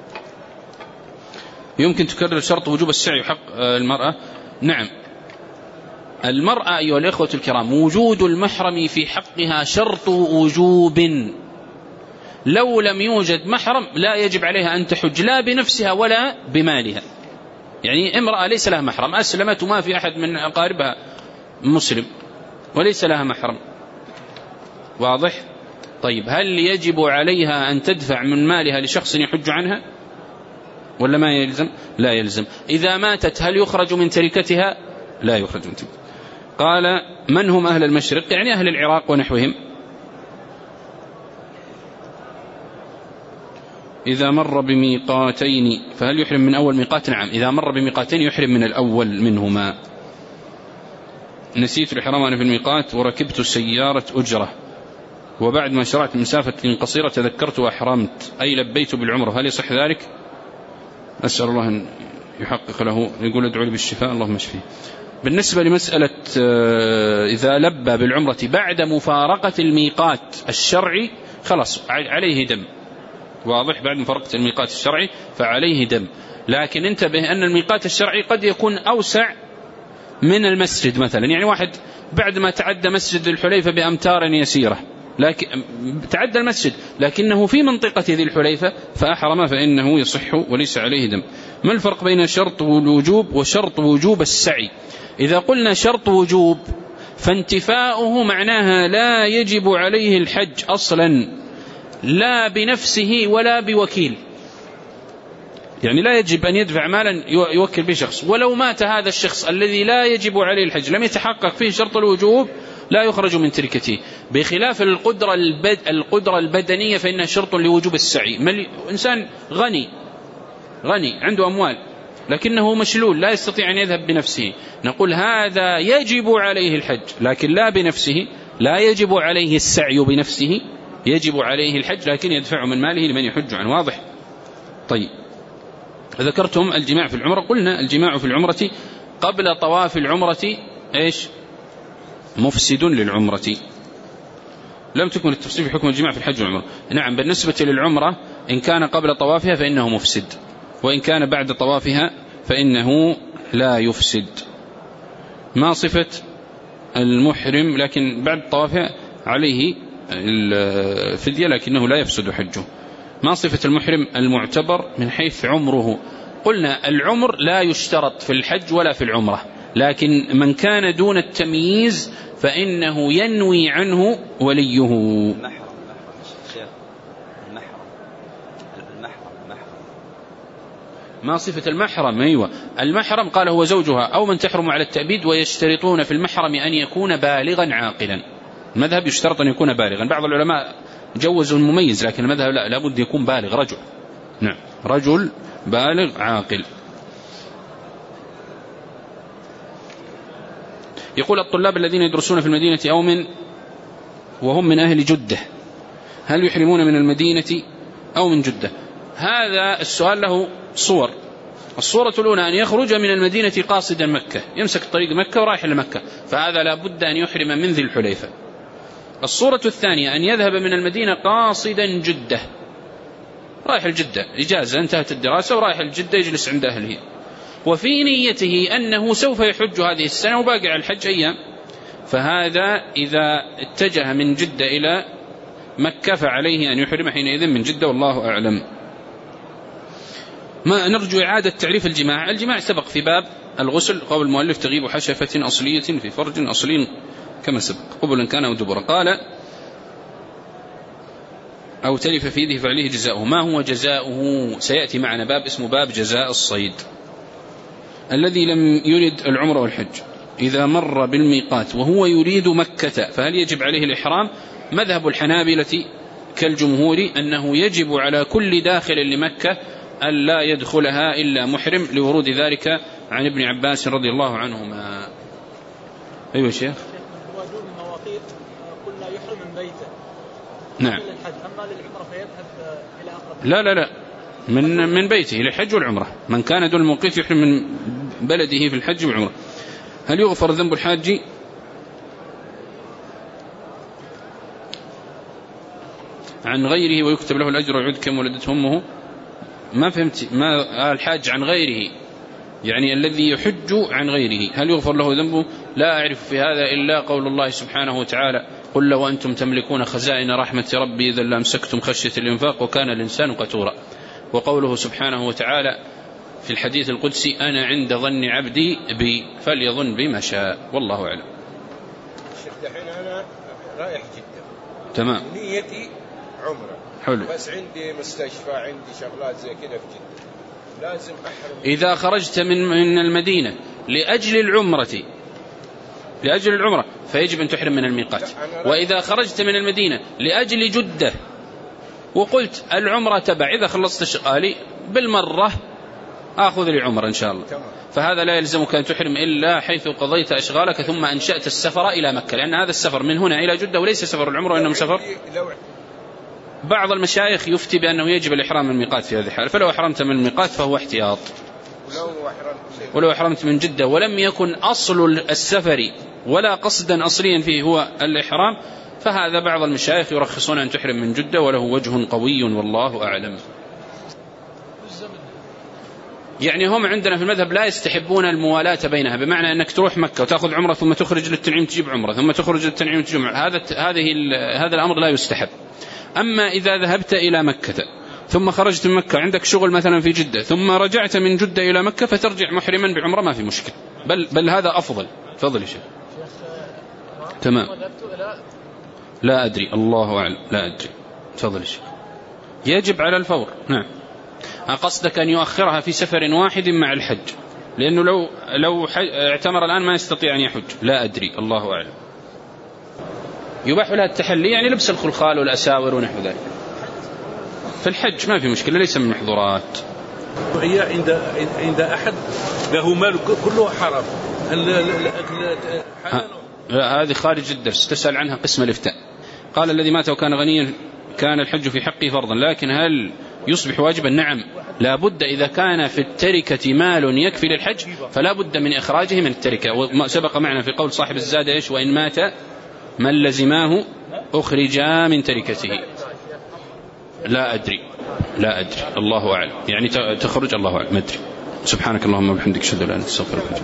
يمكن تكرر شرط وجوب السعي حق المرأة. نعم، المرأة أيها الإخوة الكرام وجود المحرم في حقها شرط وجوب. لو لم يوجد محرم لا يجب عليها أن تحج، لا بنفسها ولا بمالها. يعني امرأة ليس لها محرم، أسلمت وما في أحد من أقاربها مسلم وليس لها محرم، واضح؟ طيب هل يجب عليها أن تدفع من مالها لشخص يحج عنها ولا ما يلزم؟ لا يلزم. إذا ماتت هل يخرج من تركتها؟ لا يخرج من تركتها. قال: من هم أهل المشرق؟ يعني أهل العراق ونحوهم. إذا مر بميقاتين فهل يحرم من أول ميقات؟ نعم، إذا مر بميقاتين يحرم من الأول منهما. نسيت الإحرام أنا في الميقات وركبت سيارة أجرة، وبعد ما شرعت مسافة قصيرة تذكرت وأحرمت، أي لبيت بالعمرة، هل يصح ذلك؟ أسأل الله أن يحقق له. يقول: ادعو لي بالشفاء اللهم اشفيه. بالنسبة لمسألة إذا لبى بالعمرة بعد مفارقة الميقات الشرعي خلاص عليه دم، واضح؟ بعد مفارقة الميقات الشرعي فعليه دم. لكن انتبه أن الميقات الشرعي قد يكون أوسع من المسجد مثلا. يعني واحد بعد ما تعدى مسجد الحليفة بأمتار يسيرة، لكن تعدى المسجد لكنه في منطقة ذي الحليفة فأحرم، فإنه يصح وليس عليه دم. ما الفرق بين شرط الوجوب وشرط وجوب السعي؟ إذا قلنا شرط وجوب فانتفاؤه معناها لا يجب عليه الحج أصلا، لا بنفسه ولا بوكيل. يعني لا يجب أن يدفع مالا يوكل به شخص، ولو مات هذا الشخص الذي لا يجب عليه الحج لم يتحقق فيه شرط الوجوب لا يخرج من تركته. بخلاف القدرة البدنية فإنها شرط لوجوب السعي. إنسان غني عنده أموال لكنه مشلول لا يستطيع أن يذهب بنفسه، نقول هذا يجب عليه الحج، لكن لا بنفسه، لا يجب عليه السعي بنفسه، يجب عليه الحج لكن يدفع من ماله لمن يحج عنه. واضح؟ طيب، ذكرتم الجماع في العمرة. قلنا الجماع في العمرة قبل طواف العمرة إيش؟ مفسد للعمرة. لم تكن التفصيل في حكم الجماع في الحج والعمرة. نعم، بالنسبة للعمرة إن كان قبل طوافها فإنه مفسد، وإن كان بعد طوافها فإنه لا يفسد. ما صفة المحرم لكن بعد طوافها عليه الفدية لكنه لا يفسد حجه؟ ما صفة المحرم المعتبر من حيث عمره؟ قلنا العمر لا يشترط في الحج ولا في العمرة، لكن من كان دون التمييز فإنه ينوي عنه وليه. ما صفة المحرم؟ أيوة، المحرم قال هو زوجها أو من تحرم على التأبيد، ويشترطون في المحرم أن يكون بالغا عاقلا. المذهب يشترط أن يكون بالغا، بعض العلماء جوزوا المميز لكن المذهب لا، لابد يكون بالغ، رجل. نعم، رجل بالغ عاقل. يقول: الطلاب الذين يدرسون في المدينة أو وهم من أهل جدة هل يحرمون من المدينة أو من جدة؟ هذا السؤال له صور. الصورة الأولى أن يخرج من المدينة قاصدا مكة، يمسك طريق مكة ورايح لمكة، فهذا لا بد أن يحرم من ذي الحليفة. الصورة الثانية أن يذهب من المدينة قاصدا جدة، رايح الجدة إجازة، انتهت الدراسة ورايح الجدة يجلس عند أهله، وفي نيته أنه سوف يحج هذه السنة وباقي على الحج أيام، فهذا إذا اتجه من جدة إلى مكة فعليه أن يحرم حينئذ من جدة، والله أعلم. ما نرجو إعادة تعريف الجماع. الجماع سبق في باب الغسل، قول المؤلف: تغيب حشفة أصلية في فرج أصلي كما سبق قبلا كان أو دبرا. قال: أو تلف في يده فعليه جزاؤه. ما هو جزاؤه؟ سيأتي معنا باب اسمه باب جزاء الصيد. الذي لم يرد العمرة والحج إذا مر بالميقات وهو يريد مكة فهل يجب عليه الإحرام؟ مذهب الحنابلة كالجمهور أنه يجب على كل داخل لمكة أن لا يدخلها إلا محرم، لورود ذلك عن ابن عباس رضي الله عنهما. أيوة شيخ. هو دون المواقيت قلنا يحرم من بيته. نعم. أما للعمرة فيذهب إلى أقرب. لا من بيته للحج والعمرة. من كان دون الموقيت يحرم من بلده في الحج والعمرة. هل يغفر ذنب الحاج عن غيره ويكتب له الأجر ويعود كم ولدته أمه؟ ما فهمت. ما الحاج عن غيره يعني الذي يحج عن غيره هل يغفر له ذنبه؟ لا أعرف في هذا إلا قول الله سبحانه وتعالى قل لو أنتم تملكون خزائن رحمة ربي إذا لأمسكتم خشية الإنفاق وكان الإنسان قتورا. وقوله سبحانه وتعالى في الحديث القدسي أنا عند ظن عبدي بي فليظن بما شاء والله أعلم. الحين أنا رايح جدة تمام نيتي عمرة حلو بس عندي مستشفى عندي شغلات زي كذا في جدة لازم أحرم. إذا خرجت من المدينة لأجل العمرة فيجب أن تحرم من الميقات. وإذا خرجت من المدينة لأجل جدة وقلت العمرة تبع إذا خلصت شغالي بالمرة آخذ لي عمرة إن شاء الله فهذا لا يلزمك أن تحرم إلا حيث قضيت أشغالك ثم أنشأت السفر إلى مكة، لأن هذا السفر من هنا إلى جدة وليس سفر العمرة وإنما سفر. بعض المشايخ يفتي بأنه يجب الإحرام من الميقات في هذه الحالة، فلو أحرمت من الميقات فهو احتياط. ولو أحرمت من جدة ولم يكن أصل السفر ولا قصدا أصليا فيه هو الإحرام فهذا بعض المشايخ يرخصون أن تحرم من جدة وله وجه قوي والله أعلم. يعني هم عندنا في المذهب لا يستحبون الموالاة بينها، بمعنى أنك تروح مكة وتأخذ عمرة ثم تخرج للتنعيم تجيب عمرة ثم تخرج للتنعيم تجيب عمرة. هذا الأمر لا يستحب. أما إذا ذهبت إلى مكة ثم خرجت من مكة عندك شغل مثلا في جدة ثم رجعت من جدة إلى مكة فترجع محرما بعمرة ما في مشكلة، بل هذا أفضل. تفضل يا شيخ. تمام. لا أدري الله أعلم لا أدري. تفضل يا شيخ. يجب على الفور. نعم. قصدك أن يؤخرها في سفر واحد مع الحج، لأنه لو اعتمر الآن ما يستطيع أن يحج. لا أدري الله أعلم. يباح لها التحلي يعني لبس الخلخال والأساور ونحو ذلك في الحج ما في مشكلة ليس من محظورات. هي عند أحد له مال كله حرام. هذه خارج الدرس تسأل عنها قسم الإفتاء. قال الذي مات وكان غنيا كان الحج في حقه فرضا لكن هل يصبح واجبا؟ نعم لا بد. إذا كان في التركة مال يكفي للحج فلا بد من إخراجه من التركة. وما سبق معنا في قول صاحب الزاد إيش وإن مات من لزماه أخرجا من تركته. لا أدري الله أعلم يعني تخرج الله أعلم ما أدري. سبحانك اللهم وبحمدك أشهد أن لا إله إلا أنت أستغفرك.